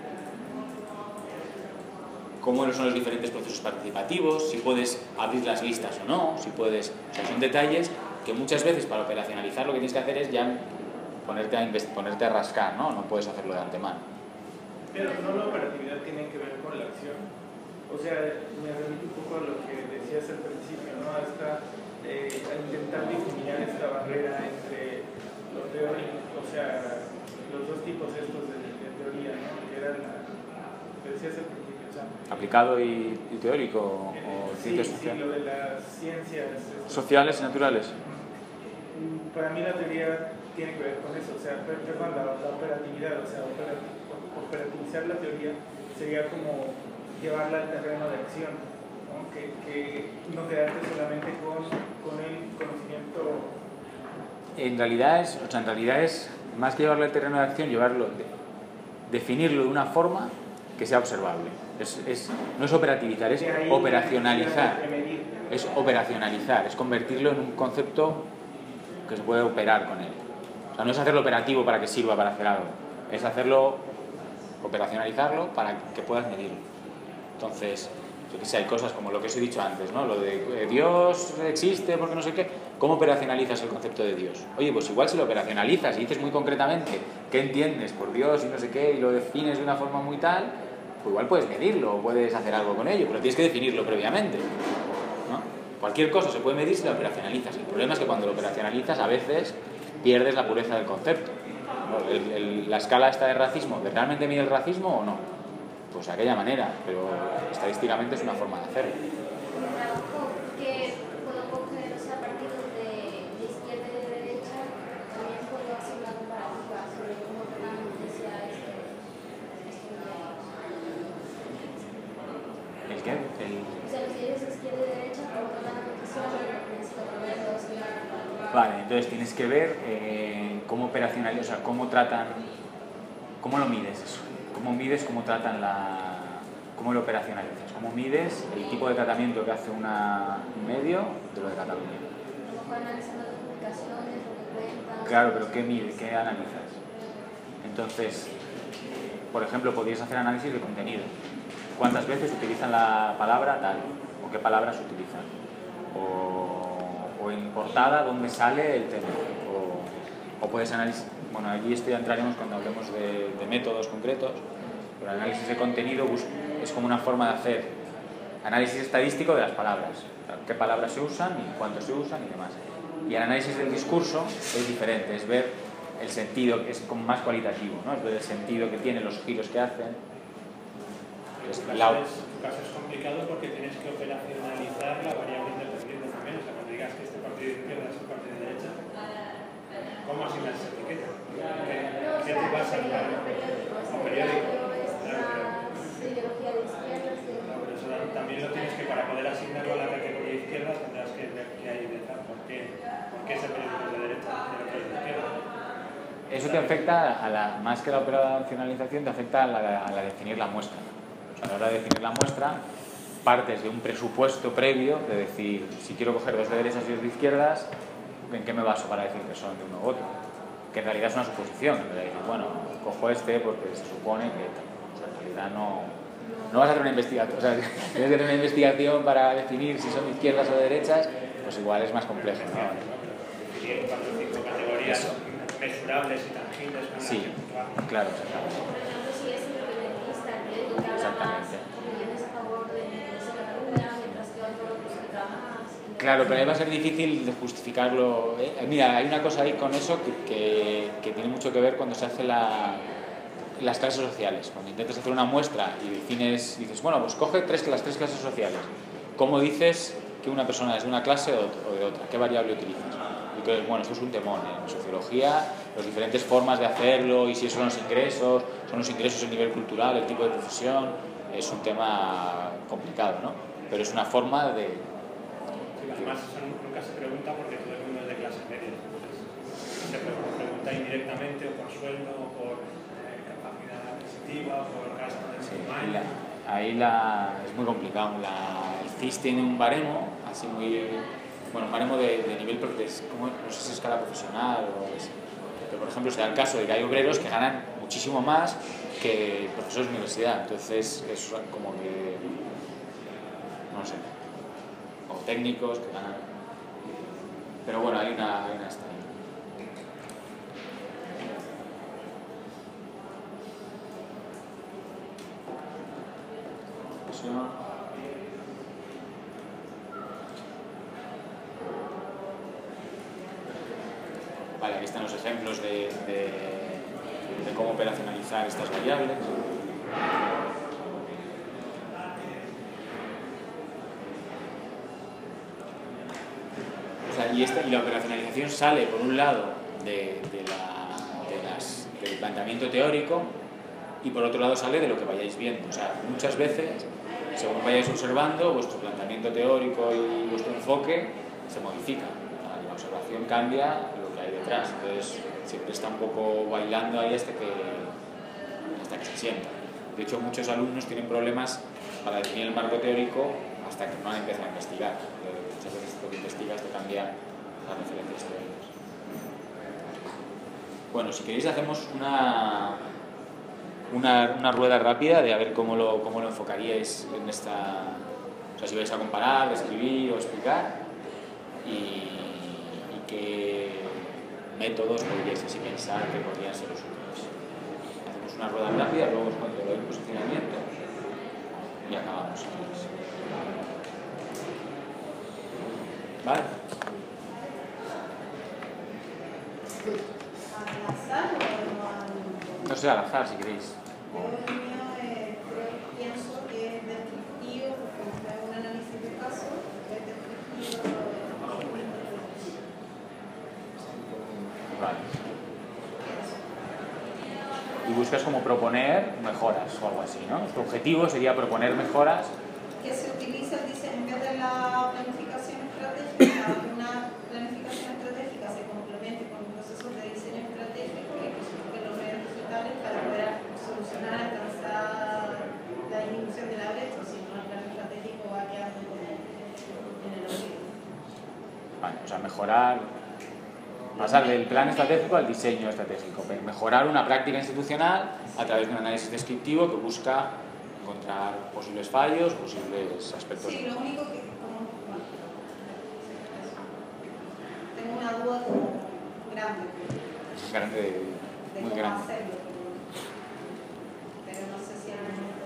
cómo son los diferentes procesos participativos, si puedes abrir las listas o no, si puedes, o sea, son detalles que muchas veces para operacionalizar lo que tienes que hacer es ya ponerte a rascar, ¿no? No puedes hacerlo de antemano. Pero no la operatividad tiene que ver con la acción. O sea, me remito un poco a lo que decías al principio, ¿no? A intentar difuminar esta barrera entre lo teórico, o sea, los dos tipos estos de teoría, ¿no? Que eran lo que decías al principio, o sea, ¿aplicado y teórico o ciencias sociales? Sí, lo de las ciencias sociales y naturales. Para mí la teoría tiene que ver con eso, o sea, perdón, la operatividad, o sea, operativizar la teoría sería como llevarla al terreno de acción, ¿no? Que no quedarte solamente con el conocimiento. En realidad es más que llevarlo al terreno de acción, definirlo de una forma que sea observable. No es operativizar, es operacionalizar. Es operacionalizar, es convertirlo en un concepto que se puede operar con él. O sea, no es hacerlo operativo para que sirva para hacer algo, es operacionalizarlo para que puedas medirlo. Entonces, yo que sé, hay cosas como lo que os he dicho antes, ¿no? Lo de Dios existe porque no sé qué. ¿Cómo operacionalizas el concepto de Dios? Oye, pues igual si lo operacionalizas y dices muy concretamente qué entiendes por Dios y no sé qué y lo defines de una forma muy tal, pues igual puedes medirlo o puedes hacer algo con ello, pero tienes que definirlo previamente, ¿no? Cualquier cosa se puede medir si la operacionalizas. El problema es que cuando lo operacionalizas a veces pierdes la pureza del concepto. La escala esta de racismo, ¿de realmente mide el racismo o no? Pues de aquella manera, pero estadísticamente es una forma de hacerlo. Que puedo coger, o sea, partidos de izquierda y de derecha, también puedo hacer una comparativa sobre cómo tratan la iglesia ¿El qué? O sea, los líderes de izquierda y derecha, cómo tratan la noticia, Vale, entonces tienes que ver cómo operacionalizan, o sea, cómo tratan, cómo lo mides eso, cómo mides, cómo tratan cómo lo operacionalizas, cómo mides el tipo de tratamiento que hace un medio de lo de Cataluña. analizando las publicaciones, lo que cuentan. Claro, pero ¿qué mides? ¿Qué analizas? Entonces, por ejemplo, podrías hacer análisis de contenido. ¿Cuántas veces utilizan la palabra tal? ¿O qué palabras utilizan? O en portada, ¿dónde sale el tema? O puedes analizar. Bueno, allí entraremos cuando hablemos de métodos concretos, pero el análisis de contenido es como una forma de hacer análisis estadístico de las palabras. ¿Qué palabras se usan y cuánto se usan y demás? Y el análisis del discurso es diferente, es ver el sentido, es como más cualitativo, ¿no? Es ver el sentido que tiene, los giros que hacen. Tu caso es complicado porque tienes que operacionalizar la variable independiente también. O sea, cuando digas que este partido de izquierda es un partido de derecha, ¿cómo asignas esa etiqueta? ¿Qué te vas a asignar? ¿Un periódico? Pero eso también lo tienes que, para poder asignarlo a la categoría izquierda, tendrás que ver qué hay detrás. ¿Por qué ese periódico es de derecha y el otro es de izquierda? Eso te afecta, más que la operacionalización, te afecta a la definir la muestra. O sea, a la hora de definir la muestra, partes de un presupuesto previo de decir, si quiero coger dos de derechas y dos de izquierdas, ¿en qué me baso para decir que son de uno u otro? que en realidad es una suposición. En realidad, bueno, cojo este porque se supone que o sea, en realidad no vas a hacer una investigación. O sea, si tienes que hacer una investigación para definir si son izquierdas o derechas, pues igual es más complejo, ¿no? Definir 4 o 5 categorías mesurables y tangibles. Sí, claro, exactamente. Exactamente. Claro, pero ahí va a ser difícil de justificarlo. Mira, hay una cosa ahí con eso que tiene mucho que ver cuando se hace las clases sociales. Cuando intentas hacer una muestra y dices, bueno, pues coge las 3 clases sociales. ¿Cómo dices que una persona es de una clase o de otra? ¿Qué variable utilizas? Y que, bueno, esto es un temón en sociología, las diferentes formas de hacerlo y si son los ingresos el nivel cultural, el tipo de profesión, es un tema complicado, ¿no? Pero es una forma de... Además, eso nunca se pregunta porque todo el mundo es de clase media. Se pregunta indirectamente o por sueldo, o por capacidad adquisitiva, o por gasto de sí, ahí es muy complicado. El CIS tiene un baremo, así muy... Bueno, un baremo de nivel, no sé si es escala profesional pero por ejemplo se da el caso de que hay obreros que ganan muchísimo más que profesores de universidad, entonces es como que... no sé, o técnicos que ganan, pero bueno, hay una estadística. Vale, aquí están los ejemplos de cómo operacionalizar estas variables. Y la operacionalización sale, por un lado, del planteamiento teórico y por otro lado sale de lo que vayáis viendo. O sea, muchas veces, según vayáis observando, vuestro planteamiento teórico y vuestro enfoque se modifica. La observación cambia lo que hay detrás. Entonces, siempre está un poco bailando ahí hasta que se sienta. De hecho, muchos alumnos tienen problemas para definir el marco teórico hasta que no han empezado a investigar. Muchas veces lo que investigas te cambia las referencias teóricas. Bueno, si queréis hacemos una rueda rápida de a ver cómo lo enfocaríais en esta... O sea, si vais a comparar, describir o explicar y qué métodos podríais así pensar que podrían ser los útiles. Hacemos una rueda rápida, luego os cuento el posicionamiento y acabamos. ¿Vale? ¿Al azar o no sé, al azar si queréis. Yo el mío pienso que es descriptivo porque es un análisis de caso, es descriptivo. Vale. Y buscas como proponer mejoras o algo así, ¿no? Tu objetivo sería proponer mejoras. Que se utiliza el diseño en vez de la planificación estratégica, una planificación estratégica se complemente con procesos de diseño estratégico y que los medios digitales para poder solucionar, alcanzar la disminución de la brecha, si no el plan estratégico va quedando en el olvido. Vale, o sea, mejorar, pasar del plan estratégico al diseño estratégico, mejorar una práctica institucional a través de un análisis descriptivo que busca encontrar posibles fallos, posibles aspectos. Sí, lo único que tengo una duda como grande de muy cómo grande. hacerlo, pero no sé si es el momento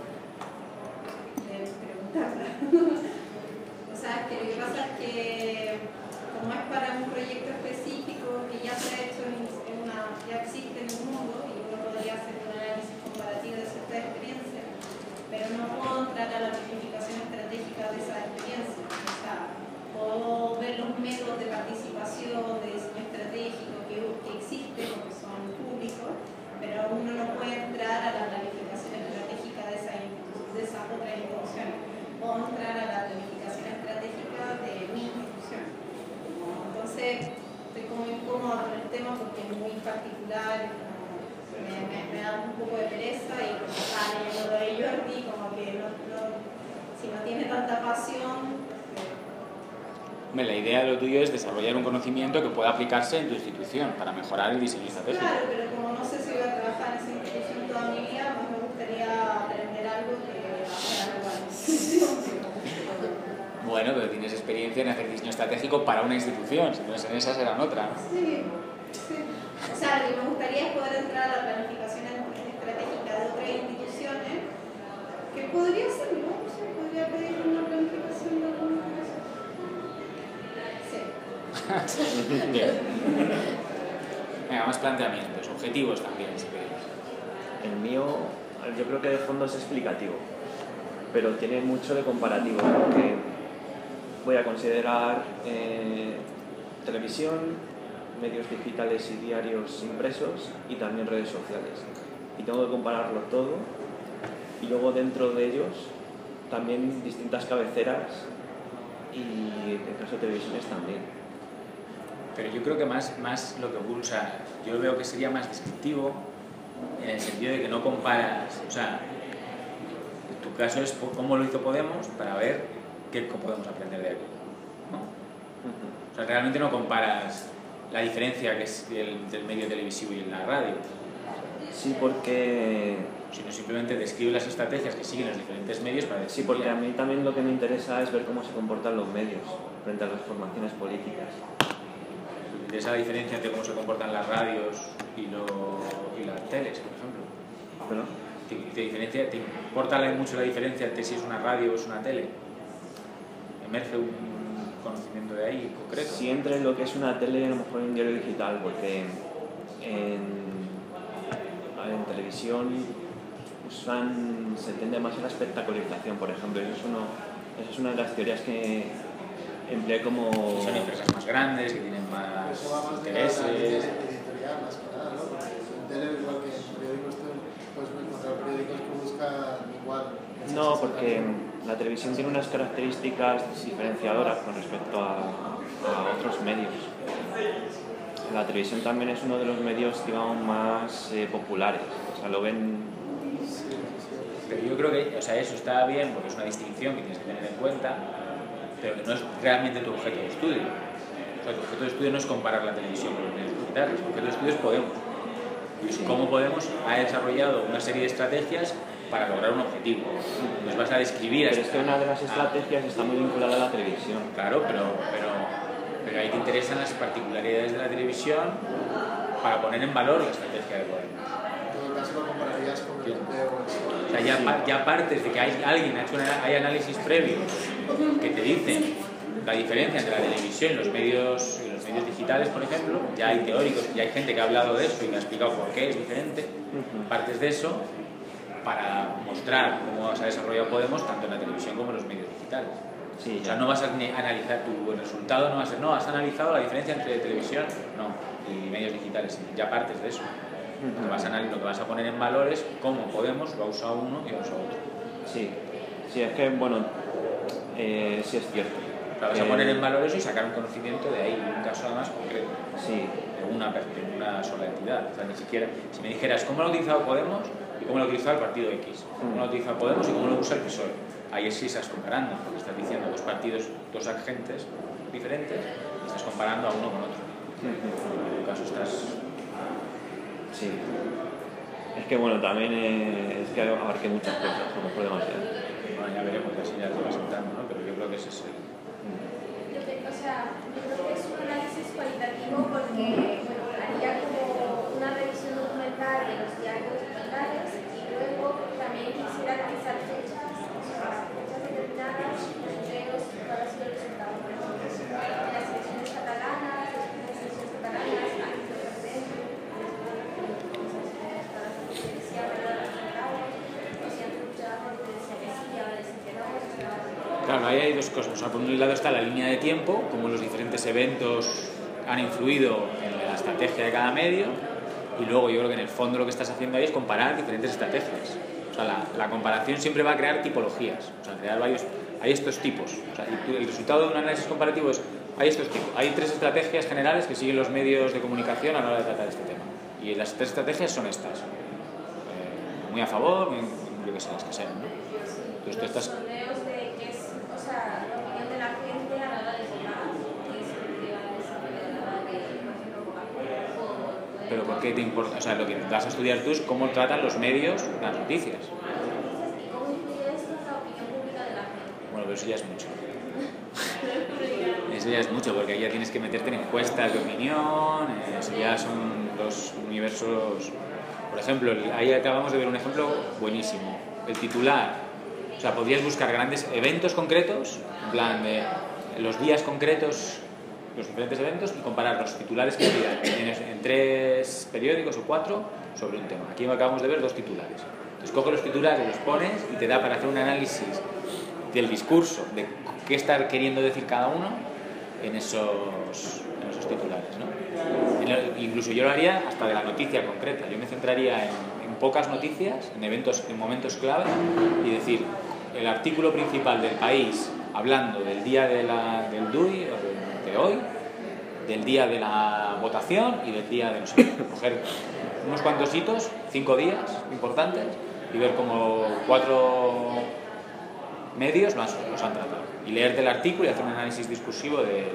de preguntarla. O sea, que lo que pasa es que como es para un proyecto específico que ya se ha hecho ya existe en el mundo y uno podría hacer un análisis comparativo de cierta experiencia, pero no puedo entrar a la planificación estratégica de esa experiencia. O sea, puedo ver los métodos de participación, de diseño estratégico que existen, porque son públicos, pero uno no puede entrar a la planificación estratégica de esa otra institución. Puedo entrar a la planificación estratégica de mi institución. Entonces, estoy como incómoda con el tema porque es muy particular, me da un poco de pereza y como sale lo de Jordi, como que si no tiene tanta pasión. Hombre, la idea de lo tuyo es desarrollar un conocimiento que pueda aplicarse en tu institución para mejorar el diseño estratégico. Claro, pero como no sé si voy a trabajar en esa institución toda mi vida, pues me gustaría aprender algo que va a ser algo a la institución. Bueno, pero tienes experiencia en hacer diseño estratégico para una institución, si no es en esa serán otra, ¿no? Sí, sí. O sea, lo que me gustaría es poder entrar a la planificación estratégica de otras instituciones, que podría ser, ¿no? O sea, podría pedir una planificación de alguna cosa. Sí. Bien. Venga, más planteamientos, objetivos también, si queréis. El mío, yo creo que de fondo es explicativo, pero tiene mucho de comparativo, porque voy a considerar televisión, medios digitales y diarios impresos y también redes sociales. Y tengo que compararlo todo y luego dentro de ellos también distintas cabeceras y en el caso de televisiones también. Pero yo creo que más lo que pulsa, yo veo que sería más descriptivo en el sentido de que no comparas, o sea, en tu caso es cómo lo hizo Podemos para ver qué podemos aprender de aquí, ¿no? O sea, realmente no comparas la diferencia que es del medio televisivo y en la radio. Sí, porque... Sino simplemente describe las estrategias que siguen los diferentes medios para decir... Sí, porque a mí también lo que me interesa es ver cómo se comportan los medios frente a las formaciones políticas. ¿Te interesa la diferencia entre cómo se comportan las radios y las teles, por ejemplo? ¿Pero? ¿Te importa mucho la diferencia entre si es una radio o es una tele? ¿Emerge un conocimiento de ahí concreto? Si entra en lo que es una tele, a lo mejor en un diario digital, porque en televisión se tiende más a la espectacularización, por ejemplo. Esa es una de las teorías que empleé como... Son empresas más grandes, que tienen más intereses... editorial, más que nada, ¿no? Porque en tele, igual que en periódicos, puedes encontrar periódicos que buscan igual... No, porque la televisión tiene unas características diferenciadoras con respecto a otros medios. La televisión también es uno de los medios, digamos, más populares. O sea, lo ven... Pero yo creo que, o sea, eso está bien porque es una distinción que tienes que tener en cuenta, pero que no es realmente tu objeto de estudio. O sea, tu objeto de estudio no es comparar la televisión con los medios digitales, tu objeto de estudio es Podemos. Y cómo Podemos ha desarrollado una serie de estrategias para lograr un objetivo. Nos vas a describir... Pero es que una de las estrategias está muy vinculada a la televisión. Claro, pero ahí te interesan las particularidades de la televisión para poner en valor la estrategia de Podemos. En todo caso lo compararías con el europeo. O sea, ya partes de que alguien ha hecho hay análisis previos que te dicen la diferencia entre la televisión y los medios digitales, por ejemplo. Ya hay teóricos, ya hay gente que ha hablado de eso y que ha explicado por qué es diferente. Partes de eso para mostrar cómo se ha desarrollado Podemos tanto en la televisión como en los medios digitales. Sí, o sea, no vas a analizar tu resultado, no va a ser, no, has analizado la diferencia entre televisión y medios digitales, ya partes de eso. Lo que vas a poner en valor es cómo Podemos lo ha usado uno y lo ha usado otro. Sí, es que, bueno, sí es cierto. Vas a poner en valor eso y sacar un conocimiento de ahí, en un caso además concreto. Sí. De una sola entidad. O sea, ni siquiera, si me dijeras cómo lo ha utilizado Podemos y cómo lo ha utilizado el partido X, cómo lo ha utilizado Podemos y cómo lo usa el PSOE, ahí sí estás comparando, porque estás diciendo dos partidos, dos agentes diferentes, y estás comparando a uno con otro. En tu caso estás... Sí. Es que bueno, también es que abarque muchas cosas, como podemos decir. Bueno, ya veremos, así ya te vas sentando, ¿no? Pero yo creo que ese es el... O sea, yo creo que es un análisis cualitativo porque, bueno, haría como una revisión documental de los diarios digitales y luego también quisiera analizar fechas, o sea, fechas determinadas, sondeos, cuál ha sido el resultado, por ejemplo, de las elecciones catalanas, después de las elecciones catalanas, antes del referéndum, después de las elecciones para la presidencia, para los resultados, o sea, mucha gente decía que sí, ahora dicen que no, o sea... Claro, ahí hay dos cosas. O sea, por un lado está la línea de tiempo, cómo los diferentes eventos han influido en la estrategia de cada medio, y luego yo creo que en el fondo lo que estás haciendo ahí es comparar diferentes estrategias. O sea, la comparación siempre va a crear tipologías, o sea, crear hay estos tipos. O sea, el resultado de un análisis comparativo es, hay estos tipos. Hay tres estrategias generales que siguen los medios de comunicación a la hora de tratar este tema. Y las tres estrategias son estas. Muy a favor, yo que sé, las que sean, ¿no? Entonces tú estás... Sondeos de qué es, o sea, la opinión de la gente a la hora de votar. Pero ¿por qué te importa? O sea, lo que vas a estudiar tú es cómo tratan los medios las noticias. ¿Y cómo influye esto en la opinión pública de la gente? Bueno, pero eso ya es mucho. Eso ya es mucho, porque ahí ya tienes que meterte en encuestas de opinión, eso ya son dos universos. Por ejemplo, ahí acabamos de ver un ejemplo buenísimo. El titular. O sea, podrías buscar grandes eventos concretos, en plan de los días concretos, los diferentes eventos, y comparar los titulares que tienes en 3 periódicos o 4 sobre un tema. Aquí acabamos de ver 2 titulares. Entonces coges los titulares, los pones y te da para hacer un análisis del discurso, de qué está queriendo decir cada uno en esos titulares, ¿no? Incluso yo lo haría hasta de la noticia concreta. Yo me centraría en pocas noticias, en momentos clave, y decir, el artículo principal del País hablando del día del DUI, o de hoy, del día de la votación y del día de no sé qué. Coger unos cuantos hitos, 5 días importantes, y ver cómo 4 medios los han tratado. Y leerte el artículo y hacer un análisis discursivo de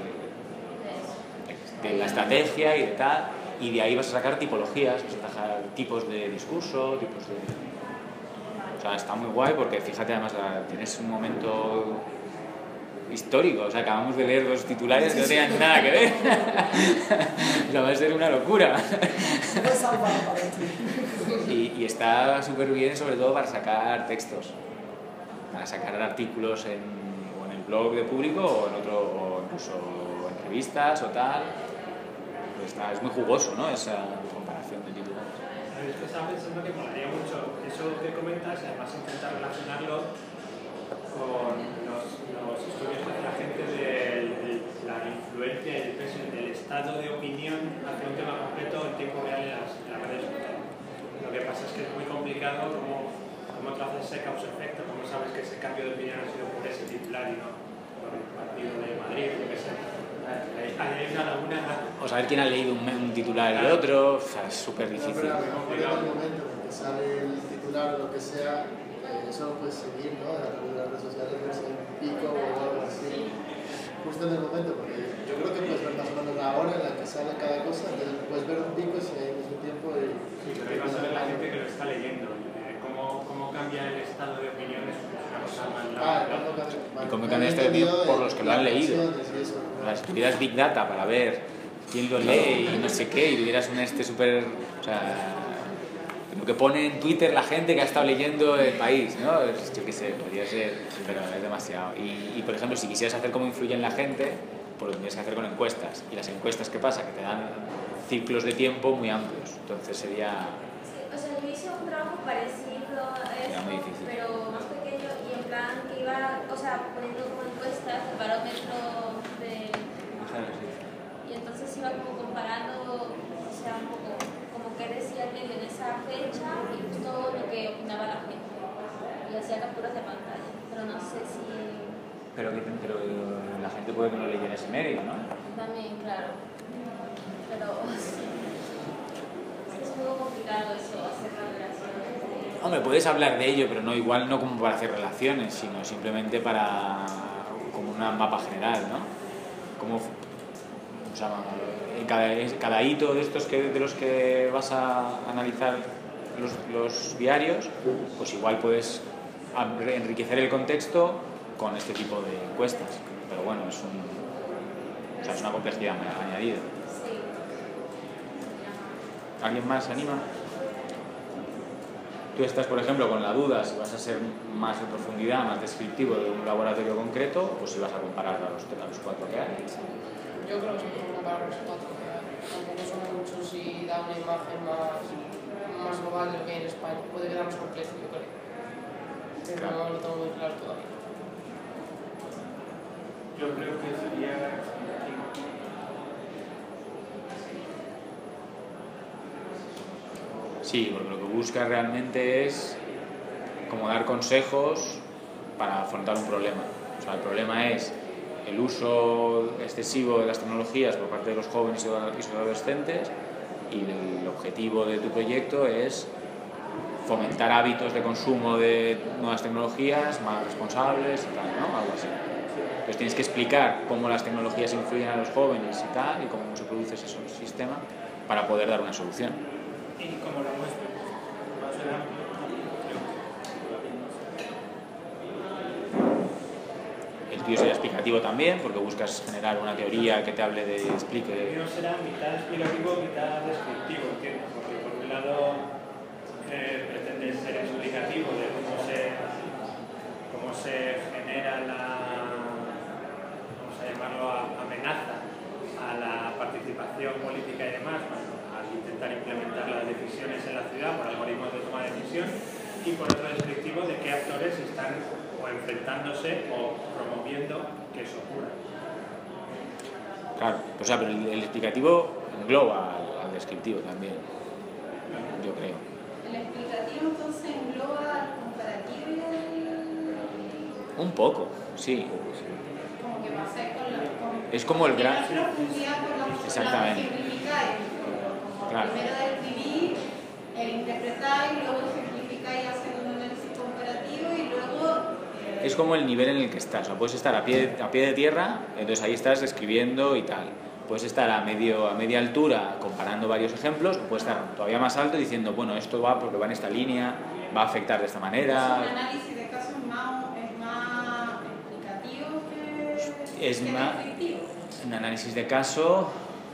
la estrategia y de tal, y de ahí vas a sacar tipologías, vas a sacar tipos de discurso, tipos de... O sea, está muy guay porque fíjate, además tienes un momento histórico, o sea, acabamos de leer 2 titulares que no tenían nada que ver. O sea, va a ser una locura. Y está súper bien, sobre todo para sacar textos, para sacar artículos o en el blog de Público o en otro, o incluso entrevistas o tal. Pues es muy jugoso, ¿no? Esa comparación de titulares. Es que estaba pensando que molaría mucho eso que comentas, y además intentar relacionarlo con los estudios de la gente de la influencia y el peso del estado de opinión hacia un tema concreto en tiempo real en las redes sociales. Lo que pasa es que es muy complicado cómo tú haces ese causa-efecto, cómo sabes que ese cambio de opinión ha sido por ese titular y no por el partido de Madrid, lo que sea. Hay una laguna. O saber quién ha leído un titular y otro, o sea, es súper difícil. Pero en el momento porque sale el titular o lo que sea, eso lo puedes seguir, ¿no? A través de las redes sociales, ver si hay un pico o algo así. Justo en el momento, porque yo creo que puedes ver más o menos la hora en la que sale cada cosa, entonces puedes ver un pico si hay mismo tiempo. Sí, pero ahí vas a ver la gente que lo está leyendo. Cómo cambia el estado de opinión es una cosa más larga. Y cómo cambia este opinión por los que lo han leído. O sea, si tuvieras Big Data para ver quién lo lee y no sé qué, y tuvieras un súper... O sea, lo que pone en Twitter la gente que ha estado leyendo El País, ¿no? Yo qué sé, podría ser, pero es demasiado. Y por ejemplo, si quisieras hacer cómo influye en la gente, pues lo tendrías que hacer con encuestas. Y las encuestas, ¿qué pasa? Que te dan ciclos de tiempo muy amplios. Entonces sería... O sea, yo hice un trabajo parecido a esto, pero más pequeño, y en plan que iba, o sea, poniendo como encuestas el barómetro de... Y entonces iba como comparando, o sea, un poco como qué decía el medio en esa fecha y justo lo que opinaba la gente. Y hacía capturas de pantalla, pero no sé si... Pero la gente puede que no leyera ese medio, ¿no? También, claro. Pero es muy complicado eso, hacer las relaciones. Hombre, puedes hablar de ello, pero no igual no como para hacer relaciones, sino simplemente para como un mapa general, ¿no? Como, o sea, en cada hito de estos de los que vas a analizar los diarios, pues igual puedes enriquecer el contexto con este tipo de encuestas. Pero bueno, es una complejidad añadida. ¿Alguien más se anima? Tú estás, por ejemplo, con la duda si vas a ser más en profundidad, más descriptivo de un laboratorio concreto, o si vas a comparar a los 4 que hay. Yo creo que se puede comparar los 4 que hay. Tampoco son muchos y da una imagen más global de lo que hay en España. Puede quedar más complejo, yo creo. Pero no lo tengo muy claro todavía. Yo creo que sería... Sí, porque lo que busca realmente es como dar consejos para afrontar un problema. O sea, el problema es el uso excesivo de las tecnologías por parte de los jóvenes y los adolescentes, y el objetivo de tu proyecto es fomentar hábitos de consumo de nuevas tecnologías más responsables y tal, ¿no? Algo así. Entonces tienes que explicar cómo las tecnologías influyen a los jóvenes y tal, y cómo se produce ese sistema, para poder dar una solución. ¿Y cómo lo muestro? ¿Va a ser amplio? El tuyo será explicativo también, porque buscas generar una teoría que te hable de explique. El mío será mitad explicativo, mitad descriptivo, entiendo, porque por un lado pretende ser explicativo de cómo se genera vamos a llamarlo, amenaza a la participación política y demás, al intentar implementar las decisiones en la ciudad por algoritmos de toma de decisión, y por otro descriptivo de qué actores están o enfrentándose o promoviendo que eso ocurra. Claro, o sea, pero el explicativo engloba al descriptivo también, yo creo. ¿El explicativo entonces engloba el comparativo y el...? Un poco, sí. Como que pasa con es como el gran... Exactamente. Claro. Primero describir, el interpretar y luego simplificar y hacer un análisis comparativo y luego... Es como el nivel en el que estás, o sea, puedes estar a pie de tierra, entonces ahí estás describiendo y tal. Puedes estar a media altura comparando varios ejemplos, o puedes estar todavía más alto diciendo, bueno, esto va porque va en esta línea, va a afectar de esta manera. ¿Un análisis de casos es más explicativo que Es más, descriptivo? un análisis de caso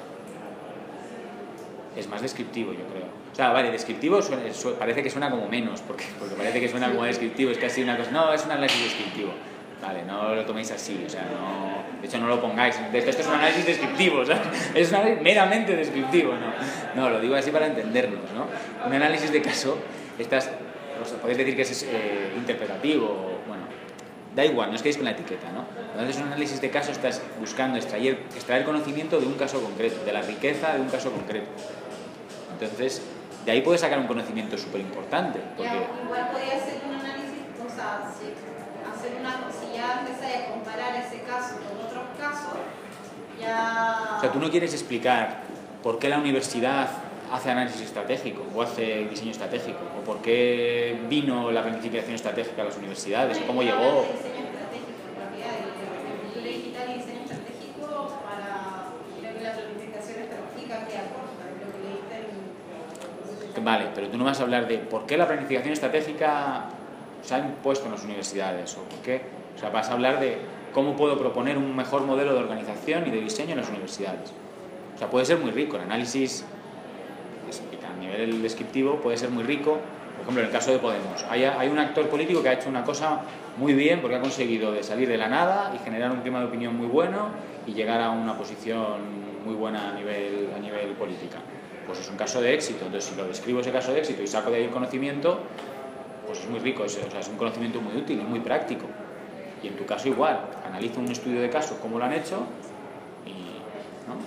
es más descriptivo, yo creo. O sea, vale, descriptivo parece que suena como menos, porque parece que suena como descriptivo, es casi una cosa... No, es un análisis descriptivo. Vale, no lo toméis así, o sea, no... De hecho, no lo pongáis. Esto es un análisis descriptivo, o sea, es un análisis meramente descriptivo, ¿no? No, lo digo así para entendernos, ¿no? Un análisis de caso, o sea, podéis decir que es interpretativo, bueno, da igual, no os quedéis con la etiqueta, ¿no? Entonces, un análisis de caso estás buscando extraer conocimiento de un caso concreto, de la riqueza de un caso concreto. Entonces, de ahí puedes sacar un conocimiento súper importante. Porque... Igual podría ser un análisis, o sea, si ya empecé a comparar ese caso con otros casos, ya... O sea, tú no quieres explicar por qué la universidad hace análisis estratégico o hace diseño estratégico, o por qué vino la planificación estratégica a las universidades, o cómo llegó... Diseño estratégico, en realidad, cultura digital y diseño estratégico para la planificación estratégica que aporta, lo que leíste en... Vale, pero tú no vas a hablar de por qué la planificación estratégica se ha impuesto en las universidades, o por qué... O sea, vas a hablar de cómo puedo proponer un mejor modelo de organización y de diseño en las universidades. O sea, puede ser muy rico, el análisis a nivel descriptivo puede ser muy rico. Por ejemplo, en el caso de Podemos, hay un actor político que ha hecho una cosa muy bien porque ha conseguido de salir de la nada y generar un clima de opinión muy bueno y llegar a una posición muy buena a nivel política. Pues es un caso de éxito. Entonces, si lo describo ese caso de éxito y saco de ahí el conocimiento, pues es muy rico, o sea, es un conocimiento muy útil y muy práctico. Y en tu caso igual, analizo un estudio de caso, cómo lo han hecho, y, ¿no?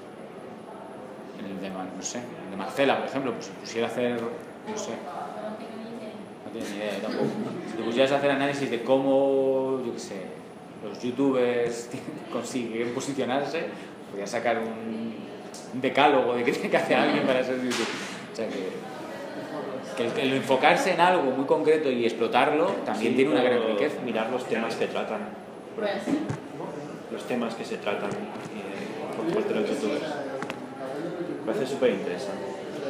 No sé, el de Marcela, por ejemplo, pues si pusiera a hacer, no sé, no tengo ni idea tampoco. Si te pusieras a hacer análisis de cómo, yo qué sé, los youtubers consiguen posicionarse, podrías sacar un decálogo de qué tiene que hacer alguien para ser youtuber. O sea que el enfocarse en algo muy concreto y explotarlo también tiene una gran riqueza. Mirar los temas que tratan, los temas que se tratan por parte de los youtubers. Me parece súper interesante.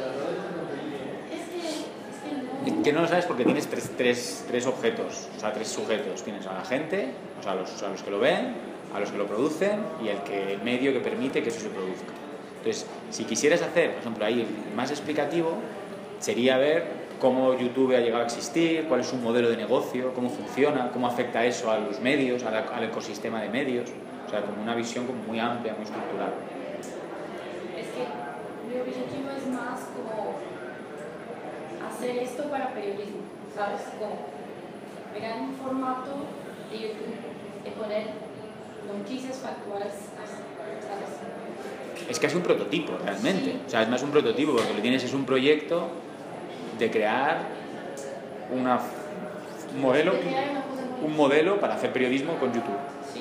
Que no lo sabes porque tienes tres objetos, o sea, tres sujetos. Tienes a la gente, o sea, a los que lo ven, a los que lo producen y el medio que permite que eso se produzca. Entonces, si quisieras hacer, por ejemplo, ahí el más explicativo sería ver cómo YouTube ha llegado a existir, cuál es su modelo de negocio, cómo funciona, cómo afecta eso a los medios, al ecosistema de medios, o sea, como una visión como muy amplia, muy estructural. Es que mi objetivo es más como hacer esto para periodismo, ¿sabes? Como pegar un formato de YouTube y poner noticias factuales, ¿sabes? Es casi un prototipo, realmente. Sí. O sea, es más un prototipo, porque lo que tienes es un proyecto de crear un modelo para hacer periodismo con YouTube. Sí.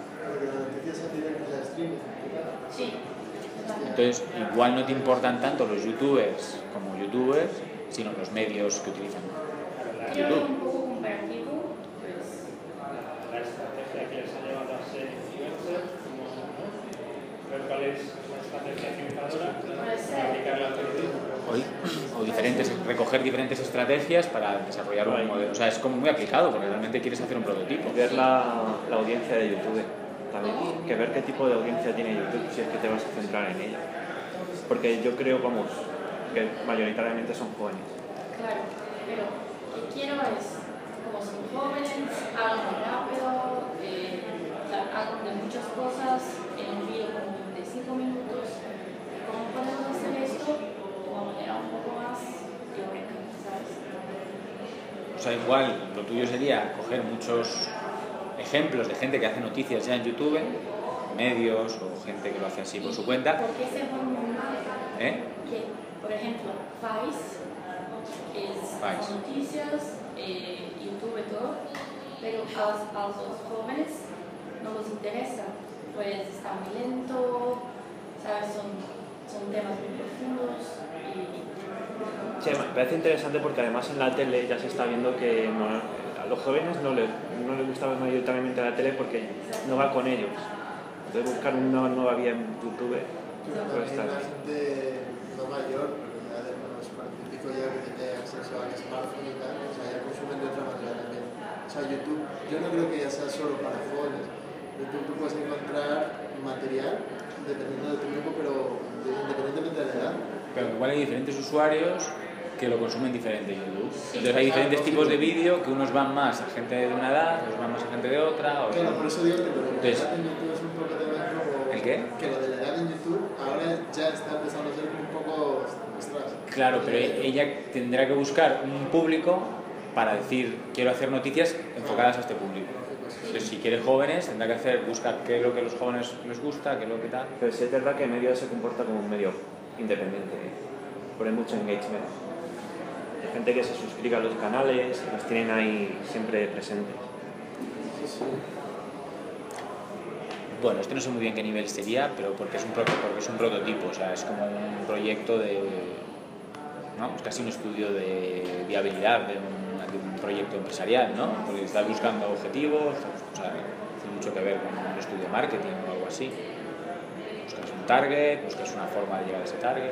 Sí. Entonces, igual no te importan tanto los youtubers como youtubers, sino los medios que utilizan YouTube. Un poco comparativo, pues... La estrategia que les ha llevado a ser influencers, ver cuál es la estrategia optimizadora para aplicar el algoritmo. O recoger diferentes estrategias para desarrollar un modelo. O sea, es como muy aplicado porque realmente quieres hacer un prototipo. Ver la audiencia de YouTube también, que ver qué tipo de audiencia tiene YouTube si es que te vas a centrar en ella. Porque yo creo, vamos, que mayoritariamente son jóvenes. Claro, pero lo que quiero es, como son jóvenes, hagan rápido, hagan de muchas cosas en un vídeo como de 5 minutos. ¿Cómo podemos hacer esto de una manera un poco más teórica, sabes? O sea, igual lo tuyo sería coger muchos ejemplos de gente que hace noticias ya en YouTube, medios o gente que lo hace así por su cuenta. ¿Por qué se forma un mal? Que, por ejemplo, Vice es noticias, YouTube y todo, pero a los jóvenes no les interesa, pues está muy lento, ¿sabes? Son temas muy profundos y... Sí, me parece interesante porque además en la tele ya se está viendo que a los jóvenes no les gusta mayoritariamente la tele porque no va con ellos. Entonces buscar una nueva vía en YouTube puede estar. La gente no mayor, pero ya de unos 40 y pico ya que tiene acceso al smartphone y tal, o sea, ya consumen de otra manera también. O sea, YouTube, yo no creo que ya sea solo para jóvenes. YouTube tú puedes encontrar material dependiendo de tu grupo, pero independientemente de la edad. Pero igual hay diferentes usuarios que lo consumen diferente en YouTube. Entonces hay diferentes tipos de vídeo que unos van más a gente de una edad, otros van más a gente de otra. Claro, por eso digo que lo de la edad en YouTube es un poco también como... ¿El qué? Que lo de la edad en YouTube ahora ya está empezando a ser un poco extraño. Claro, pero ella tendrá que buscar un público para decir, quiero hacer noticias enfocadas a este público. Entonces, si quiere jóvenes, tendrá que buscar qué es lo que a los jóvenes les gusta, qué es lo que tal. Pero sí es verdad que el medio se comporta como un medio independiente, pone mucho engagement. Hay gente que se suscribe a los canales, los tienen ahí siempre presentes. Bueno, no sé muy bien qué nivel sería, pero porque es un prototipo, o sea, es como un proyecto ¿no? Es casi un estudio de viabilidad de un proyecto empresarial, ¿no? Porque estás buscando objetivos, o sea, tiene mucho que ver con un estudio de marketing o algo así. Buscas un target, buscas una forma de llegar a ese target.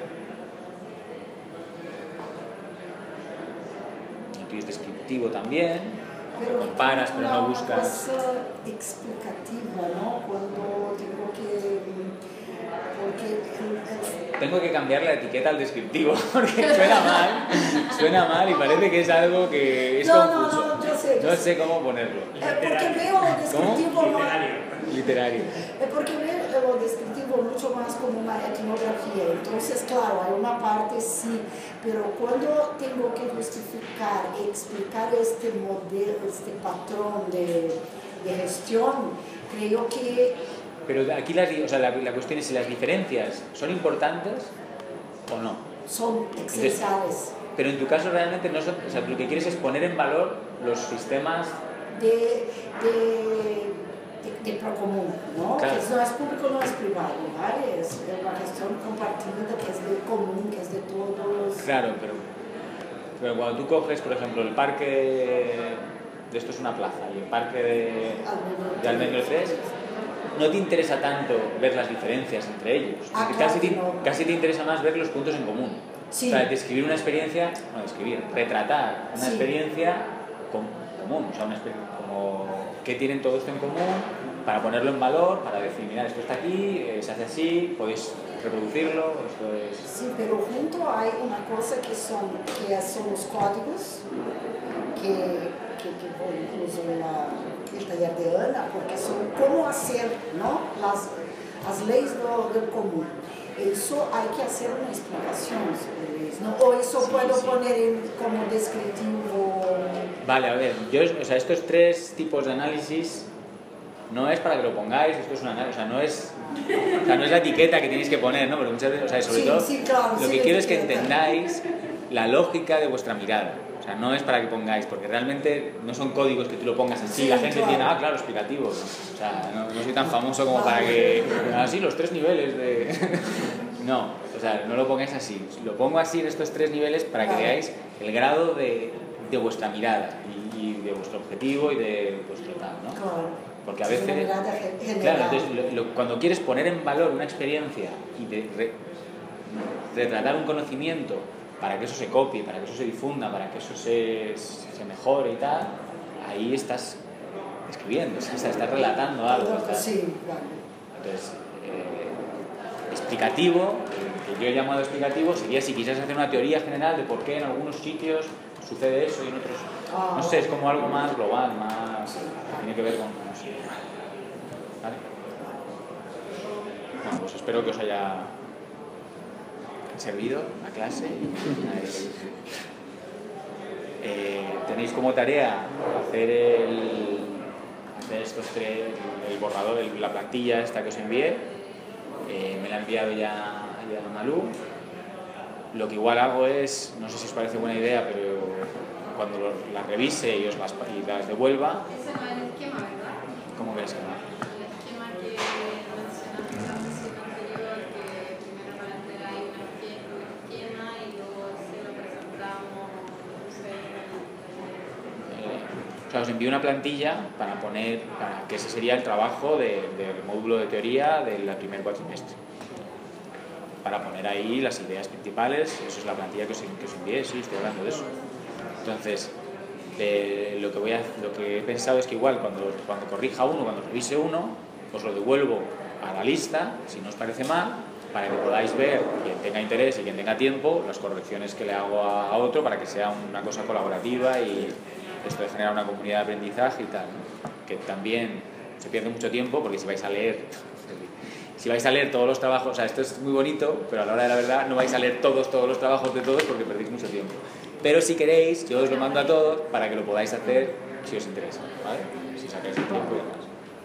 Y es descriptivo también, aunque comparas, pero no buscas... Una cosa explicativa, ¿no? Cuando tengo que... Tengo que cambiar la etiqueta al descriptivo porque suena mal y parece que es algo que es confuso. No sé cómo ponerlo. Porque veo lo descriptivo literario. Porque veo lo descriptivo mucho más como una etnografía. Entonces, claro, hay una parte sí, pero cuando tengo que justificar y explicar este modelo, este patrón de gestión, creo que... Pero aquí la cuestión es si las diferencias son importantes o no. Son esenciales. Pero en tu caso realmente no son, o sea, lo que quieres es poner en valor los sistemas de procomún, ¿no? Claro. Que no es público, no es privado, ¿vale? Es una gestión compartida que es de común, que es de todos. Claro, pero cuando tú coges, por ejemplo, el parque de esto es una plaza y el parque de Almendro 3, no te interesa tanto ver las diferencias entre ellos. Casi te interesa más ver los puntos en común. Sí. O sea, describir una experiencia, retratar una experiencia común, o sea, como que tienen todo esto en común para ponerlo en valor, para decir, mira, esto está aquí, se hace así, podéis reproducirlo, esto es... Sí, pero junto hay una cosa que son los códigos, que incluso el taller de Ana, porque son cómo hacer, ¿no? las leyes del común. Eso hay que hacer una explicación sobre eso, ¿no? O eso puedo poner como descriptivo. Vale, a ver, estos tres tipos de análisis no es para que lo pongáis, esto es un análisis, no es la etiqueta que tenéis que poner, ¿no? Pero muchas veces, sobre todo, claro, lo que quiero es que entendáis la lógica de vuestra mirada. O sea, no es para que pongáis, porque realmente no son códigos que tú lo pongas así, la gente tiene, claro, explicativo. O sea, no soy tan famoso como para que... Así, los 3 niveles de... No, o sea, no lo pongáis así. Lo pongo así en estos 3 niveles para que veáis el grado de vuestra mirada y de vuestro objetivo y de vuestro tal, ¿no? Claro. Porque a veces, claro, entonces, cuando quieres poner en valor una experiencia y retratar un conocimiento para que eso se copie, para que eso se difunda, para que eso se mejore y tal, ahí estás escribiendo, o sea, estás relatando algo. Entonces, explicativo, que yo he llamado explicativo, sería si quisieras hacer una teoría general de por qué en algunos sitios sucede eso y en otros... No sé, es como algo más global, más... tiene que ver con... No sé, ¿vale? Bueno, pues espero que os haya servido la clase. Tenéis como tarea hacer estos tres, el borrador, la plantilla esta que os envié. Me la ha enviado ya Malú. Lo que igual hago es, no sé si os parece buena idea, pero cuando la revise y os las devuelva... Ese no es el esquema, ¿verdad? ¿Cómo que el esquema? El esquema que mencionaste en la sesión anterior, que primero nos entregáis un esquema y luego se lo presentamos. O sea, os envío una plantilla para que ese sería el trabajo del módulo de teoría del primer cuatrimestre. Para poner ahí las ideas principales, eso es la plantilla que os envié, sí, estoy hablando de eso. Entonces, lo que he pensado es que igual cuando corrija uno, cuando revise uno, os lo devuelvo a la lista, si no os parece mal, para que podáis ver, quien tenga interés y quien tenga tiempo, las correcciones que le hago a otro, para que sea una cosa colaborativa y esto de generar una comunidad de aprendizaje y tal, ¿no? Que también se pierde mucho tiempo porque si vais a leer todos los trabajos, o sea, esto es muy bonito, pero a la hora de la verdad no vais a leer todos los trabajos de todos porque perdéis mucho tiempo. Pero si queréis, yo os lo mando a todos para que lo podáis hacer si os interesa, ¿vale? Si sacáis el tiempo y demás.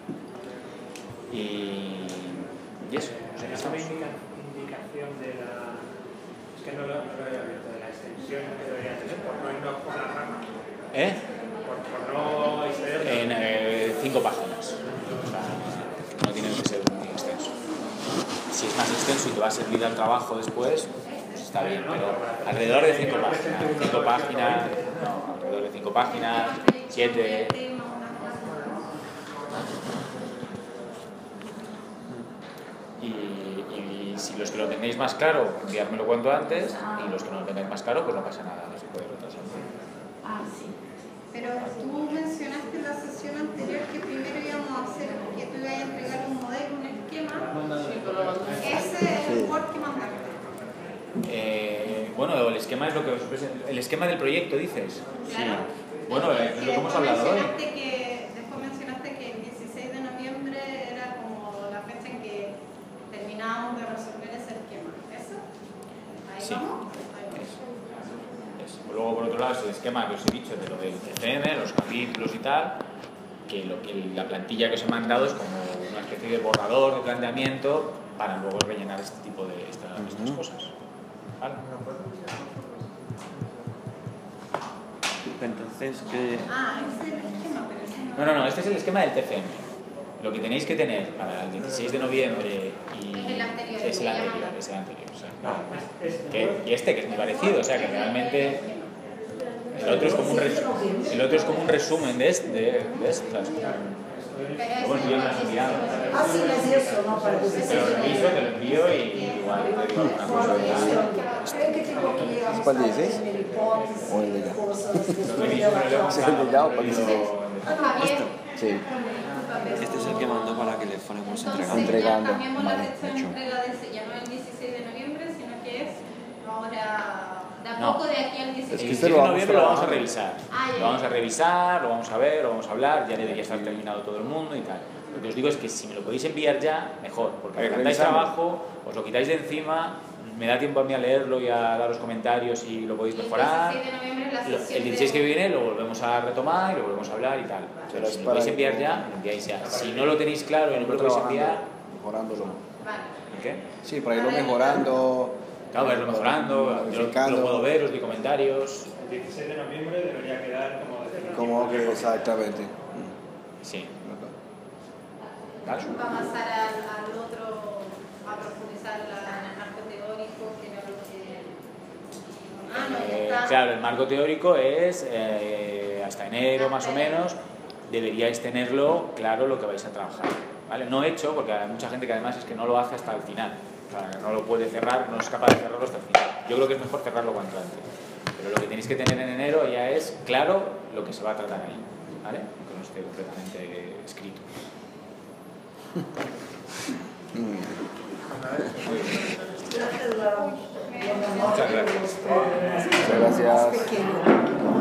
Y eso. Esa indicación de la... Es que no lo he abierto, de la extensión que debería tener, por no irnos por la rama. Por no exceder... En 5 páginas. O sea, no tiene que ser muy extenso. Si es más extenso y te va a servir al trabajo después, pues está bien, pero alrededor de 5 páginas. 5 páginas, no, alrededor de 5 páginas, 7... Y si los que lo tengáis más claro, enviármelo cuanto antes, y los que no lo tengáis más claro, pues no pasa nada, no se puede retrasar. Sí. Pero tú mencionaste en la sesión anterior que primero íbamos a hacer, que tú ibas a entregar un modelo, un esquema. Ese es el Word que mandaste. Bueno, el esquema es lo que os presento. El esquema del proyecto, dices. Claro. Sí. Bueno, es lo que hemos hablado hoy. Después mencionaste que el 16 de noviembre era como la fecha en que terminábamos de resolver ese esquema. ¿Eso? ¿Ahí Sí. vamos? Eso. Luego, por otro lado, es el esquema que os he dicho de lo del TCM, los capítulos y tal, que la plantilla que os he mandado es como una especie de borrador de planteamiento para luego rellenar este tipo de estas cosas. ¿Vale? Entonces, ¿qué? Ah, ese es el esquema, pero ese No, este es el esquema del TCM. Lo que tenéis que tener para el 16 de noviembre es el anterior. es el anterior. O sea, y este que es muy parecido, o sea que realmente el otro es como un resumen de estas. Bueno, yo me lo he enviado. Sí, es eso, ¿no? Para que Te lo envío y igual te digo alguna cosa. Creo que tengo que ¿Es para el 16? ¿O el de ya? ¿Es el de ya o para el 16? Sí. Este es el que mandó para que le fuéramos entregando. Entregando. Cambiamos la Vale, fecha de hecho. entrega de ese, ya no es el 16 de noviembre, sino que es ahora, de a No. poco de aquí al 16. El que 16 este de lo vamos noviembre lo vamos a trabajando. revisar. Ya. Lo vamos a revisar, lo vamos a ver, lo vamos a hablar, ya debería estar terminado todo el mundo y tal. Lo que os digo es que si me lo podéis enviar ya, mejor, porque adelantáis trabajo, os lo quitáis de encima, me da tiempo a mí a leerlo y a dar los comentarios y lo podéis mejorar. El 16 de noviembre es la sesión El 16 que viene lo volvemos a retomar y lo volvemos a hablar y tal. Pero si me lo podéis enviar ya, lo enviáis ya. Si no lo tenéis claro y no me lo podéis enviar, mejorándolo. ¿qué? Sí, para irlo mejorando. Claro, verlo mejorando, yo lo puedo ver, os doy comentarios. El 16 de noviembre debería quedar Como que exactamente. Sí. Va a pasar al otro, a profundizar en el marco teórico, que era lo que... Claro, el marco teórico es hasta enero más o menos, deberíais tenerlo claro lo que vais a trabajar, ¿vale? No hecho, porque hay mucha gente que además es que no lo hace hasta el final, o sea, no lo puede cerrar, no es capaz de cerrarlo hasta el final. Yo creo que es mejor cerrarlo cuanto antes, pero lo que tenéis que tener en enero ya es claro lo que se va a tratar ahí, ¿vale? Que no esté completamente escrito. Muchas gracias. Muchas gracias.